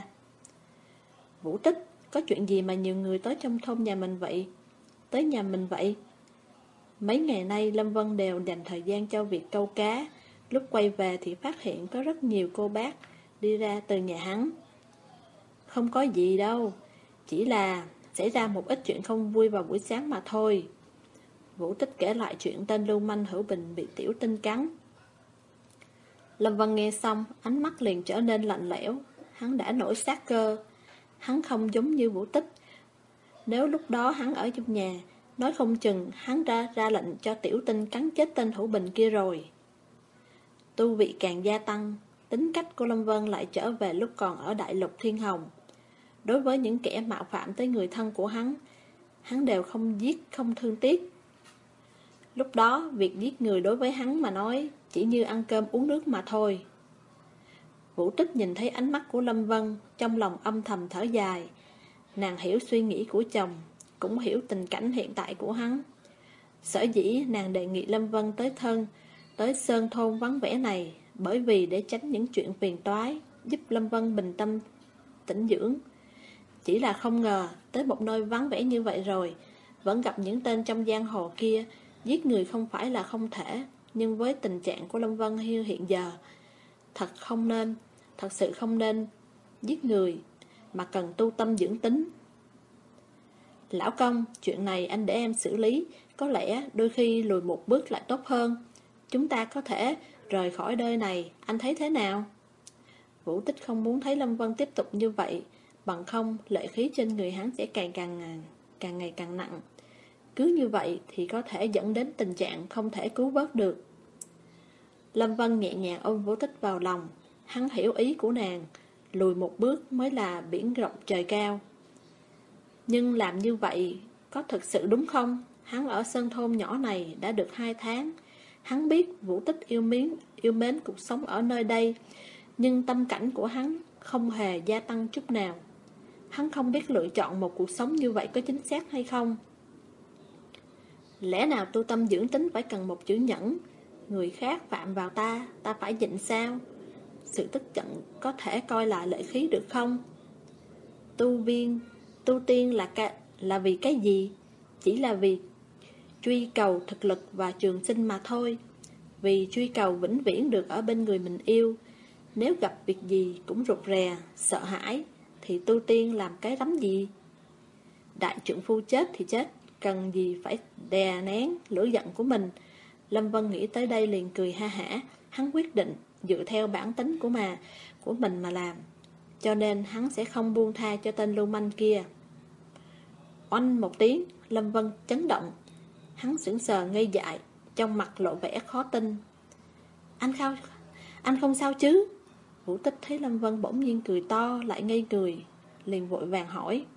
Vũ Tích, có chuyện gì mà nhiều người tới trong thôn nhà mình vậy? Tới nhà mình vậy? Mấy ngày nay Lâm Vân đều dành thời gian cho việc câu cá. Lúc quay về thì phát hiện có rất nhiều cô bác đi ra từ nhà hắn. Không có gì đâu, chỉ là xảy ra một ít chuyện không vui vào buổi sáng mà thôi. Vũ Tích kể lại chuyện tên lưu manh Hữu Bình bị Tiểu Tinh cắn. Lâm Vân nghe xong, ánh mắt liền trở nên lạnh lẽo. Hắn đã nổi sát cơ. Hắn không giống như Vũ Tích. Nếu lúc đó hắn ở trong nhà, nói không chừng hắn ra lệnh cho Tiểu Tinh cắn chết tên Hữu Bình kia rồi. Tu vị càng gia tăng, tính cách của Lâm Vân lại trở về lúc còn ở Đại Lục Thiên Hồng. Đối với những kẻ mạo phạm tới người thân của hắn đều không giết, không thương tiếc. Lúc đó, việc giết người đối với hắn mà nói chỉ như ăn cơm uống nước mà thôi. Vũ Tích nhìn thấy ánh mắt của Lâm Vân, trong lòng âm thầm thở dài. Nàng hiểu suy nghĩ của chồng, cũng hiểu tình cảnh hiện tại của hắn. Sở dĩ nàng đề nghị Lâm Vân tới sơn thôn vắng vẻ này, bởi vì để tránh những chuyện phiền toái, giúp Lâm Vân bình tâm tĩnh dưỡng. Chỉ là không ngờ, tới một nơi vắng vẻ như vậy rồi, vẫn gặp những tên trong giang hồ kia. Giết người không phải là không thể, nhưng với tình trạng của Lâm Vân hiện giờ, thật sự không nên giết người, mà cần tu tâm dưỡng tính. Lão công, chuyện này anh để em xử lý, có lẽ đôi khi lùi một bước lại tốt hơn. Chúng ta có thể rời khỏi nơi này, anh thấy thế nào? Vũ Tích không muốn thấy Lâm Vân tiếp tục như vậy, bằng không lệ khí trên người hắn sẽ càng ngày càng nặng. Cứ như vậy thì có thể dẫn đến tình trạng không thể cứu vớt được. Lâm Vân nhẹ nhàng ôm Vũ Tích vào lòng. Hắn hiểu ý của nàng, lùi một bước mới là biển rộng trời cao. Nhưng làm như vậy có thực sự đúng không? Hắn ở sơn thôn nhỏ này đã được 2 tháng. Hắn biết Vũ Tích yêu mến cuộc sống ở nơi đây, nhưng tâm cảnh của hắn không hề gia tăng chút nào. Hắn không biết lựa chọn một cuộc sống như vậy có chính xác hay không. Lẽ nào tu tâm dưỡng tính phải cần một chữ nhẫn? Người khác phạm vào ta phải nhịn sao? Sự tức giận có thể coi là lợi khí được không? Tu tiên là vì cái gì? Chỉ là vì truy cầu thực lực và trường sinh mà thôi. Vì truy cầu vĩnh viễn được ở bên người mình yêu. Nếu gặp việc gì cũng rụt rè, sợ hãi, thì tu tiên làm cái rắm gì? Đại trượng phu chết thì chết, cần gì phải đè nén lửa giận của mình. Lâm Vân nghĩ tới đây liền cười ha hả. Hắn quyết định dựa theo bản tính của mình mà làm, cho nên hắn sẽ không buông tha cho tên lưu manh kia. Oanh một tiếng, Lâm Vân chấn động. Hắn sững sờ ngây dại, trong mặt lộ vẻ khó tin. Anh không sao chứ? Vũ Tích thấy Lâm Vân bỗng nhiên cười to, lại ngây người, liền vội vàng hỏi.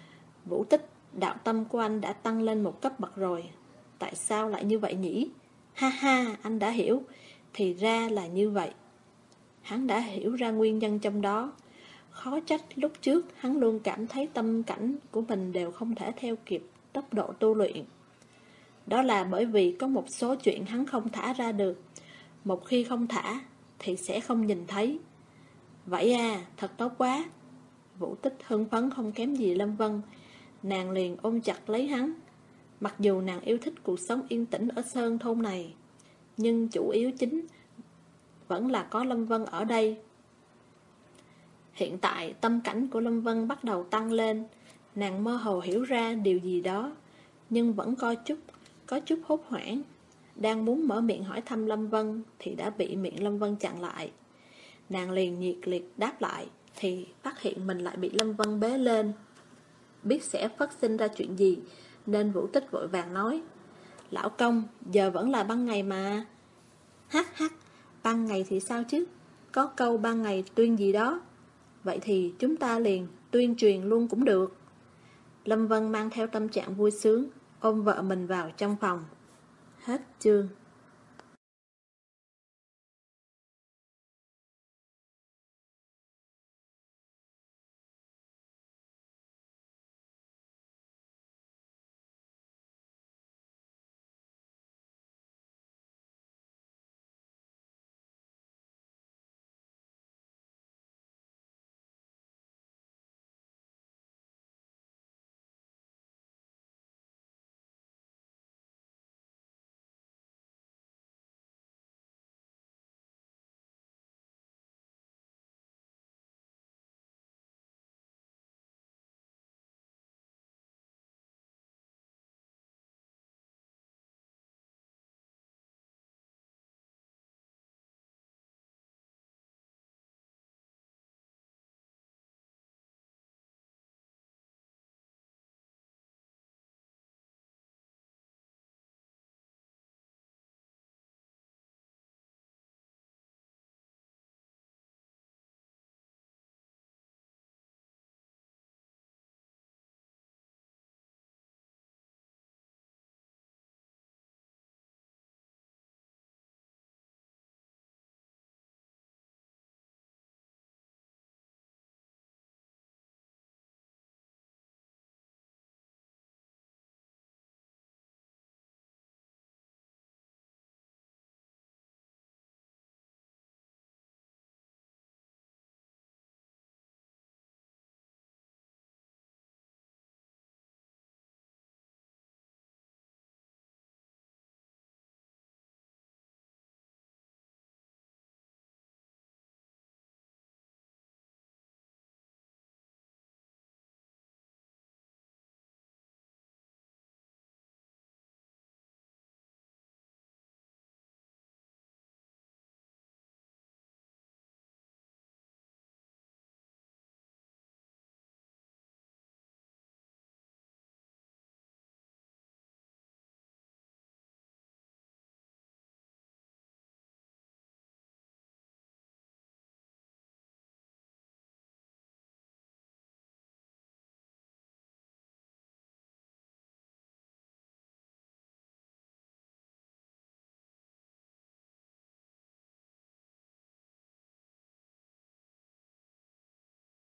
Vũ Tích, đạo tâm của anh đã tăng lên một cấp bậc rồi. Tại sao lại như vậy nhỉ? Ha ha, anh đã hiểu. Thì ra là như vậy. Hắn đã hiểu ra nguyên nhân trong đó. Khó trách lúc trước hắn luôn cảm thấy tâm cảnh của mình đều không thể theo kịp tốc độ tu luyện. Đó là bởi vì có một số chuyện hắn không thả ra được. Một khi không thả thì sẽ không nhìn thấy. Vậy à, thật tốt quá. Vũ Tích hưng phấn không kém gì Lâm Vân. Nàng liền ôm chặt lấy hắn. Mặc dù nàng yêu thích cuộc sống yên tĩnh ở sơn thôn này, nhưng chủ yếu chính vẫn là có Lâm Vân ở đây. Hiện tại tâm cảnh của Lâm Vân bắt đầu tăng lên. Nàng mơ hồ hiểu ra điều gì đó, nhưng vẫn có chút hốt hoảng. Đang muốn mở miệng hỏi thăm Lâm Vân thì đã bị miệng Lâm Vân chặn lại. Nàng liền nhiệt liệt đáp lại thì phát hiện mình lại bị Lâm Vân bế lên. Biết sẽ phát sinh ra chuyện gì nên Vũ Tích vội vàng nói: Lão công, giờ vẫn là ban ngày mà. Hắc hắc, ban ngày thì sao chứ? Có câu ban ngày tuyên gì đó. Vậy thì chúng ta liền tuyên truyền luôn cũng được. Lâm Vân mang theo tâm trạng vui sướng ôm vợ mình vào trong phòng. Hết chương.